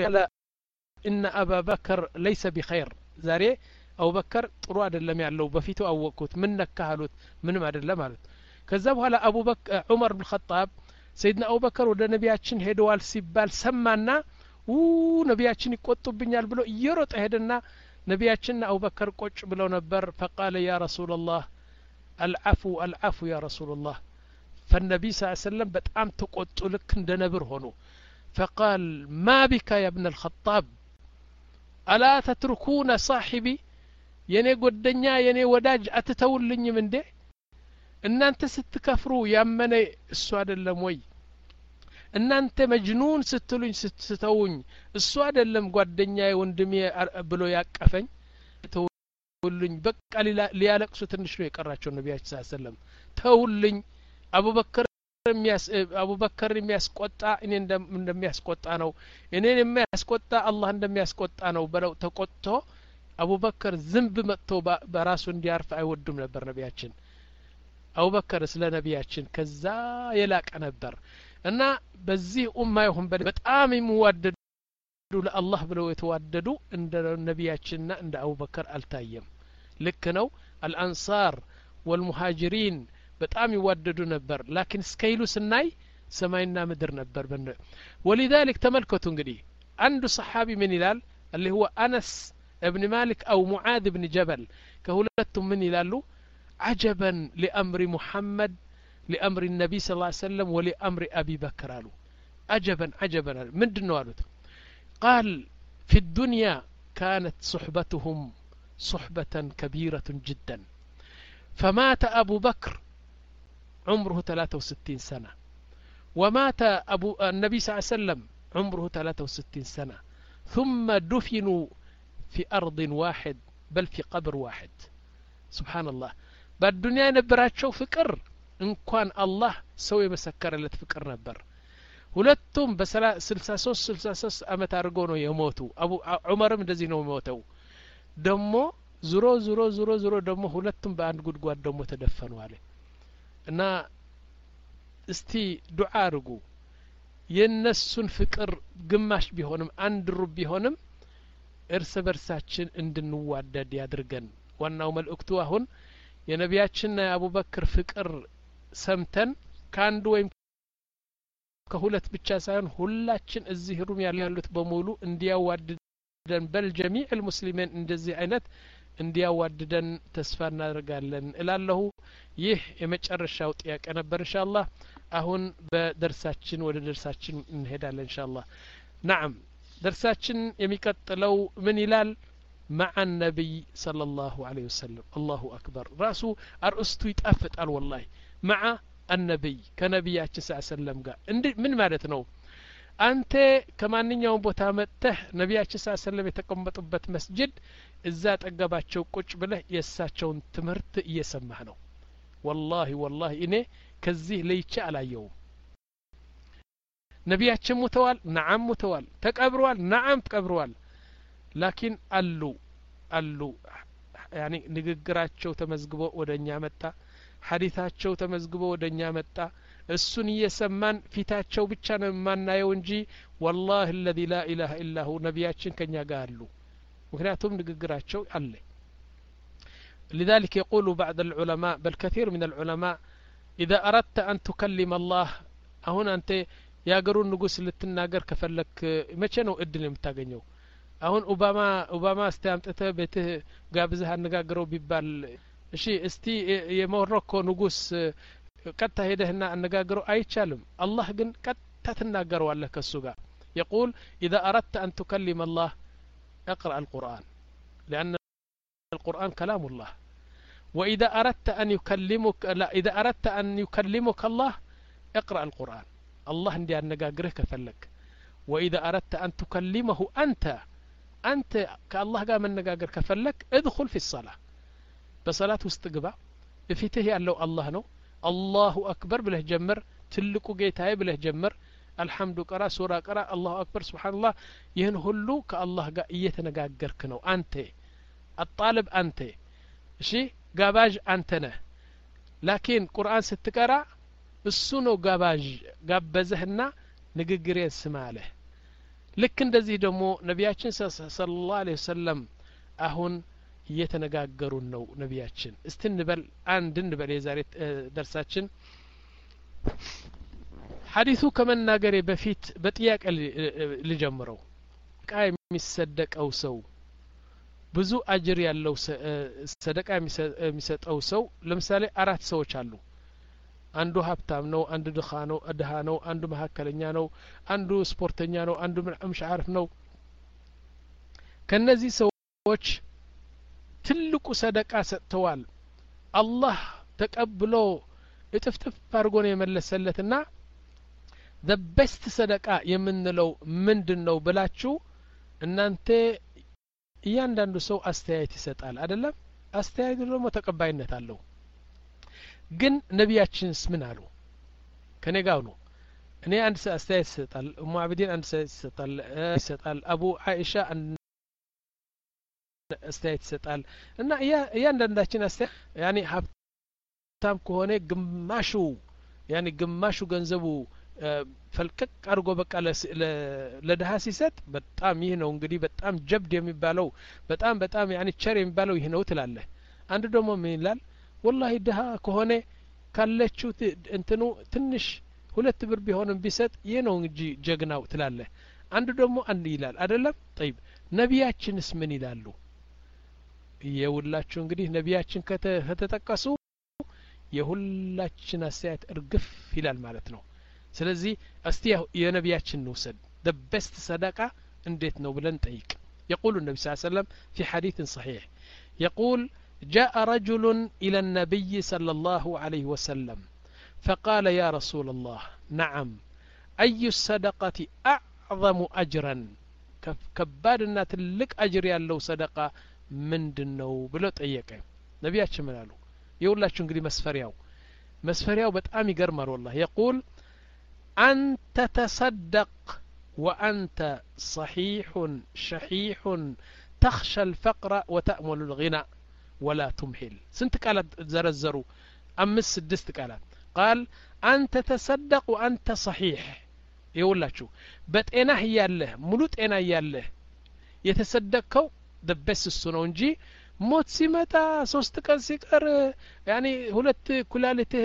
إن أبا بكر ليس بخير زاري أبو بكر ጥሩ አይደለም ያለው በፊቱ አወቁት ምን ነካሉት ምንም አይደለም ማለት ከዛም በኋላ አቡ በክር ዑመር ኢብኑ ኸጣብ ሰይድና አቡ በክር ወደ ነቢያችን ሄደዋል ሲባል ሰማና ኡ ነቢያችን ይቆጡብኛል ብሎ እየሮጠ ሄደና ነቢያችን አቡ በክር ቆጭ ብለው ነበር فقال يا رسول الله العفو العفو يا رسول الله فالنبي صلى الله عليه وسلم በጣም ተቆጡ ልክ እንደ ነብር ሆኖ فقال ما بك يا ابن الخطاب ألا تتركون صاحبي የኔ ጎደኛ የኔ ወዳጅ አትተውልኝም እንዴ እናንተ ስትከፍሩ ያመነ እሱ አይደለም ወይ እናንተ መጅኑን ስትሉኝ ስትተውኝ እሱ አይደለም ጓደኛዬ ወንድሜ ብሎ ያቀፈኝ ተውልኝ በቃ ሊያለቅሱ ትንሽ ነው የቀራቸው ነቢያችን ሰለላሁ ዐለይሂ ወሰለም ተውልኝ አቡበከር የሚያስ አቡበከር የሚያስቆጣ እኔ እንደሚያስቆጣ ነው እኔን የሚያስቆጣ አላህ እንደሚያስቆጣ ነው ብለው ተቆጥቶ አቡበከር ዝንብ መጥቶ በራሱ እንዲያርፍ አይወዱም ነበር ነቢያችን አቡበከር ስለ ነቢያችን ከዛ የላቀ ነበር እና በዚህ ኡማ ይሁን በጣም የሚዋደዱ ለአላህ ብለው የተዋደዱ እንደ ነቢያችንና እንደ አቡበከር አልታየም ልክ ነው አልአንሳር ወልሙሃጅሪን በጣም ይዋደዱ ነበር ላኪን ስከይሉ ስናይ ሰማይና ምድር ነበር በነ ولذلك ተመልከቱ እንግዲህ አንዱ ሰሃቢ ምን ይላል اللي هو أنس ابن مالك أو معاذ بن جبل كهولتهم من يلالو عجبا لأمر محمد لأمر النبي صلى الله عليه وسلم ولأمر أبي بكر قالوا عجبا عجبا من دنوالوت قال في الدنيا كانت صحبتهم صحبة كبيرة جدا فمات أبو بكر عمره ثلاثة وستين سنة ومات أبو النبي صلى الله عليه وسلم عمره ثلاثة وستين سنة ثم دفنوا في أرض واحد بل في قبر واحد سبحان الله بالدنيا نبراتشو فكر إن كان الله سوي مسكر اللي تفكر نبر ሁለቱም በስልሳ ሶስት ስልሳ ሶስት አመት አድርጎ ነው የሞቱ አቡ ዑመርም እንደዚህ ነው የሞተው ደሞ ዙሮ ዙሮ ዙሮ ዙሮ ደሞ ሁለቱም በአንድ ጉድጓድ ደሞ ተደፈኑ አለ እና እስቲ ዱዓ አድርጉ የነሱን ፍቅር ግማሽ ቢሆንም አንድ ሩብ ቢሆንም እርስ በርሳችን እንድንዋደድ ያድርገን ዋናው መልእክቱ አሁን የነቢያችንና የአቡበክር ፍቅር ሰምተን ካንዱ ወይም ከሁለት ብቻ ሳይሆን ሁላችን እዚህ ሩም ያሉት በሙሉ እንዲያዋድደን በል ጀሚዕ المسلمين እንደዚህ አይነት እንዲያዋድደን ተስፋ እናደርጋለን እላለሁ ይህ የመጨረሻው ጥያቄ ነበር ኢንሻአላህ አሁን በደርሳችን ወደ ደርሳችን እንሄዳለን ኢንሻአላህ نعم درساتችን የሚቀጥለው ምን ይላል مع النبي صلى الله عليه وسلم الله أكبر راسه أرأستو يتأفت والله مع النبي كنبياتش صلى الله عليه وسلم قال من مالتنا أنت كمان يوم بتامته نبياتش صلى الله عليه وسلم يتقمطبت مسجد الزات أقباتشو قوش بله يساتشون تمرت يسمحنو والله والله إني كزيه ليتش على يوم ነቢያችን ሙተዋል نعم ሙተዋል ተቀብረዋል نعم ተቀብረዋል ላኪን አሉ አሉ يعني ንግግራቸው ተመዝግቦ ወደኛ መጣ ሐዲታቸው ተመዝግቦ ወደኛ መጣ እሱን እየሰማን ፊታቸው ብቻ ነው ማናየው እንጂ والله الذي لا اله الا هو ነቢያችን ከኛ ጋር አሉ ምክንያቱም ንግግራቸው አለ لذلك يقول بعض العلماء بل كثير من العلماء إذا أردت أن تكلم الله هنا أنت يقرون نقول للتناقر كفلك متى نو إدن المتاقنيو አሁን ኦባማ ኦባማ አስተያምጥተ ቤትህ ጋብዘህ አነጋግረው ቢባል እሺ እስቲ የሞሮኮ ንጉስ ቀጥታ ሄደህና አነጋግረው አይቻልም አላህ ግን ቀጥታ ትናገረዋለህ ከሱ ጋር يقول إذا أردت أن تكلم الله اقرأ القرآن لأن القرآن كلام الله وإذا أردت أن يكلمك لا إذا أردت أن يكلمك الله اقرأ القرآن الله عندي أنقاقره كفلك وإذا أردت أن تكلمه أنت أنت كالله قام النقاقر كفلك ادخل في الصلاة بصلاة واستقبع بفيته يالله الله نو الله أكبر بله جمر تلقوا قيتاي بله جمر الحمد قرأ سورة قرأ الله أكبر سبحان الله ينهلو كالله قا يتنقاقر كنو أنت الطالب أنت شي قاباج أنتنا لكن قرآن ستقرأ السنو قاباج قابزهنا نققرين سماله ልክ እንደዚህ ደግሞ ነቢያችን ሰለላሁ ዐለይሂ ወሰለም አሁን እየተነጋገሩን ነው ነቢያችን እስቲ እንበል አንድ እንበል የዛሬ ደርሳችን ሐዲሱ ከመናገሬ በፊት በጥያቄ ልጀምረው ቃ የሚሰደቀው ሰው ብዙ አጅር ያለው ሰደቃ የሚሰጠው ሰው ለምሳሌ አራት ሰዎች አሉ አንዱ ሀብታም ነው አንዱ ድኻ ነው ድሃ ነው አንዱ መካከለኛ ነው አንዱ ስፖርተኛ ነው አንዱ ምሽ ዓርፍ ነው ከነዚህ ሰዎች ትልቁ ሰደቃ ሰጥተዋል አላህ ተቀብሎ እጥፍጥፍ አድርጎ ነው የመለሰለትና the best ሰደቃ የምንለው ምንድነው ብላችሁ እናንተ እያንዳንዱ ሰው አስተያየት ይሰጣል አይደለም አስተያየቱ ደግሞ ተቀባይነት አለው ግን ነቢያችንስ ምን አሉ ከኔ ጋር ነው እኔ አንድ አስተያየት ይሰጣል ኡሙ አብዲን አንድ ይሰጣል ይሰጣል አቡ አይሻ አስተያየት ይሰጣል እና እያንዳንዳችን አስተያየት ያኒ ሀብታም ከሆነ ግማሹ ያኒ ግማሹ ገንዘቡ ፈልቀቅ አድርጎ በቃ ለድሃ ሲሰጥ በጣም ይህ ነው እንግዲህ በጣም ጀብድ የሚባለው በጣም በጣም ያኒ ቸር የሚባለው ይህ ነው ትላለህ አንዱ ደግሞ ምን ይላል والله ድሃ ከሆነ ካለችው እንትኑ ትንሽ ሁለት ብር ቢሆንም ቢሰጥ ይህ ነው እንጂ ጀግናው ትላለህ አንዱ ደግሞ አንድ ይላል አይደለም طيب ነቢያችንስ ምን ይላሉ የሁላችሁ እንግዲህ ነቢያችን ከተጠቀሱ የሁላችን አስተያየት እርግፍ ይላል ማለት ነው ስለዚህ እስቲ የነቢያችን እንውሰድ the best ሰደቃ እንዴት ነው ብለን ጠይቅ يقول النبي صلى الله عليه وسلم في حديث صحيح يقول جاء رجل إلى النبي صلى الله عليه وسلم فقال يا رسول الله نعم أي الصدقة أعظم أجرا كبادنا تلك أجر يالله صدقة من دنو بلو تأيك نبياتش من قالوا يقول لا شنقلي مسفرياو مسفرياو بتأمي قرمر والله يقول أن تتصدق وأنت صحيح شحيح تخشى الفقر وتأمل الغنى ولا تمهل سنت قالت زرزروا أمس سدست قالت قال أنت تصدق وأنت صحيح يقول لك شو بتأنا هي الله ملوت أنا هي الله يتصدقوا دبس السنونجي موت سمتا ሶስት ቀን ሲቀር ያኒ ሁለት ኩላሊትህ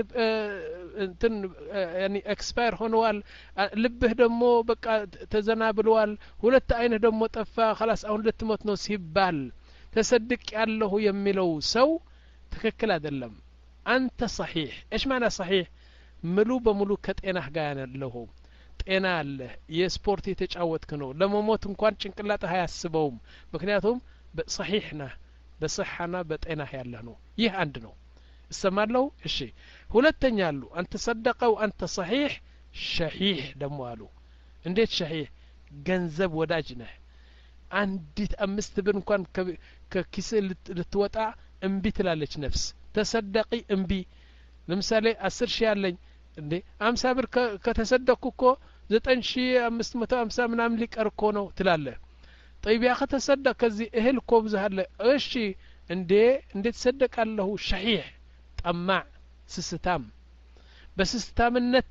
እንትን ያኒ ኤክስፓየር ሆነዋል ልብህ ደግሞ በቃ ተዘናብሏል ሁለት አይንህ ደግሞ ጠፋ خلاص አሁን ልትሞት ነው ሲባል ተሰድቅ ያለው የሚለው ሰው ትክክል አይደለም አንተ صحيح ايش معنى صحيح ሙሉ በሙሉ ከጤናህ ጋር ያለው ጤና አለ የስፖርት የተጫወትክ ነው ለመሞት እንኳን ጭንቅላትህ አያስበውም ምክንያቱም صحيح ነህ በصحና በጤናህ ያለህ ነው ይህ አንድ ነው እሰማለሁ እሺ ሁለተኛ አሉ አንተ ሰደቀው አንተ صحيح شحيح ደሞ አሉ እንዴት شحيح ገንዘብ ወዳጅ ነህ አንዲት አምስት ብር እንኳን ከኪስ ልትወጣ እምቢ ትላለች ነፍስ ተሰደቂ እምቢ ለምሳሌ አስር ሺህ ያለኝ እንዴ አምሳ ብር ከተሰደቅኩ እኮ ዘጠኝ ሺህ አምስት መቶ ሃምሳ ምናምን ሊቀር እኮ ነው ትላለህ طيب يا اخي تصدق كذي اهل كوبز هلا ايش እንዴ እንዴት ተሰደቃለሁ شحيح طماع ስስታም በስስታምነት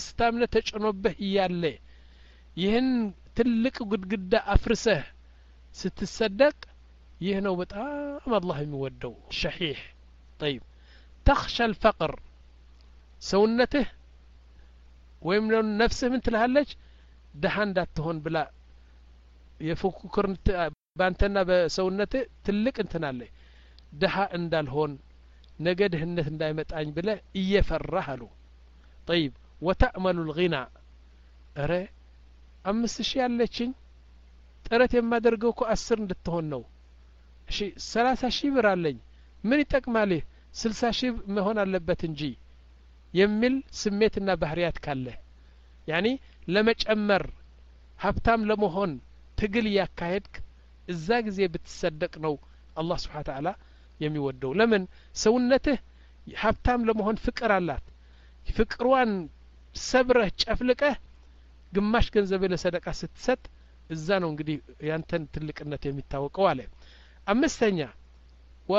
ስስታምነት ተጭኖብህ ይያለ ይህን ትልቅ ግድግዳ አፍርሰህ ስትሰደቅ ይህ ነው በጣም አላህ የሚወደው ሸሂህ طيب تخشى الفقر ሰውነትህ ወይም ነፍስህ ምን ትልሃለች ደሃ እንዳትሆን ብላ የፉክክር ባንተና በሰውነትህ ትልቅ እንትን አለ ደሃ እንዳልሆን ነገ ድህነት እንዳይመጣኝ ብለ እየፈራህ አሉ طيب وتأمل الغنى እረ አምስት ሺህ ያለችኝ ጥረት የማደርገው እኮ አስር እንድትሆን ነው እሺ ሰላሳ ሺህ ብር አለኝ ምን ይጠቅማል ስልሳ ሺህ መሆን አለበት እንጂ የሚል ስሜትና ባህሪያት ካለ ያኒ ለመጨመር ሀብታም ለመሆን ትግል ያካሄድክ እዛ ጊዜ ብትሰደቅ ነው አላህ Subhanahu Wa Ta'ala የሚወደው ለምን ሰውነትህ ሀብታም ለመሆን ፍቅር አላት ፍቅሯን ሰብረህ ጨፍልቀህ ግማሽ ገንዘብ ለሰደቃ ስትሰጥ እዛ ነው እንግዲህ ያንተን ትልቅነት የሚታወቀው አለ አምስተኛ ወ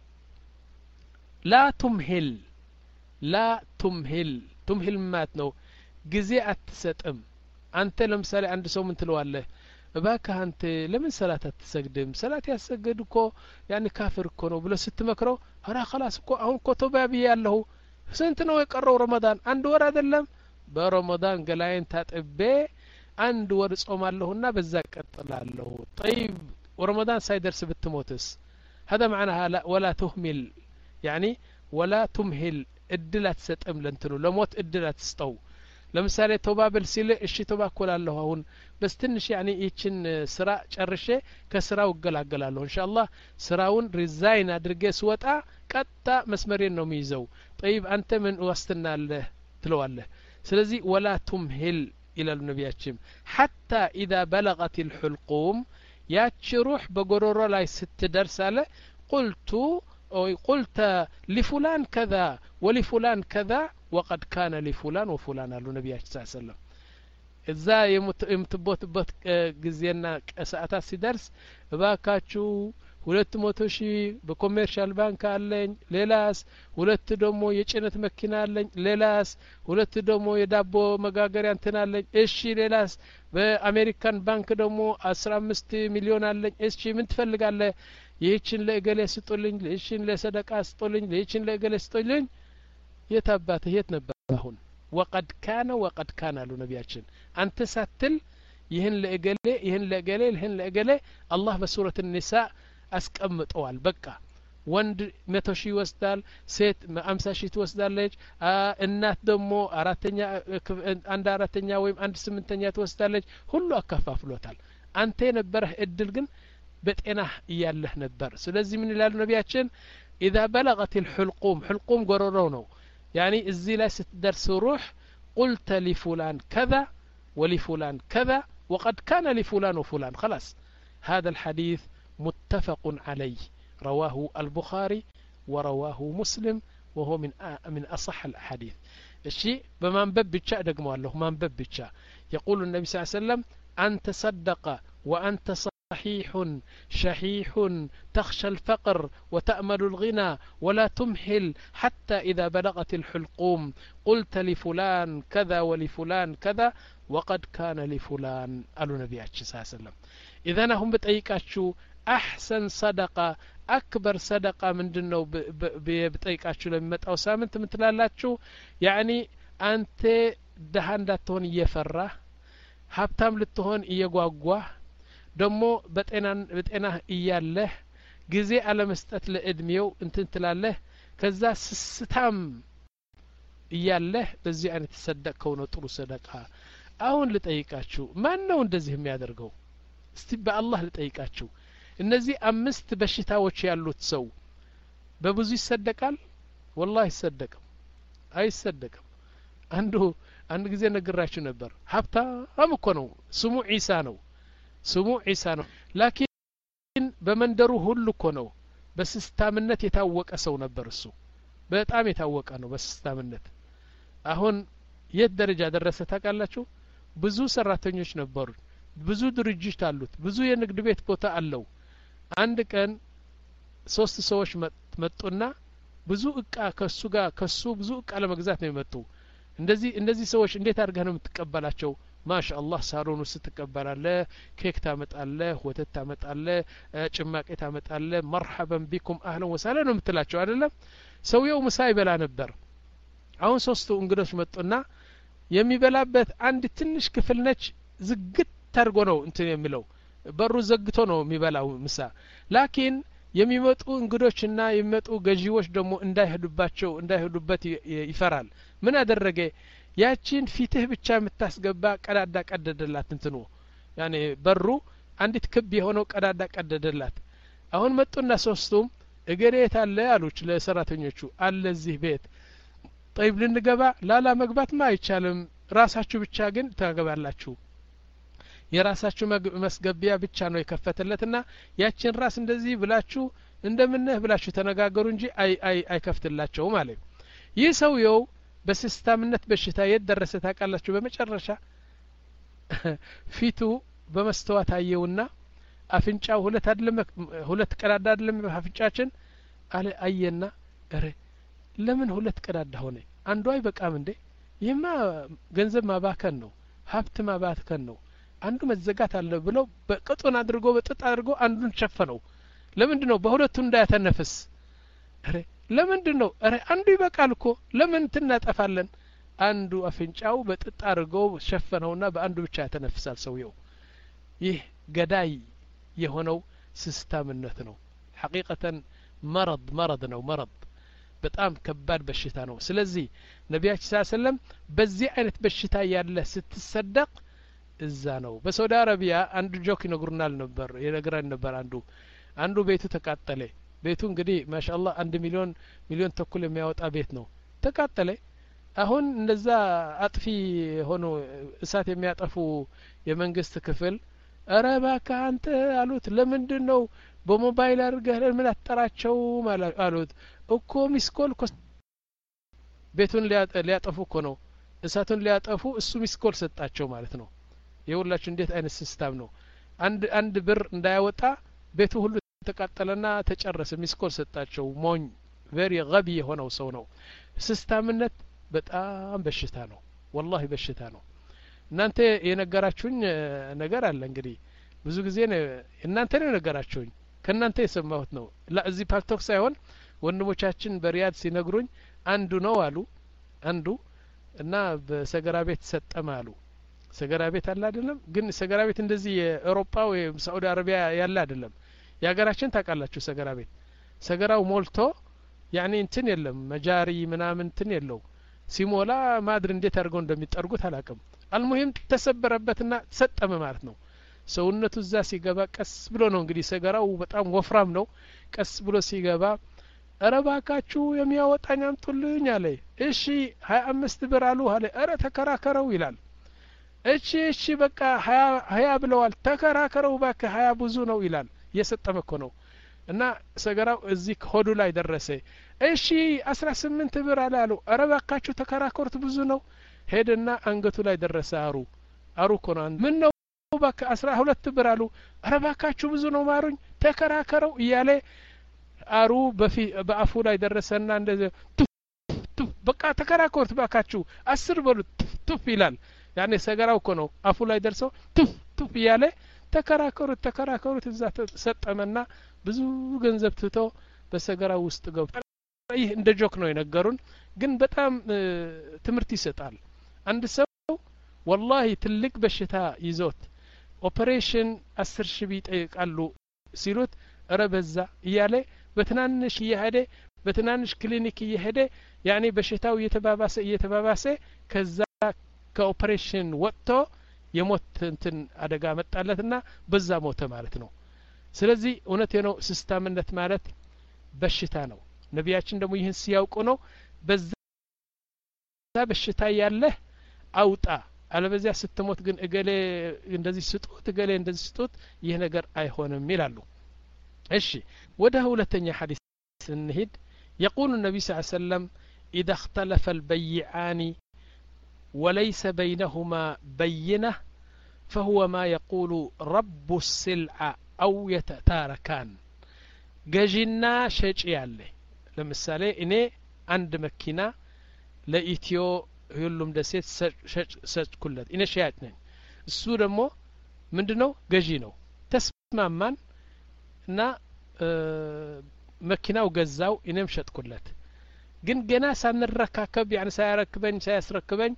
لا تمهل لا تمهل تمهل ማለት ነው ጊዜ አትሰጥም አንተ ለምሳሌ አንድ ሰው ምን ትለዋለህ እባክህ አንተ ለምን ሰላት አትሰግድም ሰላት ያሰግድ እኮ ያኒ ካፍር እኮ ነው ብለ ስትመክረው አራ خلاص እኮ አሁን እኮ ተውባ ብያለሁ ስንት ነው የቀረው ረመዳን አንድ ወር አይደለም በረመዳን ገላይን ታጥቤ አንድ ወር ጾማለሁና በዛ ቀጥላለሁ طيب ورمضان ሳይደርስ ብትሞትስ هذا معناها لا ولا تهمل يعني ولا تمهل እድል አትሰጥም ለእንትኑ ለሞት እድል አትስጠው ለምሳሌ ተውባ በል ሲል እሺ ተውባ እኮላለሁ አሁን በስ ትንሽ ያኒ ይችን ስራ ጨርሼ ከስራው እገላገላለሁ ኢንሻአላህ ስራውን ሪዛይን አድርጌ ስወጣ ቀጣ መስመሬን ነው የሚይዘው طيب አንተ ምን ዋስትናለህ ትለዋለህ ስለዚህ ولا تمهل الى النبيያችን حتى اذا بلغت الحلقوم ያቺ ሩህ በጎሮሮ ላይ ስትደርስ አለ قلت أو قلت لفلان كذا ولفلان كذا وقد كان لفلان وفلان قالوا النبي صلى الله عليه وسلم إذا يمتبوتبوت ጊዜና ሰዓታት ሲደርስ እባካችሁ ሁለት መቶ ሺህ በኮሜርሻል ባንክ አለኝ ሌላስ ሁለት ደግሞ የጭነት መኪና አለኝ ሌላስ ሁለት ደግሞ የዳቦ መጋገሪያ እንትን አለኝ እሺ ሌላስ በአሜሪካን ባንክ ደግሞ አስራ አምስት ሚሊዮን አለኝ እሺ ምን ትፈልጋለህ ይህችን ለእገሌ ስጡልኝ ይህችን ለሰደቃ ስጡልኝ ይህችን ለእገሌ ስጡልኝ የታባተ የት ነበር አሁን وقد كان وقد كان አሉ ነቢያችን አንተ ሳትል ይህን ለእገሌ ይህን ለእገሌ ይህን ለእገሌ አላህ በሱረት النساء አስቀምጠዋል በቃ ወንድ መቶ ሺህ ይወስዳል ሴት አምሳ ሺህ ትወስዳለች እናት ደግሞ አራተኛ አንድ አራተኛ ወይም አንድ ስምንተኛ ትወስዳለች ሁሉ አከፋፍሎታል አንተ የነበረህ እድል ግን በጤናህ እያለህ ነበር ስለዚህ ምን ይላሉ ነቢያችን اذا بلغت الحلقوم حلقوم ጎሮሮው ነው يعني እዚህ ላይ ስትደርስ ሩህ قلت لفلان كذا ولفلان كذا وقد كان لفلان وفلان خلاص هذا الحديث متفق عليه رواه البخاري ورواه مسلم وهو من من أصح الأحاديث الشيء بمنبب بتشا دغموالله منبب بتشا يقول النبي صلى الله عليه وسلم أنت صدق وأنت صحيح شحيح تخشى الفقر وتأمل الغنى ولا تمهل حتى إذا بلغت الحلقوم قلت لفلان كذا ولفلان كذا وقد كان لفلان قالوا النبي صلى الله عليه وسلم إذا هم بتأيكاتشو أحسن صدقة أكبر صدقة من دنو بتأيكاتشو لما متأو سامنت متلالاتشو يعني أنت دهان داتون يفرح هابتام لتهون إيقواقواه ደሞ በጤናን በጤናህ እያለህ ጊዜ አለመስጠት ለእድሜው እንትን ትላለህ ከዛ ስስታም እያለህ በዚህ አይነት ተሰደቀው ነው ጥሩ ሰደቃ አሁን ልጠይቃችሁ ማን ነው እንደዚህ የሚያደርገው እስቲ በአላህ ልጠይቃችሁ እነዚህ አምስት በሽታዎች ያሉት ሰው በብዙ ይሰደቃል والله ይሰደቅም አይሰደቅም አንዱ አንድ ጊዜ ነግራችሁ ነበር ሀብታም እኮ ነው ስሙ ዒሳ ነው ስሙ ዒሳ ነው ላኪን በመንደሩ ሁሉ እኮ ነው በስስታምነት የታወቀ ሰው ነበር እሱ በጣም የታወቀ ነው በስስታምነት አሁን የት ደረጃ ደረሰ ታውቃላችሁ ብዙ ሰራተኞች ነበሩ ብዙ ድርጅት አሉት ብዙ የንግድ ቤት ቦታ አለው አንድ ቀን ሶስት ሰዎች መጡና ብዙ እቃ ከሱ ጋር ከሱ ብዙ እቃ ለመግዛት ነው የመጡ እንደዚህ እንደዚህ ሰዎች እንዴት አድርገህ ነው የምትቀበላቸው ማሻአላህ ሳሎን ውስጥ ትቀበላለህ ኬክ ታመጣለህ ወተት ታመጣለህ ጭማቂ ታመጣለህ መርሐበን ቢኩም አህለን ወሰህለን ነው የምትላቸው አይደለም ሰውየው ምሳ ይበላ ነበር አሁን ሶስቱ እንግዶች መጡና የሚበላበት አንድ ትንሽ ክፍል ነች ዝግት ታርጎ ነው እንትን የሚለው በሩ ዘግቶ ነው የሚበላው ምሳ ላኪን የሚመጡ እንግዶችና የሚመጡ ገዢዎች ደግሞ እንዳይሄዱባቸው እንዳይሄዱበት ይፈራል ምን አደረገ ያቺን ፊትህ ብቻ የምታስገባ ቀዳዳ ቀደደላት እንትኑ ያኔ በሩ አንዲት ክብ የሆነው ቀዳዳ ቀደደላት አሁን መጡና ሶስቱም እገሬት አለ አሉች ለሰራተኞቹ አለ እዚህ ቤት طيب ልንገባ ላላ መግባትማ አይቻልም ራሳችሁ ብቻ ግን ታገባላችሁ የራሳችሁ መስገቢያ ብቻ ነው የከፈተለትና ያችን ራስ እንደዚህ ብላችሁ እንደምነህ ብላችሁ ተነጋገሩ እንጂ አይ አይ አይከፍትላቸው ማለት ይህ ሰውየው በሲስታምነት በሽታ የደረሰ ታቃላችሁ በመጨረሻ ፊቱ በመስተዋት አየውና አፍንጫው ሁለት አይደለም ሁለት ቀዳዳ አይደለም አፍንጫችን አለ አየና እረ ለምን ሁለት ቀዳዳ ሆነ አንዱ አይበቃም እንዴ ይሄማ ገንዘብ ማባከን ነው ሀብት ማባከን ነው አንዱ መዘጋት አለ ብሎ በቅጡን አድርጎ በጥጥ አድርጎ አንዱን ሸፈነው ለምንድነው በሁለቱ እንዳያተነፍስ አረ ለምንድነው አረ አንዱ ይበቃል እኮ ለምን ትናጠፋለን አንዱ አፍንጫው በጥጥ አድርጎ ሸፈነውና በአንዱ ብቻ ያተነፍሳል ሰውየው ይህ ገዳይ የሆነው ሲስታምነት ነው ሐቂቀተን መረድ መረድ ነው መረድ በጣም ከባድ በሽታ ነው ስለዚህ ነቢያችን ሰለላሁ ዐለይሂ ወሰለም በዚህ አይነት በሽታ ያለ ስትሰደቅ እዛ ነው በሳውዲ አረቢያ አንዱ ጆክ ይነግሩናል ነበር የነገረን ነበር አንዱ አንዱ ቤቱ ተቃጠለ ቤቱ እንግዲህ ማሻአላህ አንድ ሚሊዮን ሚሊዮን ተኩል የሚያወጣ ቤት ነው ተቃጠለ አሁን እንደዛ አጥፊ ሆኖ እሳት የሚያጠፉ የመንግስት ክፍል አረ እባክህ አንተ አሉት ለምንድነው በሞባይል አድርገህ ለምን አትጠራቸው አሉት እኮ ሚስኮል ቤቱን ሊያጠፉ እኮ ነው እሳቱን ሊያጠፉ እሱ ሚስኮል ሰጣቸው ማለት ነው የሁላችሁ እንዴት አይነት ሲስተም ነው አንድ አንድ ብር እንዳያወጣ ቤቱ ሁሉ ተቃጠለና ተጨረሰ ሚስኮል ሰጣቸው ሞኝ ቬሪ ገቢ የሆነው ሰው ነው ሲስተምነት በጣም በሽታ ነው والله በሽታ ነው እናንተ የነገራችሁኝ ነገር አለ እንግዲህ ብዙ ጊዜ እናንተ ነው የነገራችሁኝ ከናንተ የሰማሁት ነው ለዚህ ፓልቶክ ሳይሆን ወንድሞቻችን በሪያድ ሲነግሩኝ አንዱ ነው አሉ አንዱ እና በሰገራ ቤት ሰጠም አሉ ሰገራ ቤት አለ አይደለም ግን ሰገራ ቤት እንደዚህ የአውሮፓ ወይ ሳውዲ አረቢያ ያለ አይደለም ያገራችን ታቃላችሁ ሰገራ ቤት ሰገራው ሞልቶ ያኒ እንትን የለም መጃሪ ምናምን እንትን የለው ሲሞላ ማድር እንዴት አድርገው እንደሚጠርጉት አላቅም አልሙሂም ተሰበረበትና ተሰጠመ ማለት ነው ሰውነቱ እዛ ሲገባ ቀስ ብሎ ነው እንግዲህ ሰገራው በጣም ወፍራም ነው ቀስ ብሎ ሲገባ አረባካችሁ የሚያወጣኝ አምጡልኝ አለ እሺ ሀያ አምስት ብር አሉ አለ አረ ተከራከረው ይላል እሺ እሺ በቃ ሀያ ብለዋል ተከራከረው ባከ ሀያ ብዙ ነው ይላል የሰጠመ እኮ ነው እና ሰገራው እዚህ ሆዱ ላይ ደረሰ እሺ አስራ ስምንት ብር አላሉ አረባካችሁ ተከራከሩት ብዙ ነው ሄደና አንገቱ ላይ ደረሰ አሩ አሩ እኮ ነው ምን ነው ባከ አስራ ሁለት ብር አሉ አረባካችሁ ብዙ ነው ማሩኝ ተከራከረው እያለ አሩ በፊ በአፉ ላይ ደረሰና እንደዚህ ቱፍ በቃ ተከራከሩት ባካችሁ አስር በሉት ቱፍ ይላል ያኔ ሰገራው እኮ ነው አፉ ላይ ደርሰው ቱፍ ቱፍ እያለ ተከራከሩት ተከራከሩት እዛ ሰጠመና ብዙ ገንዘብ ትቶ በሰገራው ውስጥ ገብቶ ይህ እንደ ጆክ ነው የነገሩን ግን በጣም ትምህርት ይሰጣል አንድ ሰው والله ትልቅ በሽታ ይዞት ኦፕሬሽን አስር ሺህ ቢጠይቃሉ ሲሉት ረበዛ እያለ በትናንሽ እየሄደ በትናንሽ ክሊኒክ እየሄደ ያኔ በሽታው እየተባባሰ እየተባባሰ ከዛ ከኦፕሬሽን ወጥቶ የሞት እንትን አደጋ መጣለትና በዛ ሞተ ማለት ነው ስለዚህ እውነቴ ነው ሲስታምነት ማለት በሽታ ነው ነቢያችን ደግሞ ይህን ሲያውቁ ነው በዛ በሽታ ያለ አውጣ አለበዚያ ስትሞት ግን እገሌ እንደዚህ ስጡት እገሌ እንደዚህ ስጡት ይህ ነገር አይሆንም ይላሉ እሺ ወደ ሁለተኛ ሐዲስ እንሂድ يقول النبي صلى الله عليه وسلم إذا اختلف البيعان وليس بينهما بينة فهو ما يقول رب السلعة أو يتتاركان جاجنا شيء ያለ ለምሳሌ እኔ አንድ መኪና ለኢትዮ ሁሉም ደሴት ሰጭኩለት እኔ ሻጭ ነኝ እሱ ደግሞ ምንድነው ገዢ ነው ተስማማን እና መኪናው ገዛው እኔም ሸጥኩለት ግን ገና ሳንረካከብ يعني ሳያረክበኝ ሳያስረክበኝ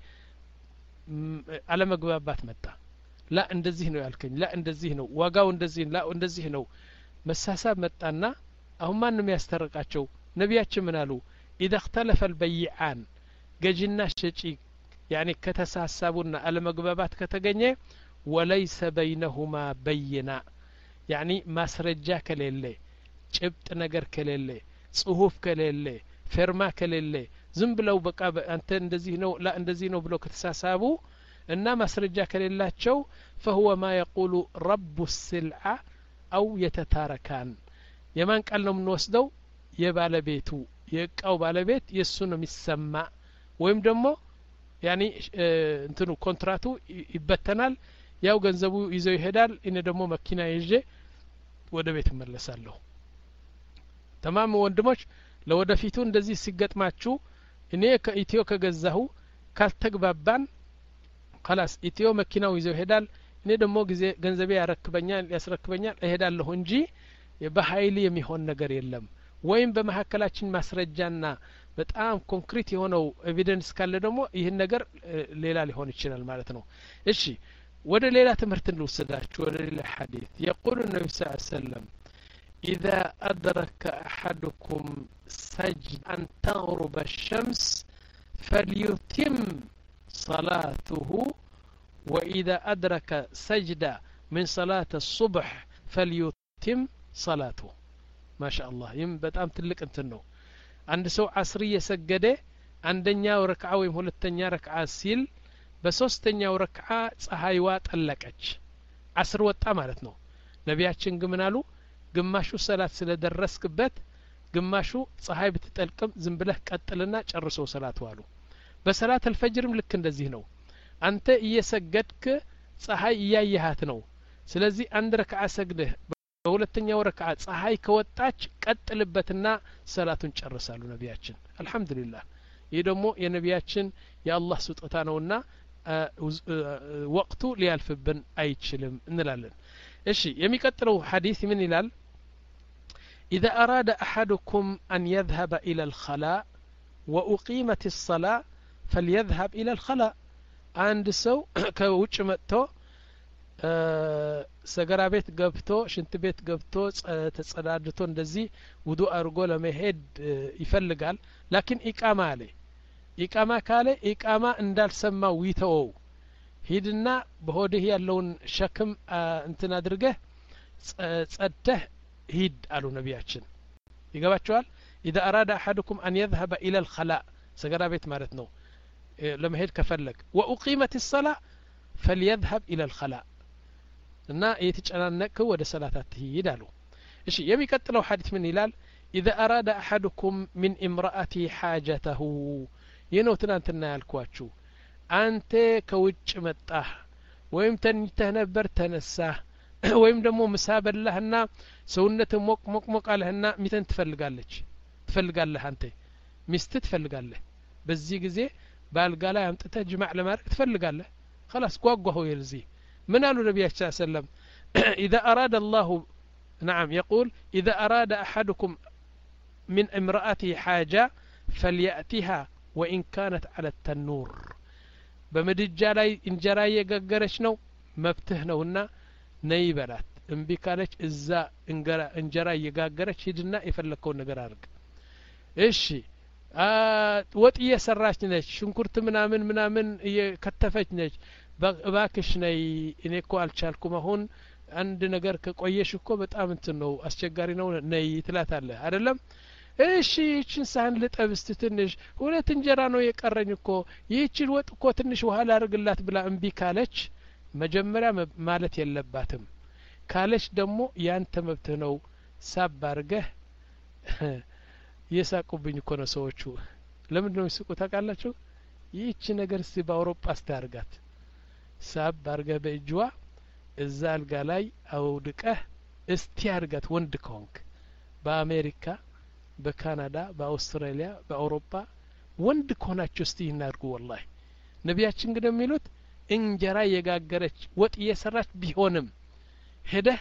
አለመግባባት መጣ ላ እንደዚህ ነው ያልከኝ ላ እንደዚህ ነው ዋጋው እንደዚህ ላ እንደዚህ ነው መሳሳብ መጣና አሁን ማንም ያስተረቃቸው ነቢያችን ምን አሉ اذا اختلف البيعان ገጂና ሸጪ يعني ከተሳሳቡና አለመግባባት ከተገኘ وليس بينهما بينا يعني ማስረጃ ከሌለ ጭብጥ ነገር ከሌለ ጽሁፍ ከሌለ ፈርማ ከሌለ ዝም ብለው በቃ አንተ እንደዚህ ነው ላ እንደዚህ ነው ብለው ከተሳሳቡ እና ማስረጃ ከሌላቸው فهو ما يقول رب السلعة أو يتتاركان የማን ቃል ነው የምንወስደው የባለቤቱ የቃው ባለቤት የሱ ነው የሚሰማ ወይም ደግሞ ያኒ እንትኑ ኮንትራቱ ይበተናል ያው ገንዘቡ ይዘው ይሄዳል እኔ ደግሞ መኪና ይዤ ወደ ቤት እመለሳለሁ ተማም ወንድሞች ለወደፊቱ እንደዚህ ሲገጥማችሁ እኔ ከኢትዮ ከገዛሁ ካልተግባባን خلاص ኢትዮ መኪናው ይዘው ይሄዳል እኔ ደግሞ ጊዜ ገንዘቤ ያረክበኛል ያስረክበኛል እሄዳለሁ እንጂ በኃይል የሚሆን ነገር የለም ወይም በመሐከላችን ማስረጃና በጣም ኮንክሪት የሆነው ኤቪደንስ ካለ ደግሞ ይህን ነገር ሌላ ሊሆን ይችላል ማለት ነው እሺ ወደ ሌላ ትምህርት እንውሰዳችሁ ወደ ሌላ ሐዲስ يقول النبي صلى الله عليه وسلم إذا أدرك أحدكم سجد أن تغرب الشمس فليتم صلاته وإذا أدرك سجدة من صلاة الصبح فليتم صلاته ما شاء الله يم በጣም ትልቅ እንትን ነው አንድ ሰው አስር እየሰገደ አንደኛው ረክዓ ወይም ሁለተኛ ረክዓ ሲል በሶስተኛው ረክዓ ፀሐይዋ ጠለቀች አስር ወጣ ማለት ነው ነቢያችን ግን ምን አሉ ግማሹ ሰላት ስለደረስክበት ግማሹ ፀሐይ ብትጠልቅም ዝም ብለህ ቀጥልና ጨርሰው ሰላት ዋሉ በሰላት አልፈጅርም ልክ እንደዚህ ነው አንተ እየሰገድክ ፀሐይ እያየሃት ነው ስለዚህ አንድ ረክዓ ሰግደህ በሁለተኛው ረክዓ ፀሐይ ከወጣች ቀጥልበትና ሰላቱን ጨርሳሉ ነቢያችን አልহামዱሊላህ ይህ ደግሞ የነቢያችን የአላህ ስጦታ ነውና ወቅቱ ሊያልፍብን አይችልም እንላለን እሺ የሚቀጥለው ሐዲስ ምን ይላል إذا أراد أحدكم أن يذهب إلى الخلاء وأقيمت الصلاة فليذهب إلى الخلاء عند سو كوچ متو ሰገራ ቤት ገብቶ ሽንት ቤት ገብቶ ተጸዳድቶ እንደዚህ ውዱ አርጎ ለመሄድ ይፈልጋል ላኪን ኢቃማ አለ ኢቃማ ካለ ኢቃማ እንዳልሰማው ይተወው ሂድና በሆድህ ያለውን ሸክም እንትን አድርገህ ጸደህ ሂድ አሉ ነቢያችን ይገባቸዋል إذا أراد أحدكم أن يذهب إلى الخلاء ሰገራ ቤት ማለት ነው ለመሄድ ከፈለግ وأقيمت الصلاة فليذهب إلى الخلاء እና እየተጨናነቀ ወደ ሰላታት ይሄዳሉ እሺ የሚቀጥለው ሐዲስ ምን ይላል إذا أراد أحدكم من امرأته حاجته የነው ትናንትና ያልኳችሁ አንተ ከውጭ መጣህ ወይም ተኝተህ ነበር ተነሳህ ወይም ደግሞ ምሳ በላህና ሰውነት ሞቅ ሞቅ ሞቅ አለህና ሚተን ትፈልጋለች ትፈልጋለህ አንተ ሚስት ትፈልጋለህ በዚህ ጊዜ ባልጋ ላይ አምጥተህ ጅማዕ ለማድረግ ትፈልጋለህ خلاص ጓጓው ይልዚህ من قالوا النبي صلى الله عليه وسلم إذا أراد الله نعم يقول إذا أراد أحدكم من امرأته حاجة فليأتها وإن كانت على التنور بمدجا لاي انجرا يغغرش ነው መብትህ ነውና ነይ በላት እምቢ ካለች እዛ እንጀራ እንጀራ እየጋገረች ሂድና የፈለከው ነገር አድርግ እሺ ወጥ እየሰራች ነች ሽንኩርት ምናምን ምናምን እየከተፈች ነች ባክሽ ነይ እኔ እኮ አልቻልኩም አሁን አንድ ነገር ከቆየሽ እኮ በጣም እንትን ነው አስቸጋሪ ነው ነይ ትላታለህ አይደለም እሺ እቺን ሳህን ልጠብስት ትንሽ ሁለት እንጀራ ነው የቀረኝ እኮ ይህችን ወጥ እኮ ትንሽ ውሃ ላርግላት ብላ እምቢ ካለች መጀመሪያ ማለት የለባትም ካለች ደግሞ ያንተ መብት ነው ሳብ አርገህ የሳቁብኝ እኮ ነው ሰዎቹ ለምን ነው ይስቁ ታውቃላችሁ ይህች ነገር እስቲ በአውሮፓ አስተርጋት ሳብ አርገህ በእጅዋ እዛ አልጋ ላይ አውድቀህ እስቲ አርጋት ወንድ ከሆንክ በአሜሪካ በካናዳ በአውስትራሊያ በአውሮፓ ወንድ ከሆናችሁ እስቲ ይናርጉ ወላሂ ነቢያችን ግን የሚሉት እንጀራ የጋገረች ወጥ እየሰራች ቢሆንም ሄደህ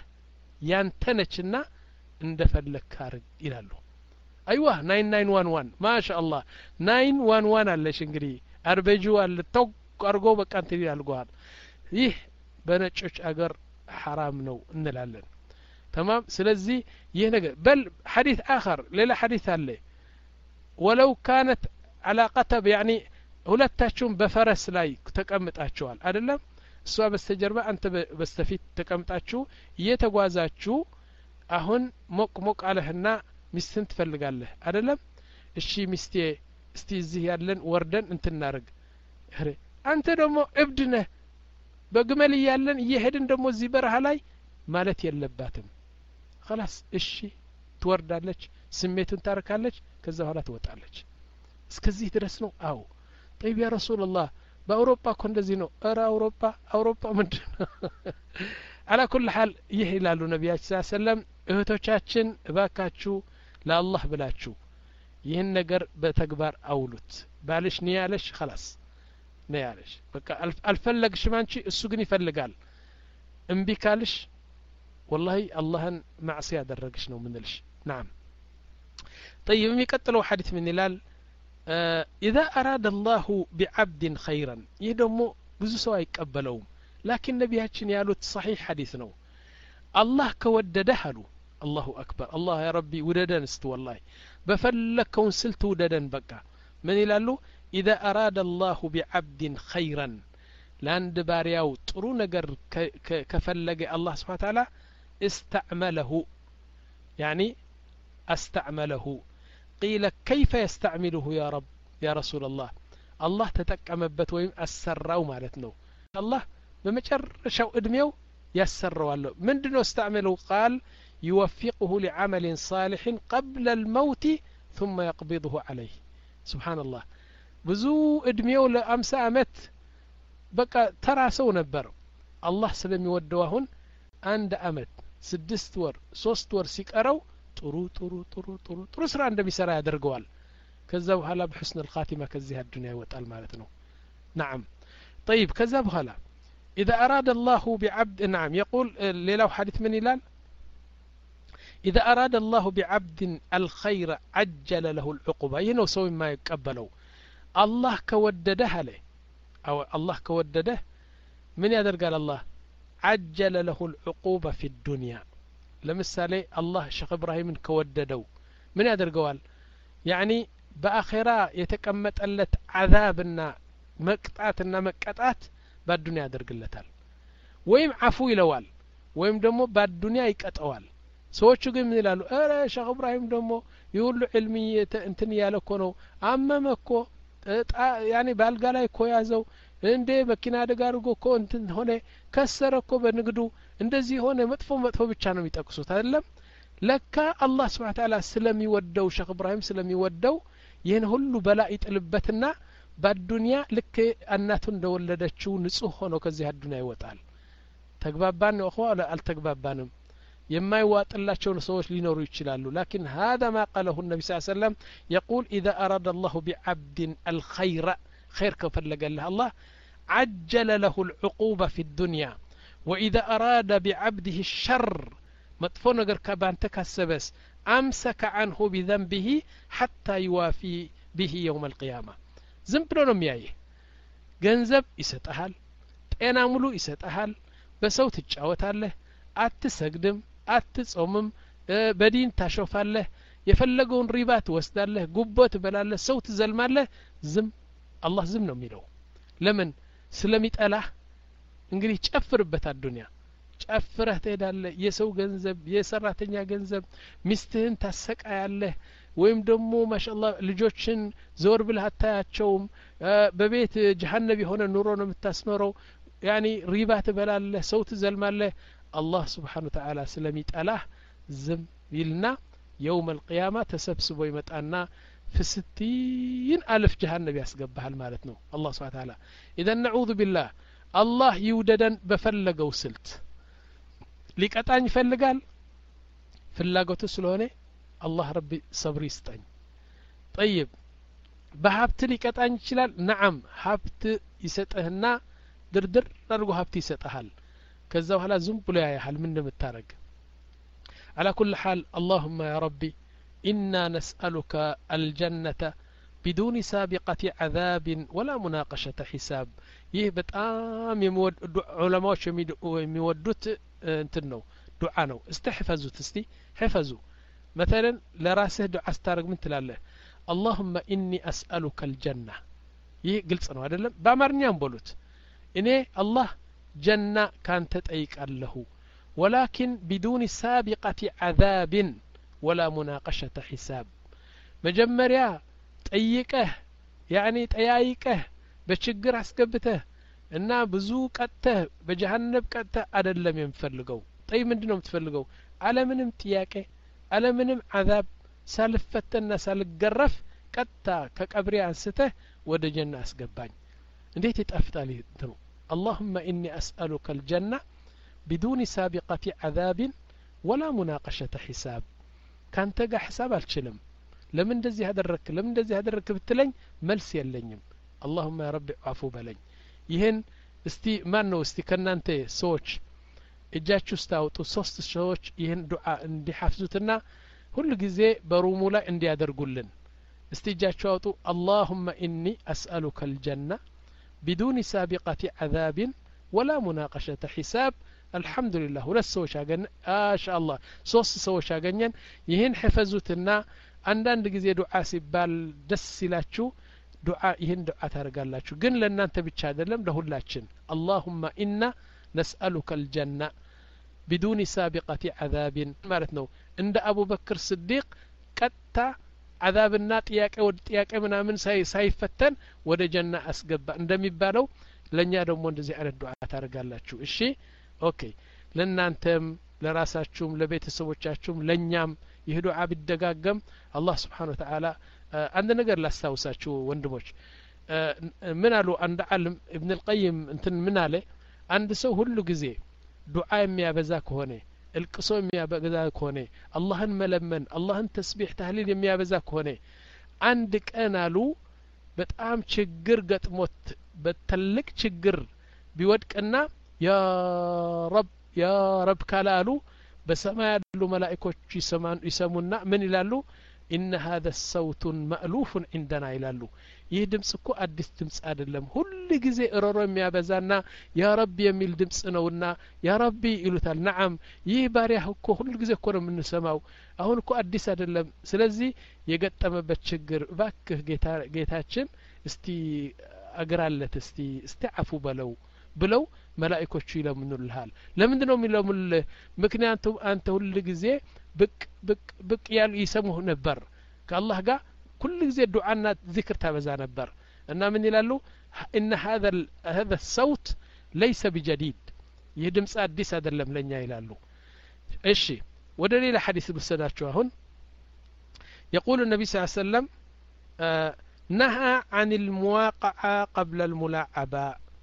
ያንተነችና እንደፈለክ አርግ ይላሉ። አይዋ ናይን ናይን ዋን ዋን ማሻአላህ ናይን ዋን ዋን አለሽ እንግዲህ አርበጁ አለ ተው አርጎ በቃ እንትን ያልጓል። ይህ በነጮች አገር ሐራም ነው እንላለን። تمام ስለዚህ ይህ ነገር በል ሐዲስ አخر ሌላ ሐዲስ አለ ወለው ካነት علاقته يعني ሁለታችሁም በፈረስ ላይ ተቀምጣችኋል አይደለም እሷ በስተጀርባ አንተ በስተፊት ተቀምጣችሁ እየተጓዛችሁ አሁን ሞቅ ሞቅ አለህና ሚስትን ትፈልጋለህ አይደለም እሺ ሚስቴ እስቲ እዚህ ያለን ወርደን እንትናርግ አረ አንተ ደግሞ እብድ ነህ በግመል ያለን እየሄድን ደግሞ እዚህ በረሃ ላይ ማለት የለባትም خلاص እሺ ትወርዳለች ስሜቱን ታርካለች ከዛ በኋላ ትወጣለች እስከዚህ ድረስ ነው አው طيب يا رسول الله በአውሮፓ እኮ እንደዚህ ነው ኧረ አውሮፓ አውሮፓ ምንድነው على كل حال ይህ ይላሉ ነብያችን ሰለላሁ ዐለይሂ ወሰለም እህቶቻችን እባካችሁ ለአላህ ብላችሁ ይህን ነገር በተግባር አውሉት ባልሽ ንያለሽ خلاص ንያለሽ በቃ አልፈለግሽም አንቺ እሱ ግን ይፈልጋል እምቢ ካልሽ والله اللهን ማዕሲያ ያደረግሽ ነው ምንልሽ نعم طيب የሚቀጥለው ሐዲስ ምን ይላል إذا أراد الله بعبد خيرا يدمو ብዙ ሰው አይቀበለውም لكن ነብያችን ያሉት صحيح ሐዲስ ነው الله ከወደደህ አሉ الله أكبر الله يا ربي وددن است والله በፈለከውን ስልት ውደደን በቃ ምን ይላሉ إذا أراد الله بعبد خيرا ለአንድ ባሪያው ጥሩ ነገር ከፈለገ الله سبحانه وتعالى استعمله يعني استعمله قيل كيف يستعمله يا رب يا رسول الله الله تتقمبت ويم اسراو ማለት ነው الله በመጨረሻው እድሜው ያሰራዋለሁ ምንድነው استعمله قال يوفقه لعمل صالح قبل الموت ثم يقبضه عليه سبحان الله ብዙ እድሜው ለ50 አመት በቃ ተራሰው ነበር الله ስለሚወደው አሁን አንድ አመት ስድስት ወር ሶስት ወር ሲቀረው ጥሩ ጥሩ ጥሩ ጥሩ ጥሩ ስራ እንደሚሰራ ያደርገዋል ከዛ በኋላ በحسن الخاتمه ከዚህ አዱንያ ይወጣል ማለት ነው نعم طيب ከዛ በኋላ إذا أراد الله بعبد نعم يقول ሌላው ሐዲስ ምን ይላል إذا أراد الله بعبد الخير عجل له العقوبة ይህ ነው ሰው የማይቀበለው الله ከወደደህ አለ أو الله ከወደደህ ምን ያደርጋል الله عجل له العقوبة في الدنيا ለምሳሌ አላህ ሼክ ኢብራሂምን ከወደደው ምን ያደርገዋል ያኒ በአኺራ የተቀመጠለት አዛብና መቅጣትና መቀጣት በዱንያ ያደርግለታል ወይም አፉ ይለዋል ወይም ደግሞ በዱንያ ይቀጣዋል ሰዎቹ ግን ምን ይላሉ አረ ሼክ ኢብራሂም ደግሞ ይሁሉ ዒልሚ እንትን ያለኮ ነው አመመኮ ያኒ ባልጋ ላይ እኮ ያዘው እንዴ መኪና አደጋ አድርጎ እኮ እንትን ሆነ ከሰረ እኮ በንግዱ እንደዚህ ሆነ መጥፎ መጥፎ ብቻ ነው የሚጠቅሱት አይደለም ለካ አላህ Subhanahu Wa Ta'ala ስለሚወደው ሼክ ኢብራሂም ስለሚወደው ይህን ሁሉ በላ ይጥልበትና በዱንያ ልክ እናቱ እንደወለደችው ንጹህ ሆኖ ከዚህ አዱንያ ይወጣል ተግባባን ነው እኮ አልተግባባንም የማይዋጥላቸው ሰዎች ሊኖሩ ይችላሉ لكن هذا ما قاله النبي صلى الله عليه وسلم يقول إذا أراد الله بعبد الخير خير كفلق له الله عجل له العقوبة في الدنيا وإذا أراد بعبده الشر مطفو نجر كبان تكسبس أمسك عنه بذنبه حتى يوافي به يوم القيامة زنبلو نمياي ገንዘብ ይሰጣል ጤና ሙሉ ይሰጣል በሰው ትጫወታለህ አትሰግድም አትጾምም በዲን ታሾፋለህ የፈለገውን ሪባ ትወስዳለህ ጉቦ ትበላለህ ሰው ትዘልማለህ ዝም አላህ ዝም ነው የሚለው ለምን ስለሚጠላህ እንግዲህ ጨፍርበት አዱንያ ጨፍረህ ትሄዳለህ የሰው ገንዘብ የሰራተኛ ገንዘብ ሚስትህን ታሰቃያለህ ወይም ደግሞ ማሻአላህ ልጆችን ዘወር ብለህ አታያቸውም በቤት ጀሃነም የሆነ ኑሮ ነው የምታስኖረው ያኒ ሪባ ትበላለህ ሰው ትዘልማለህ አላህ Subhanahu Wa Ta'ala ስለሚጠላህ ዝም ይልና يوم القيامة ተሰብስቦ ይመጣና ፍስቲን አልፍ ጀሃነም ያስገባሃል ማለት ነው አላህ Subhanahu Wa Ta'ala اذا نعوذ بالله الله ይውደደን በፈለገው ስልት ሊቀጣኝ ይፈልጋል ፍላጎቱ ስለሆነ الله ربي صبر يسطኝ طيب በሀብት ሊቀጣኝ ይችላል نعم ሀብት ይሰጥህና ድርድር አድርጎ ሀብት ይሰጣል ከዛ በኋላ ዝም ብሎ ያያል ምን እንደምታረግ على كل حال اللهم يا ربي إنا نسألك الجنة بدون سابقة عذاب ولا مناقشة حساب ይህ በጣም የሚወድ ዑለማዎች የሚወዱት እንትን ነው ዱዓ ነው استحفظوا እስቲ حفظوا مثلا ለራስህ ዱዓ አስታረግ ምን ትላለህ اللهم إني أسألك الجنة ይህ ግልጽ ነው አይደለም በአማርኛም በሉት እኔ አላህ ጀና ካንተ ጠይቃለሁ ولكن بدون سابقة عذاب ولا مناقشة حساب መጀመሪያ ጠይቀህ يعني ጠያይቀህ በችግር አስገብተህ እና ብዙ ቀጥተህ በጀሃነም ቀጥተህ አይደለም የምፈልገው ጠይ ምንድነው የምትፈልገው ዓለምንም ጥያቄ ዓለምንም عذاب ሳልፈተና ሳልገረፍ ቀጥታ ከቀብሬ አንስተህ ወደ ጀና አስገባኝ እንዴት ይጣፍጣል እንትኑ اللهم إني أسألك الجنة بدون سابقة عذاب ولا مناقشة حساب كان تقع حساب الشلم لمن دزي هذا الرك لمن دزي هذا الرك بتلين ملس يلنيم اللهم يا ربي عفو بلين يهن استي ما نو استي كنا انت سوتش اجاچو استاوطو ሶስት ሰዎች ይህን ዱዓ እንዲሐፍዙትና ሁሉ ጊዜ በሩሙ ላይ እንዲያደርጉልን እስቲ እጃቸው አውጡ اللهم إني أسألك الجنة بدون سابقة عذاب ولا مناقشة حساب الحمد لله ሁለት ሰዎች አገኘ ማሻአላህ ሶስት ሰዎች አገኘን ይህን حفظوትና አንዳንድ ጊዜ ዱዓ ሲባል ደስ ይላችሁ ዱዓ ይህን ዱዓ ታረጋላችሁ ግን ለእናንተ ብቻ አይደለም ለሁላችን اللهم إنا نسألك الجنة بدون سابقة عذاب ማለት ነው እንደ አቡ በክር ስዲቅ ቀጥታ عذابና ጥያቄ ወደ ጥያቄ ምናምን ሳይ ሳይፈተን ወደ ጀና አስገባ እንደሚባለው ለኛ ደግሞ እንደዚህ አይነት ዱዓ ታረጋላችሁ እሺ ኦኬ ለእናንተም ለራሳችሁም ለቤተሰቦቻችሁም ለኛም ይህ ዱዓ ቢደጋገም አላህ Subhanahu Wa Ta'ala አንድ ነገር ላስታውሳችሁ ወንድሞች ምን አሉ አንድ ዓለም ኢብኑ القيم እንትን ምን አለ አንድ ሰው ሁሉ ጊዜ ዱዓ የሚያበዛ ከሆነ القصو የሚያበዛ ከሆነ አላህን መለመን አላህን ተስቢህ ተህሊል የሚያበዛ ከሆነ አንድ ቀን አሉ በጣም ችግር ገጥሞት በትልቅ ችግር ቢወድቅና ያ ረብ ያ ረብ ካላሉ በሰማይ ያሉ መላእክቶች ይሰማን ይሰሙና ምን ይላሉ إن هذا الصوت مألوف عندنا ይላሉ ይህ ድምጽ እኮ አዲስ ድምጽ አይደለም ሁሉ ጊዜ እረሮ የሚያበዛና ያ ረብ የሚል ድምጽ ነውና ያ ረቢ ይሉታል نعم ይህ ባሪያ እኮ ሁሉ ጊዜ እኮ ነው የምንሰማው አሁን እኮ አዲስ አይደለም ስለዚህ የገጠመበት ችግር ባክህ ጌታ ጌታችን እስቲ አግራለት እስቲ እስቲ አፉ በለው ብለው መላእክቶቹ ይለምኑልሃል ለምንድን ነው የሚለምኑልህ ምክንያቱም አንተ ሁሉ ጊዜ ብቅ ብቅ ብቅ ያሉ ይሰሙህ ነበር ከአላህ ጋር كل ጊዜ ዱዓና ዚክር ታበዛ ነበር እና ምን ይላሉ ان هذا هذا الصوت ليس بجديد ይህ ድምጽ አዲስ አይደለም ለኛ ይላሉ እሺ ወደ ሌላ ሐዲስ ብሰዳችሁ አሁን يقول النبي صلى الله عليه وسلم نهى عن المواقعة قبل الملاعبة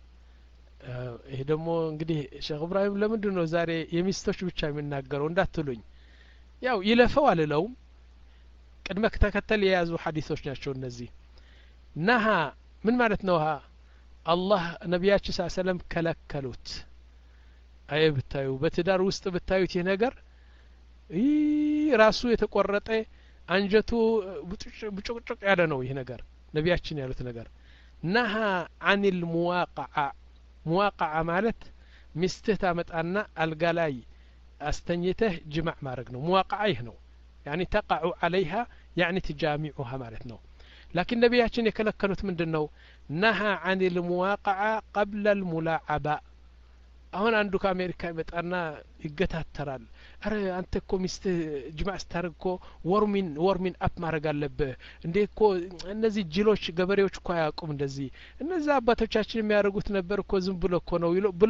ይሄ ደግሞ እንግዲህ ሼክ ኢብራሂም ለምንድን ነው ዛሬ የሚስቶች ብቻ የሚናገረው እንዳትሉኝ ያው ይለፈው አልለውም ቅድመ ተከተል የያዙ ሐዲሶች ናቸው እነዚህ ነሃ ምን ማለት ነው ها አላህ ነብያችን ሰለላሁ ዐለይሂ ወሰለም ከለከሉት አይ ብታዩ በትዳር ውስጥ ብታዩት ይሄ ነገር ይ ራሱ የተቆረጠ አንጀቱ ብጭቅጭቅ ያለ ነው ይሄ ነገር ነብያችን ያሉት ነገር ነሃ عن المواقعة مواقعة ማለት ሚስትህ ታመጣና አልጋ ላይ አስተኝተህ ጅማዕ ማድረግ ነው مواقعة ይህ ነው يعني تقع عليها يعني تجامعها ማለት ነው لكن ነብያችን የከለከሉት ምንድነው نهى عن المواقعة قبل الملاعبة አሁን አንዱ ከአሜሪካ ይመጣና ይገታተራል አረ አንተ እኮ ሚስትህ ጅማዕ ስታረግ እኮ ወርሚን ወርሚን አፕ ማድረግ አለብህ እንዴ እኮ እነዚህ ጅሎች ገበሬዎች እኮ አያውቁም እንደዚህ እነዛ አባቶቻችን የሚያደርጉት ነበር እኮ ዝም ብሎ እኮ ነው ብሎ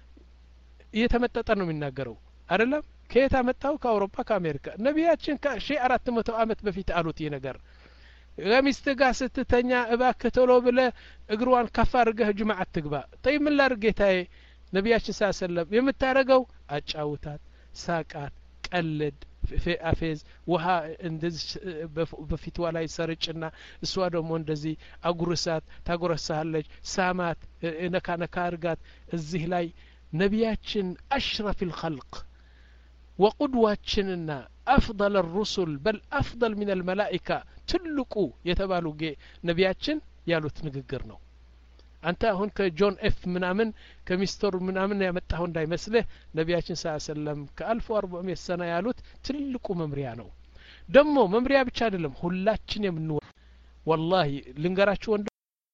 እየተመጠጠ ነው የሚናገረው አይደለም ከየት አመጣው ከአውሮፓ ከአሜሪካ ነብያችን ከአራት መቶ ዓመት በፊት አሉት ይሄ ነገር ለሚስትህ ጋር ስትተኛ እባክህ ቶሎ ብለህ እግሯን ከፍ አድርገህ ጅማዕ አትግባ ጠይ ምን ላድርግ ጌታዬ ነብያችን ሰለላሁ ዐለይሂ ወሰለም የምታረገው አጫውታት ሳቃት ቀልድ አፌዝ ውሃ እንደዚህ በፊትዋ ላይ ሰርጭና እሷ ደግሞ እንደዚህ አጉርሳት ታጎረሳለች ሳማት ነካ ነካ አርጋት እዚህ ላይ ነቢያችን አሽረፍ الخلق وقدواتنا أفضل الرسل بل أفضل من الملائكة تلقوا يتبالوا نبياتشن يالوت نققر نو أنت هون كجون إف منامن كمستر منامن يمتهون داي مسله نبياتشن صلى الله عليه وسلم كألف وأربعمية سنة يالوت تلقوا ممريا نو دمو ممريا بتشادلم هلاتشن يمنو والله لنقراتشو وند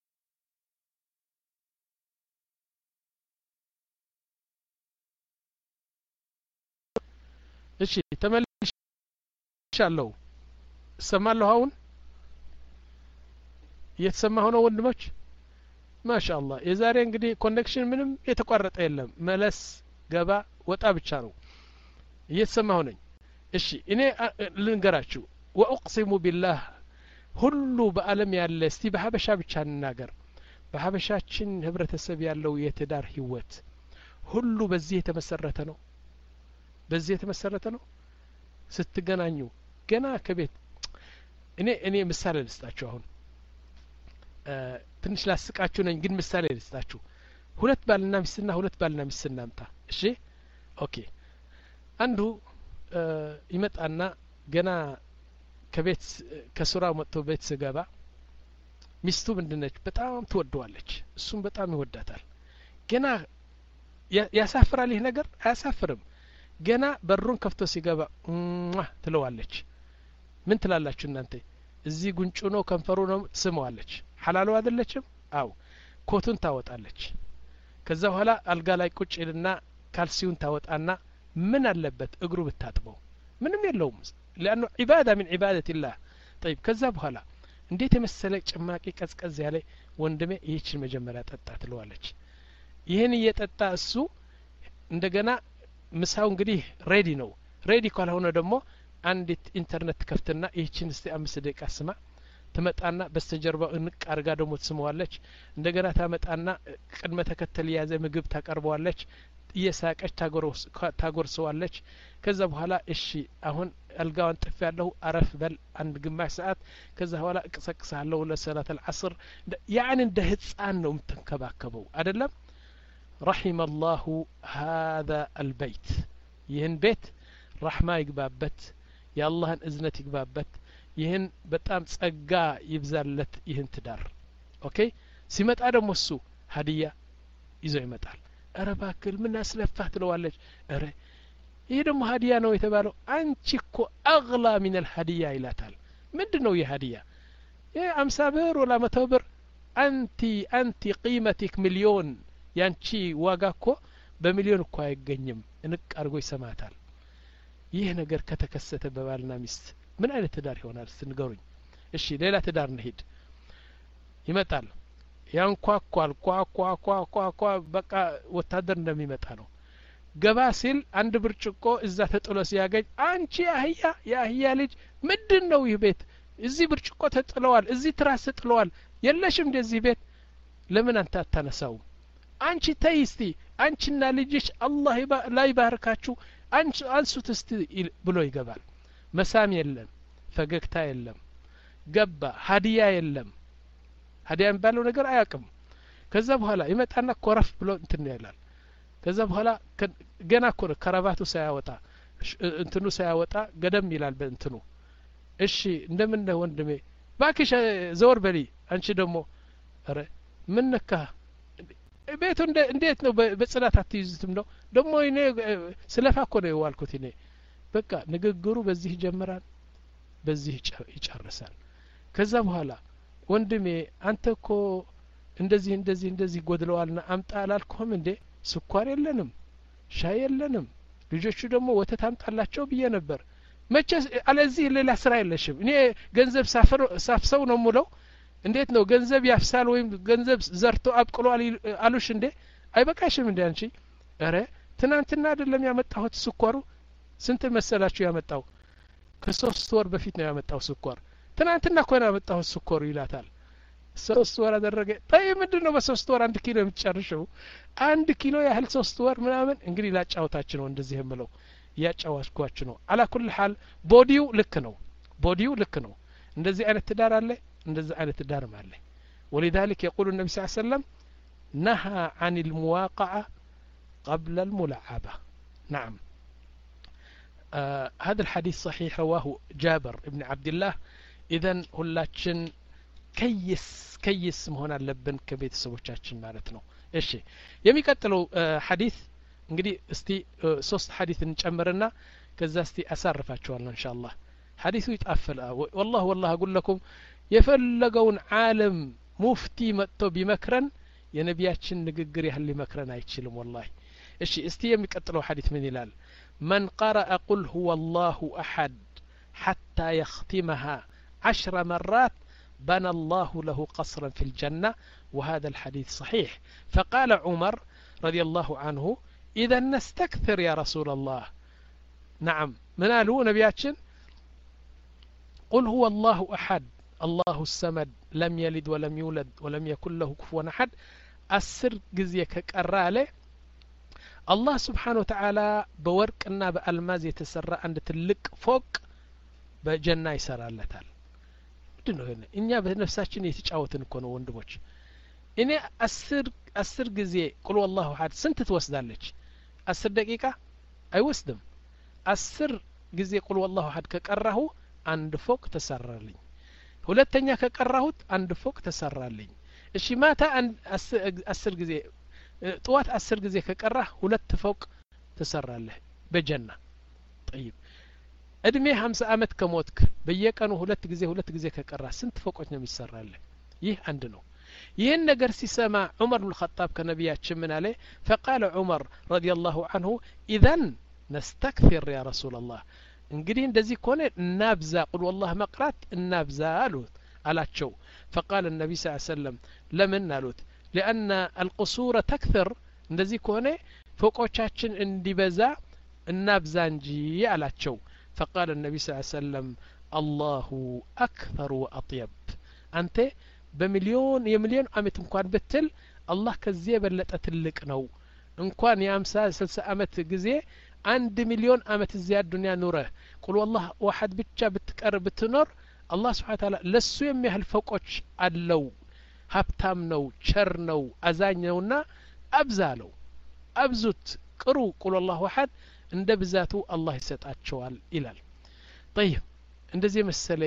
እሺ ተመልሻለሁ ሰማለሁ አሁን እየተሰማሁ ነው ወንድሞች ማሻአላህ የዛሬ እንግዲህ ኮኔክሽን ምንም የተቋረጠ የለም መለስ ገባ ወጣ ብቻ ነው እየተሰማሁ ነኝ እሺ እኔ ልንገራችሁ ወአቅሲሙ ቢላህ ሁሉ በአለም ያለ እስቲ በሐበሻ ብቻ እንናገር በሐበሻችን ህብረተሰብ ያለው የትዳር ህይወት ሁሉ በዚህ የተመሰረተ ነው በዚህ የተመሰረተ ነው ስትገናኙ ገና ከቤት እኔ እኔ ምሳሌ ልስጣችሁ አሁን ትንሽ ላስቃችሁ ነኝ ግን ምሳሌ ልስጣችሁ ሁለት ባልና ሚስትና ሁለት ባልና ሚስት እናምጣ እሺ ኦኬ አንዱ ይመጣና ገና ከቤት ከስራው መጥቶ ቤት ሲገባ ሚስቱ ምንድነች በጣም ትወደዋለች እሱም በጣም ይወዳታል ገና ያሳፍራል ይህ ነገር አያሳፍርም ገና በሩን ከፍቶ ሲገባ ትለዋለች ምን ትላላችሁ እናንተ እዚህ ጉንጩ ነው ከንፈሩ ነው ትስመዋለች ሐላሉ አይደለችም አው ኮቱን ታወጣለች ከዛ በኋላ አልጋ ላይ ቁጭ ይልና ካልሲውን ታወጣና ምን አለበት እግሩ ብታጥበው ምንም የለውም لانه عباده من عباده الله طيب ከዛ በኋላ እንዴት የመሰለ ጭማቂ ቀዝቀዝ ያለ ወንድሜ ይህችን መጀመሪያ ጠጣ ትለዋለች ይሄን እየጠጣ እሱ እንደገና ምሳው እንግዲህ ሬዲ ነው ሬዲ ካልሆነ ደግሞ አንዲት ኢንተርኔት ከፍትና ይህችን እስቲ አምስት ደቂቃ ስማ ትመጣና በስተጀርባው እንቅ አርጋ ደግሞ ትስመዋለች እንደገና ታመጣና ቅድመ ተከተል ያዘ ምግብ ታቀርበዋለች እየሳቀች ታጎርሰዋለች ከዛ በኋላ እሺ አሁን አልጋውን ጥፍ ያለው አረፍ በል አንድ ግማሽ ሰዓት ከዛ በኋላ እቀሰቅሳለሁ ለሰላት العصر يعني እንደ ህፃን ነው የምትንከባከበው አይደለም رحم الله هذا البيت ይህን ቤት رحمة ይግባበት የአላህን እዝነት ይግባበት ይህን በጣም ጸጋ ይብዛለት ይህን ትዳር ኦኬ ሲመጣ ደግሞ እሱ ሀዲያ ይዞ ይመጣል አረ ባክል ምን አስለፋህ ትለዋለች አረ ይሄ ደግሞ ሀዲያ ነው የተባለው አንቺ እኮ አግላ من الهدية ይላታል ምንድነው የሀዲያ ይሄ አምሳ ብር ወላ መቶ ብር አንቲ አንቲ قيمتك ሚሊዮን ያንቺ ዋጋ እኮ በሚሊዮን እኮ አይገኝም እንቅ አርጎ ይሰማታል ይህ ነገር ከተከሰተ በባልና ሚስት ምን አይነት ትዳር ይሆናል ስንገሩኝ እሺ ሌላ ትዳር እንሂድ ይመጣል ያንኳኳል ኳኳኳኳኳ በቃ ወታደር እንደሚመጣ ነው ገባ ሲል አንድ ብርጭቆ እዛ ተጥሎ ሲያገኝ አንቺ አህያ የአህያ ልጅ ምንድነው ይህ ቤት እዚህ ብርጭቆ ተጥለዋል እዚህ ትራስ ተጥለዋል የለሽም እንደዚህ ቤት ለምን አንተ አታነሳው አንቺ ተይስቲ አንቺና ልጅሽ አላህ ላይ ባርካችሁ አንቺ አንሱት እስቲ ብሎ ይገባል መሳም የለም ፈገግታ የለም ገባ ሀዲያ የለም ሀዲያ የሚባለው ነገር አያውቅም ከዛ በኋላ ይመጣና ኮረፍ ብሎ እንትን ይላል ከዛ በኋላ ገና እኮ ከረባቱ ሳያወጣ እንትኑ ሳያወጣ ገደም ይላል በእንትኑ እሺ እንደምን ነው ወንድሜ ባክሽ ዘወር በሊ አንቺ ደግሞ አረ ምን ነካ ቤቱ እንዴት ነው በጽዳት አትይዙትም ነው ደግሞ እኔ ስለፋ እኮ ነው የዋልኩት እኔ በቃ ንግግሩ በዚህ ይጀምራል በዚህ ይጨርሳል ከዛ በኋላ ወንድሜ አንተ እኮ እንደዚህ እንደዚህ እንደዚህ ጎድለዋልና አምጣ አላልኩም እንዴ ስኳር የለንም ሻይ የለንም ልጆቹ ደግሞ ወተት አምጣላቸው ብዬ ነበር መቼ አለዚህ ሌላ ስራ የለሽም እኔ ገንዘብ ሳፈር ሳፍሰው ነው ሙለው እንዴት ነው ገንዘብ ያፍሳል ወይም ገንዘብ ዘርቶ አብቅሏል አሉሽ እንዴ አይበቃሽም እንዴ አንቺ አረ ትናንትና አይደለም ያመጣሁት ስኳሩ ስንት መሰላችሁ ያመጣው ከሶስት ወር በፊት ነው ያመጣው ስኳር ትናንትና እኮ ነው ያመጣሁት ስኳሩ ይላታል ሶስት ወር አደረገ طيب ምንድነው በሶስት ወር አንድ ኪሎ የምትጨርሽው አንድ ኪሎ ያህል ሶስት ወር ምናምን እንግዲህ ላጫውታችሁ ነው እንደዚህ የምለው ያጫዋስኳችሁ ነው አላ ኩል ሐል ቦዲው ልክ ነው ቦዲው ልክ ነው እንደዚህ አይነት ትዳር አለ እንደዚህ አይነት ትዳር አለ ولذلك يقول النبي صلى الله عليه وسلم نهى عن المواقعة قبل الملاعبة نعم آه هذا الحديث صحيح رواه جابر ابن عبد الله إذن ሁላችን ከይስ ከይስ መሆን አለብን ከቤተሰቦቻችን ማለት ነው እሺ የሚቀጥለው ሐዲስ እንግዲህ እስቲ ሶስት ሐዲስ እንጨምርና ከዛ እስቲ አሳርፋቸዋለሁ ኢንሻአላህ ሐዲሱ ይጣፈል والله والله اقول لكم የፈለገውን ዓለም ሙፍቲ መጥቶ ቢመክረን የነቢያችን ንግግር ያህል ሊመክረን አይችልም والله እሺ እስቲ የሚቀጥለው ሐዲስ ምን ይላል من قرأ قل هو الله أحد حتى يختمها عشر مرات بنى الله له قصرا في الجنة وهذا الحديث صحيح فقال عمر رضي الله عنه إذا نستكثر يا رسول الله نعم من قالوا نبياتشن قل هو الله أحد الله السمد لم يلد ولم يولد ولم يكن له كفوا أحد السر جزيك كرالة الله سبحانه وتعالى بورقنا بألماز يتسرى عند تلك فوق بجنة يسرى لتال ነው እኛ በነፍሳችን የተጫወትን እኮ ነው ወንድሞች እኔ አስር አስር ጊዜ ቁል والله احد ስንት ትወስዳለች አስር ደቂቃ አይወስድም አስር ጊዜ ቁል والله احد ከቀራሁ አንድ ፎቅ ተሰራልኝ ሁለተኛ ከቀራሁት አንድ ፎቅ ተሰራልኝ እሺ ማታ አስር ጊዜ ጠዋት አስር ጊዜ ከቀራህ ሁለት ፎቅ ተሰራለህ በጀና طيب እድሜ ሃምሳ አመት ከሞትክ በየቀኑ ሁለት ጊዜ ሁለት ጊዜ ከቀራ ስንት ፎቆች ነው የሚሰራልህ ይህ አንድ ነው ይህን ነገር ሲሰማ ዑመር ብን ኸጣብ ከነቢያችን ምን አለ فقال عمر رضي الله عنه اذا نستكثر يا رسول الله እንግዲህ እንደዚህ ከሆነ እናብዛ ቁል والله መቅራት እናብዛ አሉት አላቸው فقال النبي صلى الله عليه وسلم ለምን አሉት لأن القصور تكثر እንደዚህ ከሆነ ፎቆቻችን እንዲበዛ እናብዛ እንጂ አላቸው فقال النبي صلى الله عليه وسلم الله أكثر وأطيب أنت بمليون يمليون أمت انكوان بتل الله كزي بلت أتلك نو انكوان يا أمسا سلسة أمت جزي عند مليون أمت زياد الدنيا نوره قل والله واحد بتشا بتكرب بتنور الله سبحانه وتعالى لسو يمي هالفوقوش أدلو هبتام نو شر نو أزاين نونا أبزالو أبزوت قرو قل الله واحد እንደ ብዛቱ አላህ ይሰጣቸዋል ይላል طيب እንደዚህ መሰለ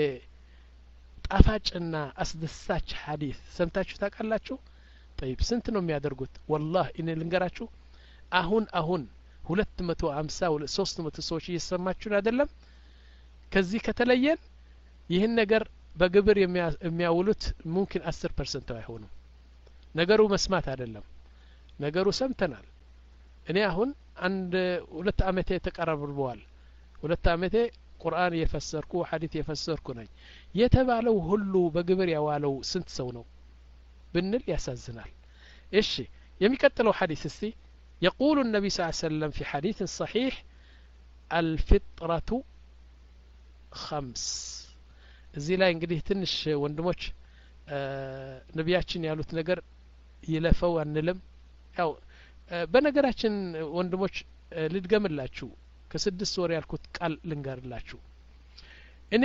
ጣፋጭና አስደሳች ሐዲስ ሰምታችሁ ታውቃላችሁ طيب ስንት ነው የሚያደርጉት والله እኔ ልንገራችሁ አሁን አሁን ሁለት መቶ ሃምሳ ሶስት መቶ ሰዎች እየሰማችሁ አይደለም ከዚህ ከተለየን ይህን ነገር በግብር የሚያውሉት ሙምኪን አስር ፐርሰንት አይሆኑም ነገሩ መስማት አይደለም ነገሩ ሰምተናል እኔ አሁን አንድ ሁለት አመቴ ተቀረብርበዋል ሁለት አመቴ ቁርአን የፈሰርኩ ሐዲስ የፈሰርኩ ነኝ የተባለው ሁሉ በግብር ያዋለው ስንት ሰው ነው ብንል ያሳዝናል እሺ የሚቀጥለው ሐዲስ እስቲ يقول النبي صلى الله عليه وسلم في حديث صحيح الفطرة خمس እዚህ ላይ እንግዲህ ትንሽ ወንድሞች ነቢያችን ያሉት ነገር ይለፈው አንልም ያው በነገራችን ወንድሞች ልድገምላችሁ ከስድስት ወር ያልኩት ቃል ልንገርላችሁ እኔ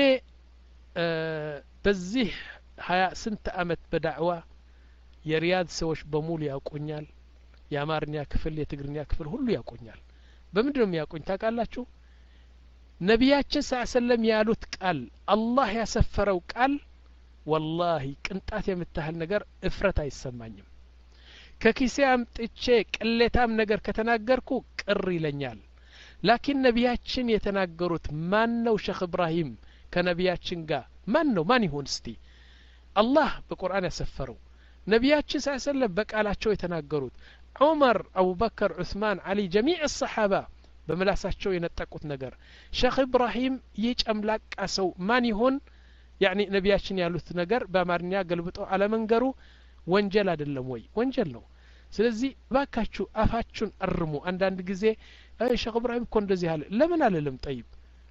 በዚህ ሀያ ስንት አመት በዳዕዋ የሪያድ ሰዎች በሙሉ ያውቁኛል የአማርኛ ክፍል የትግርኛ ክፍል ሁሉ ያውቁኛል በምንድነው የሚያውቁኝ ታውቃላችሁ ነቢያችን ሰለላሁ ያሉት ቃል አላህ ያሰፈረው ቃል ወላሂ ቅንጣት የምታህል ነገር እፍረት አይሰማኝም ከኪሴ አምጥቼ ቅሌታም ነገር ከተናገርኩ ቅር ይለኛል ላኪን ነቢያችን የተናገሩት ማን ነው ሼክ ኢብራሂም ከነቢያችን ጋር ማን ነው ማን ይሁን እስቲ አላህ በቁርአን ያሰፈረው ነቢያችን ሰለላሁ በቃላቸው የተናገሩት ዑመር አቡበከር ዑስማን አሊ ጀሚዕ الصحابه በመላሳቸው የነጠቁት ነገር ሼክ ኢብራሂም ይጨምላቃ ሰው ማን ይሁን ያኒ ነቢያችን ያሉት ነገር በአማርኛ ገልብጦ አለመንገሩ ወንጀል አይደለም ወይ ወንጀል ነው ስለዚህ ባካችሁ አፋችሁን አርሙ አንዳንድ ጊዜ ሼክ ኢብራሂም እኮ እንደዚህ አለ ለምን አለለም طيب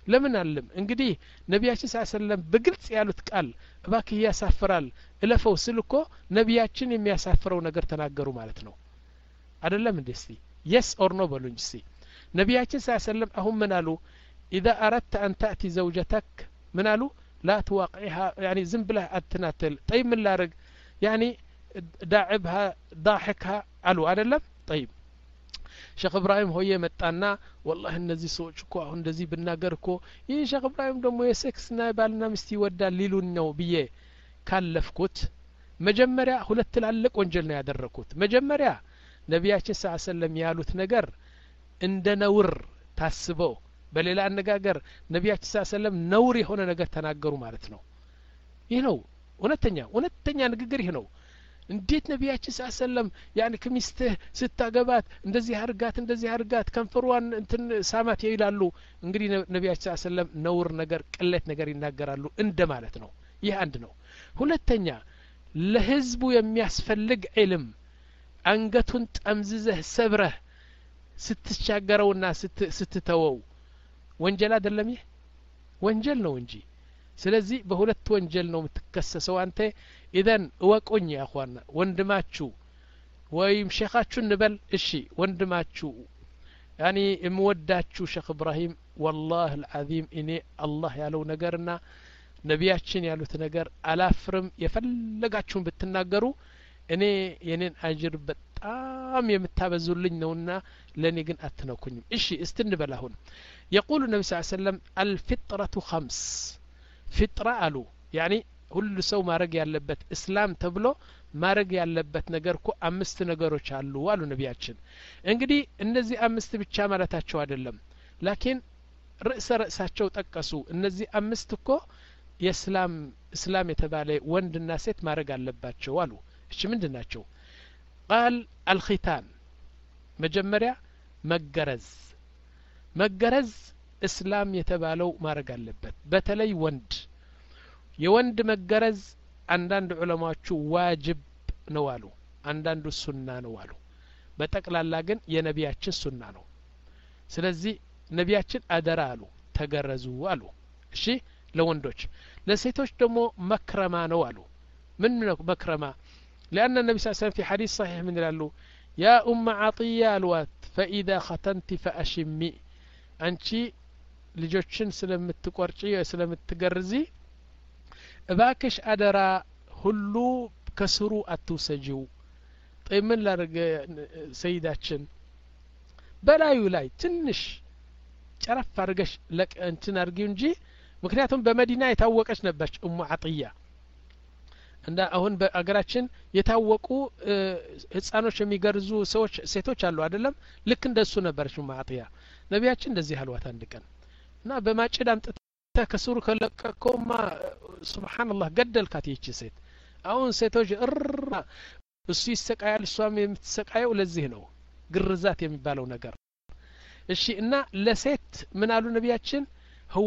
ለምን አለም እንግዲህ ነቢያችን ሰለላሁ በግልጽ ያሉት ቃል እባክህ ያሳፍራል እለፈው ስልኮ ነቢያችን የሚያሳፍረው ነገር ተናገሩ ማለት ነው አይደለም እንዴ እስቲ yes or no በሉኝ እስቲ ነቢያችን ሰለላሁ አሁን ምን አሉ اذا اردت ان تاتي زوجتك ምን አሉ لا توقعها يعني ዝም ብለህ አትናተል طيب ምን ላርግ يعني داعبها ضاحكها አሉ አይደለም طيب ሼክ ኢብራሂም ሆየ መጣና والله እነዚህ ሰዎች እኮ አሁን እንደዚህ ብናገር እኮ ይህ ሼክ ኢብራሂም ደግሞ የሴክስና ባልና ሚስት ይወዳል ሊሉን ነው ብዬ ካለፍኩት መጀመሪያ ሁለት ትላልቅ ወንጀል ነው ያደረኩት መጀመሪያ ነቢያችን ሰለላሁ ያሉት ነገር እንደ ነውር ታስበው በሌላ አነጋገር ነቢያችን ሰለላሁ ነውር የሆነ ነገር ተናገሩ ማለት ነው ይህ ነው እውነተኛ እውነተኛ ንግግር ይህ ነው እንዴት ነቢያችን ሰለላሁ ያኒ ከሚስትህ ስታገባት እንደዚህ አርጋት እንደዚህ አርጋት ከንፈሯን እንትን ሳማት ይላሉ እንግዲህ ነቢያችን ሰለላሁ ነውር ነገር ቅለት ነገር ይናገራሉ እንደ ማለት ነው ይህ አንድ ነው ሁለተኛ ለህዝቡ የሚያስፈልግ ዒልም አንገቱን ጠምዝዘህ ሰብረህ ስትሻገረውና ስትተወው ወንጀል አይደለም ይህ ወንጀል ነው እንጂ ስለዚህ በሁለት ወንጀል ነው የምትከሰሰው አንተ ኢዘን እወቁኝ ያ አخوانا ወንድማችሁ ወይም ሼኻችሁ እንበል እሺ ወንድማችሁ ያኒ እምወዳችሁ ሼክ ኢብራሂም والله العظيم እኔ አላህ ያለው ነገርና ነቢያችን ያሉት ነገር አላፍርም የፈለጋችሁን ብትናገሩ እኔ የኔን አጅር በጣም የምታበዙልኝ ነውና ለኔ ግን አትነኩኝም እሺ እስቲ እንበል አሁን يقول النبي صلى الله عليه وسلم الفطرة خمس فطرة አሉ يعني ሁሉ ሰው ማረግ ያለበት እስላም ተብሎ ማረግ ያለበት ነገር እኮ አምስት ነገሮች አሉ አሉ ነቢያችን እንግዲህ እነዚህ አምስት ብቻ ማለታቸው አይደለም ላኪን ርዕሰ ርዕሳቸው ጠቀሱ እነዚህ አምስት እኮ የእስላም እስላም የተባለ ወንድና ሴት ማረግ አለባቸው አሉ እሺ ምንድናቸው قال الختان መጀመሪያ መገረዝ መገረዝ እስላም የተባለው ማረግ አለበት በተለይ ወንድ የወንድ መገረዝ አንዳንድ ዑለማዎቹ ዋጅብ ነው አሉ አንዳንዱ ሱና ነው አሉ በጠቅላላ ግን የነቢያችን ሱና ነው ስለዚህ ነቢያችን አደራ አሉ ተገረዙ አሉ እሺ ለወንዶች ለሴቶች ደግሞ መክረማ ነው አሉ ምን ነው መክረማ لأن النبي صلى الله عليه وسلم في حديث صحيح من قالوا يا أم عطية الوات فإذا ختنت فأشمي أنت ልጆችን ስለምትቆርጪ ስለምትገርዚ እባክሽ አደራ ሁሉ ከስሩ አትውሰጂው ጠይምን ላርገ ሰይዳችን በላዩ ላይ ትንሽ ጨረፍ አርገሽ ለቀንትን አርጊው እንጂ ምክንያቱም በመዲና የታወቀች ነበርች ኡሙ አጥያ እንዳ አሁን በአገራችን የታወቁ ህፃኖች የሚገርዙ ሰዎች ሴቶች አሉ አይደለም ልክ እንደሱ ነበርች ኡሙ አጥያ ነቢያችን እንደዚህ አልዋት አንድ ቀን እና በማጭድ አምጥታ ከስሩ ከለቀቀውማ ሱብሃንአላህ ገደልካት ይቺ ሴት አሁን ሴቶች እራ እሱ ይሰቃያል እሷም የምትሰቃየው ለዚህ ነው ግርዛት የሚባለው ነገር እሺ እና ለሴት ምን አሉ ነቢያችን هو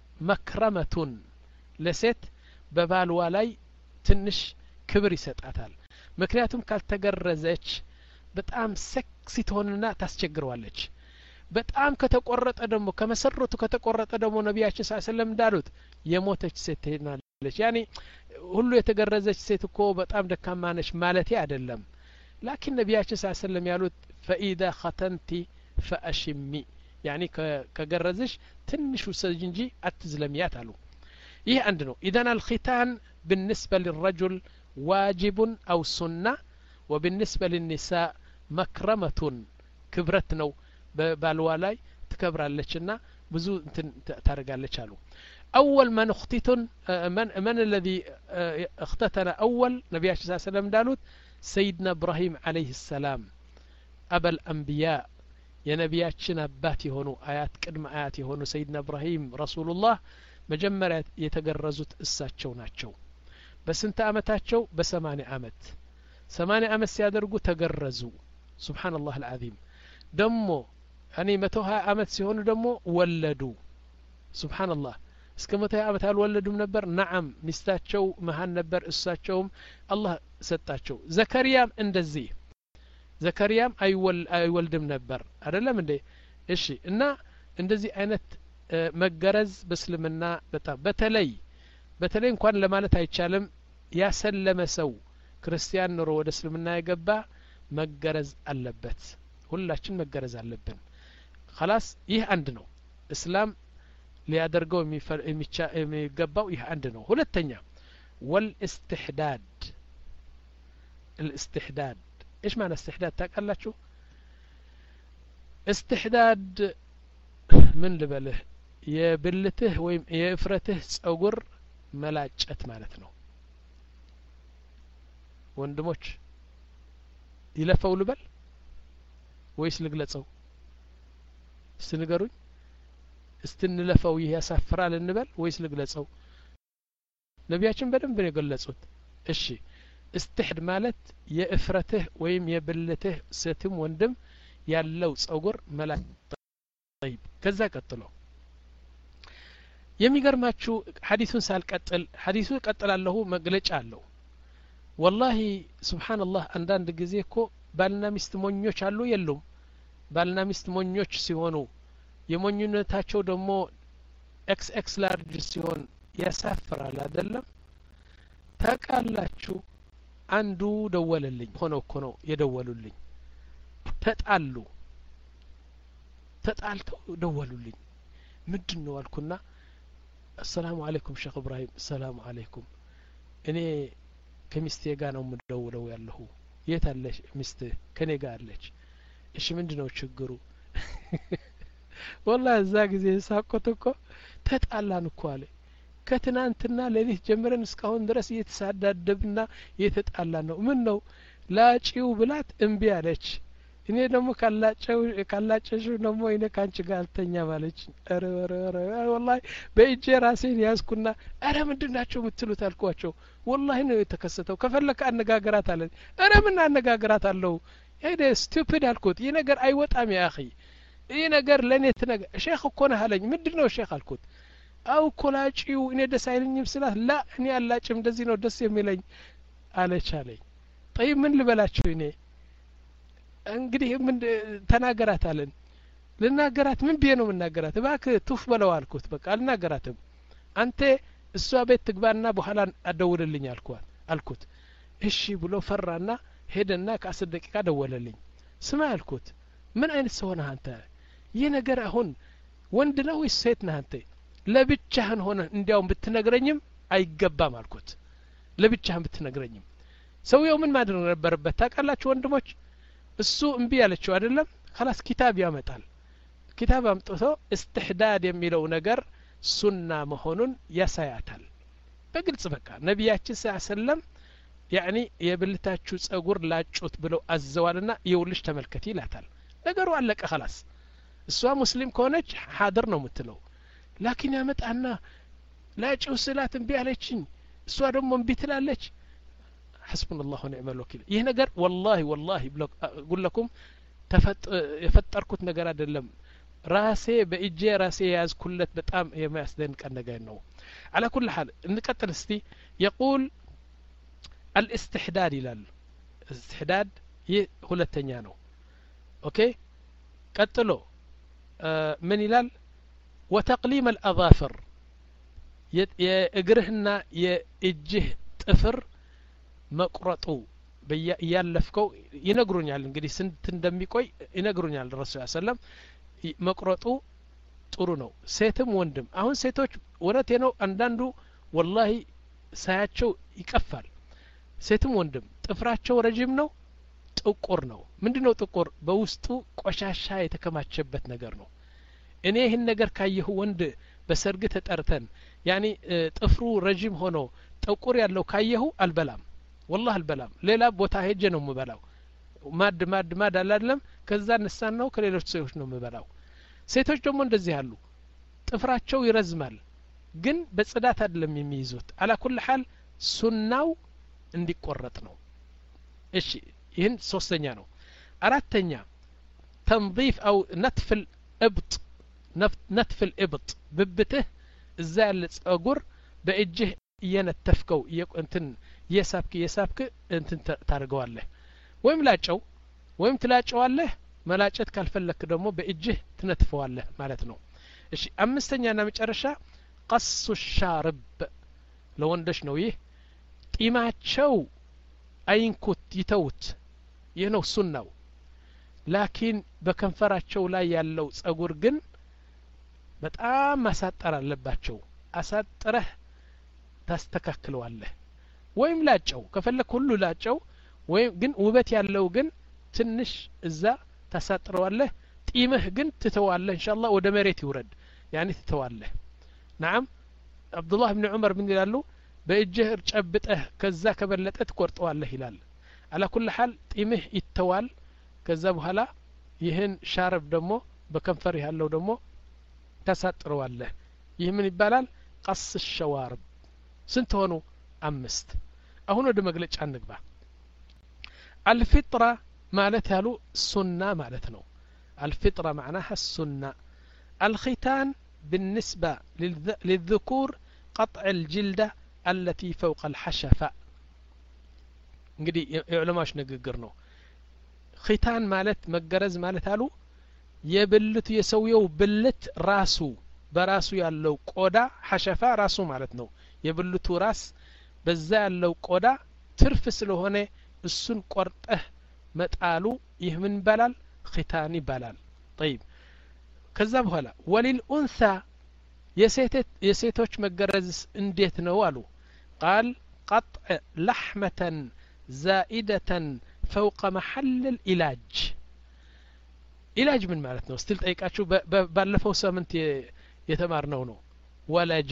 መክረመቱን ለሴት በባልዋ ላይ ትንሽ ክብር ይሰጣታል ምክንያቱም ካልተገረዘች በጣም ሴክሲ ትሆንና ታስቸግረዋለች በጣም ከተቆረጠ ደግሞ ከመሰረቱ ከተቆረጠ ደግሞ ነቢያችን ሰለላሁ ዐለይሂ ወሰለም እንዳሉት የሞተች ሴት ትሆናለች ያኒ ሁሉ የተገረዘች ሴት እኮ በጣም ደካማ ነች ማለቴ አይደለም ላኪን ነቢያችን ሰለላሁ ዐለይሂ ወሰለም ያሉት فإذا ختنت فأشمي يعني ከገረዝሽ ትንሽ ውሰጂ እንጂ አትዝለሚያት አሉ ይህ አንድ ነው اذا الختان بالنسبة للرجل واجب أو سنة وبالنسبة للنساء مكرمة كبرت ነው በባልዋ ላይ ትከብራለችና ብዙ ታረጋለች አሉ اول من اختتن من من الذي اختتن اول ነቢያችን ሰለላሁ ዐለይሂ ወሰለም እንዳሉት سيدنا ابراهيم عليه السلام ابا الانبياء የነቢያችን አባት የሆኑ አያት ቅድመ አያት የሆኑ ሰይድና ኢብራሂም ረሱሉላህ መጀመሪያ የተገረዙት እሳቸው ናቸው በስንት አመታቸው በሰማንያ አመት ሰማንያ አመት ሲያደርጉ ተገረዙ ሱብሃንአላህ العظيم ደሞ እኔ መቶ ሀያ አመት ሲሆኑ ደግሞ ወለዱ ሱብሃንአላህ እስከ መቶ ሀያ አመት አልወለዱም ነበር ነዓም ሚስታቸው መሃን ነበር እሳቸውም አላህ ሰጣቸው ዘከሪያም እንደዚህ ዘከሪያም አይወል አይወልድም ነበር አይደለም እንዴ እሺ እና እንደዚህ አይነት መገረዝ በእስልምና በጣም በተለይ በተለይ እንኳን ለማለት አይቻልም ያሰለመ ሰው ክርስቲያን ኑሮ ወደ እስልምና የገባ መገረዝ አለበት ሁላችን መገረዝ አለብን خلاص ይህ አንድ ነው እስላም ሊያደርገው የሚገባው ይህ አንድ ነው ሁለተኛ والاستحداد الاستحداد ايش معنى استحداد ታውቃላችሁ استحداد ምን ልበልህ የብልትህ ወይም የእፍረትህ ጸጉር መላጨት ማለት ነው ወንድሞች ይለፈው ልበል ወይስ ልግለጸው እስንገሩኝ እስትንለፈው ይህ ያሳፍራል እንበል ወይስ ልግለጸው ነቢያችን በደንብ ነው የገለጹት እሺ استحد ማለት የእፍረትህ ወይም የብልትህ ሴትም ወንድም ያለው ጸጉር መላጨት طيب ከዛ ቀጥሎ የሚገርማችሁ ሐዲሱን ሳልቀጥል ሐዲሱ ቀጥላለሁ መግለጫ አለው والله سبحان الله አንዳንድ ጊዜ እኮ ባልና ሚስት ሞኞች አሉ የሉም ባልና ሚስት ሞኞች ሲሆኑ የሞኝነታቸው ደግሞ ኤክስ ኤክስ ላርጅ ሲሆን ያሳፍራል አይደለም ታውቃላችሁ አንዱ ደወለልኝ ሆኖ እኮ ነው የደወሉልኝ ተጣሉ ተጣልተው ደወሉልኝ ምንድነው አልኩና السلام عليكم شيخ ابراهيم السلام عليكم እኔ ከሚስቴ ጋር ነው የምደውለው ያለሁ የት አለሽ ሚስት ከኔ ጋር አለች እሺ ምንድነው ችግሩ والله እዛ ጊዜ ሳቆት እኮ ተጣላን እኮ አለ ከትናንትና ለሊት ጀምረን እስካሁን ድረስ እየተሳዳደብና እየተጣላን ነው ምን ነው ላጪው ብላት እምቢ አለች እኔ ደግሞ ካላጨው ካላጨሽው ደግሞ እኔ ካንቺ ጋር አልተኛ ማለች አረ አረ አረ والله በእጄ ራሴን ያዝኩና አረ ምንድናቸው ምትሉት አልኳቸው والله ነው የተከሰተው ከፈለከ አነጋገራት አለ አረ ምን አነጋገራት አለው ሄደ ስቱፒድ አልኩት ይሄ ነገር አይወጣም ያ اخي ይሄ ነገር ለኔ ተነገ ሼክ እኮ ነህ አለኝ ምንድነው ሼክ አልኩት አው ኮላጪው እኔ ደስ አይለኝም ስላት ላ እኔ አላጭም እንደዚህ ነው ደስ የሚለኝ አለች አለኝ طيب ምን ልበላችሁ እኔ እንግዲህ ምን ተናገራት አለን ልናገራት ምን ቢየ ነው ምናገራት እባክህ ቱፍ በለው አልኩት በቃ አልናገራትም አንተ እሷ ቤት ትግባና በኋላ አደውልልኝ አልኳት አልኩት እሺ ብሎ ፈራና ሄደና ከአስር ደቂቃ ደወለልኝ ስማ አልኩት ምን አይነት ሰው ነህ አንተ ይህ ነገር አሁን ወንድ ነው ወይስ ሴት ነህ አንተ ለብቻህን ሆነ እንዲያውም ብትነግረኝም አይገባም አልኩት ለብቻህን ብትነግረኝም ሰውየው ምን ማድረግ ነበረበት ታውቃላችሁ ወንድሞች እሱ እምቢ ያለችው አይደለም خلاص ኪታብ ያመጣል ኪታብ አምጥቶ استحداد የሚለው ነገር ሱና መሆኑን ያሳያታል በግልጽ በቃ ነብያችን ሰለላም يعني የብልታችሁ ጸጉር ላጩት ብለው አዘዋልና ይውልሽ ተመልከቲ ይላታል ነገሩ አለቀ خلاص እሷ ሙስሊም ከሆነች ሐድር ነው የምትለው ላኪን ያመጣና ላጩ ስላት እምቢ አለችኝ እሷ ደግሞ እምቢ ትላለች حسبنا الله ونعم الوكيل ይህ ነገር والله والله اقول لكم የፈጠርኩት ነገር አይደለም ራሴ በእጄ ራሴ ያዝኩለት በጣም የሚያስደንቅ ነገር ነው على كل حال እንቀጥል እስቲ يقول الاستحداد ይላል استحداد ይህ ሁለተኛ ነው ኦኬ ቀጥሎ ምን ይላል وتقليم الاظافر የእግርህና የእጅህ ጥፍር መቁረጡ ያለፍከው ይነግሩኛል እንግዲህ ስንት እንደሚቆይ ይነግሩኛል ረሱል ሰለላም መቁረጡ ጥሩ ነው ሴትም ወንድም አሁን ሴቶች ወረቴ ነው አንዳንዱ والله ሳያቸው ይቀፋል ሴትም ወንድም ጥፍራቸው ረጅም ነው ጥቁር ነው ምንድነው ጥቁር በውስጡ ቆሻሻ የተከማቸበት ነገር ነው እኔ ይህን ነገር ካየሁ ወንድ በሰርግ ተጠርተን ያኒ ጥፍሩ ረጅም ሆኖ ጥቁር ያለው ካየሁ አልበላም والله አልበላም ሌላ ቦታ ሄጄ ነው የምበላው ማድ ማድ ማድ አይደለም ከዛ ነሳን ነው ከሌሎች ሰዎች ነው የምበላው ሴቶች ደግሞ እንደዚህ ያሉ ጥፍራቸው ይረዝማል ግን በጽዳት አይደለም የሚይዙት على كل حال ሱናው እንዲቆረጥ ነው እሺ ይህን ሶስተኛ ነው አራተኛ تنظيف او نتف الابط نتف الابط ብብትህ እዛ ያለ ጸጉር በእጅህ እየነተፍከው እንትን የሳብክ የሳብክ እንትን ታርገዋለህ ወይም ላጨው ወይም ትላጨዋለህ መላጨት ካልፈለክ ደግሞ በእጅህ ትነትፈዋለህ ማለት ነው እሺ አምስተኛና መጨረሻ ቀሱ ሻርብ ለወንዶች ነው ይህ ጢማቸው አይንኩት ይተውት ይህ ነው ሱናው ላኪን በከንፈራቸው ላይ ያለው ጸጉር ግን በጣም ማሳጠር አለባቸው አሳጥረህ ታስተካክለዋለህ ወይም ላጨው ከፈለክ ሁሉ ላጨው ወይም ግን ውበት ያለው ግን ትንሽ እዛ ታሳጥረዋለህ ጢምህ ግን ትተዋለህ ኢንሻአላህ ወደ መሬት ይውረድ ያኒ ትተዋለህ نعم عبد الله بن عمر من ይላሉ በእጅህ ጨብጠህ ከዛ ከበለጠ ትቆርጠዋለህ ይላል على كل حال ጢምህ ይተዋል ከዛ በኋላ ይህን ሻርብ ደግሞ በከንፈር ያለው ደግሞ ታሳጥረዋለህ ይህ ምን ይባላል ቀስ الشوارب ስንት ሆኑ አምስት አሁን ወደ መግለጫ እንግባ الفطرة ማለት ያሉ ሱና ማለት ነው الفطرة معناها السنة الختان بالنسبة للذكور قطع الجلدة التي فوق الحشفة እንግዲህ የዑለማዎች ንግግር ነው ختان ማለት መገረዝ ማለት አሉ የብልቱ የሰውየው ብልት ራሱ በራሱ ያለው ቆዳ ሐሸፋ ራሱ ማለት ነው የብልቱ ራስ በዛ ያለው ቆዳ ትርፍ ስለሆነ እሱን ቆርጠህ መጣሉ ይህ ምን ይባላል ختان ይባላል طيب ከዛ በኋላ وللأنثى የሴት የሴቶች መገረዝ እንዴት ነው አሉ قال قطع لحمة زائدة فوق محل العلاج علاج من ማለት ነው ስትል ጠይቃችሁ ባለፈው ሳምንት የተማርነው ነው ወለጀ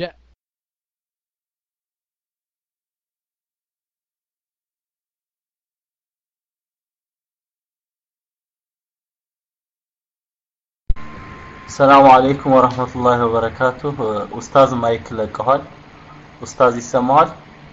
السلام عليكم ورحمة الله وبركاته أستاذ مايك لقهال أستاذ يسمعال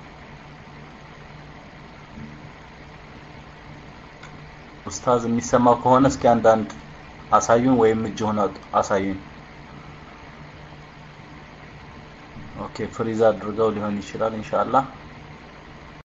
أستاذ የሚሰማ ከሆነ እስኪ አንዳንድ አሳዩን ወይም እጅሁን አሳዩን ኦኬ ፍሪዝ አድርገው ሊሆን ይችላል ኢንሻአላህ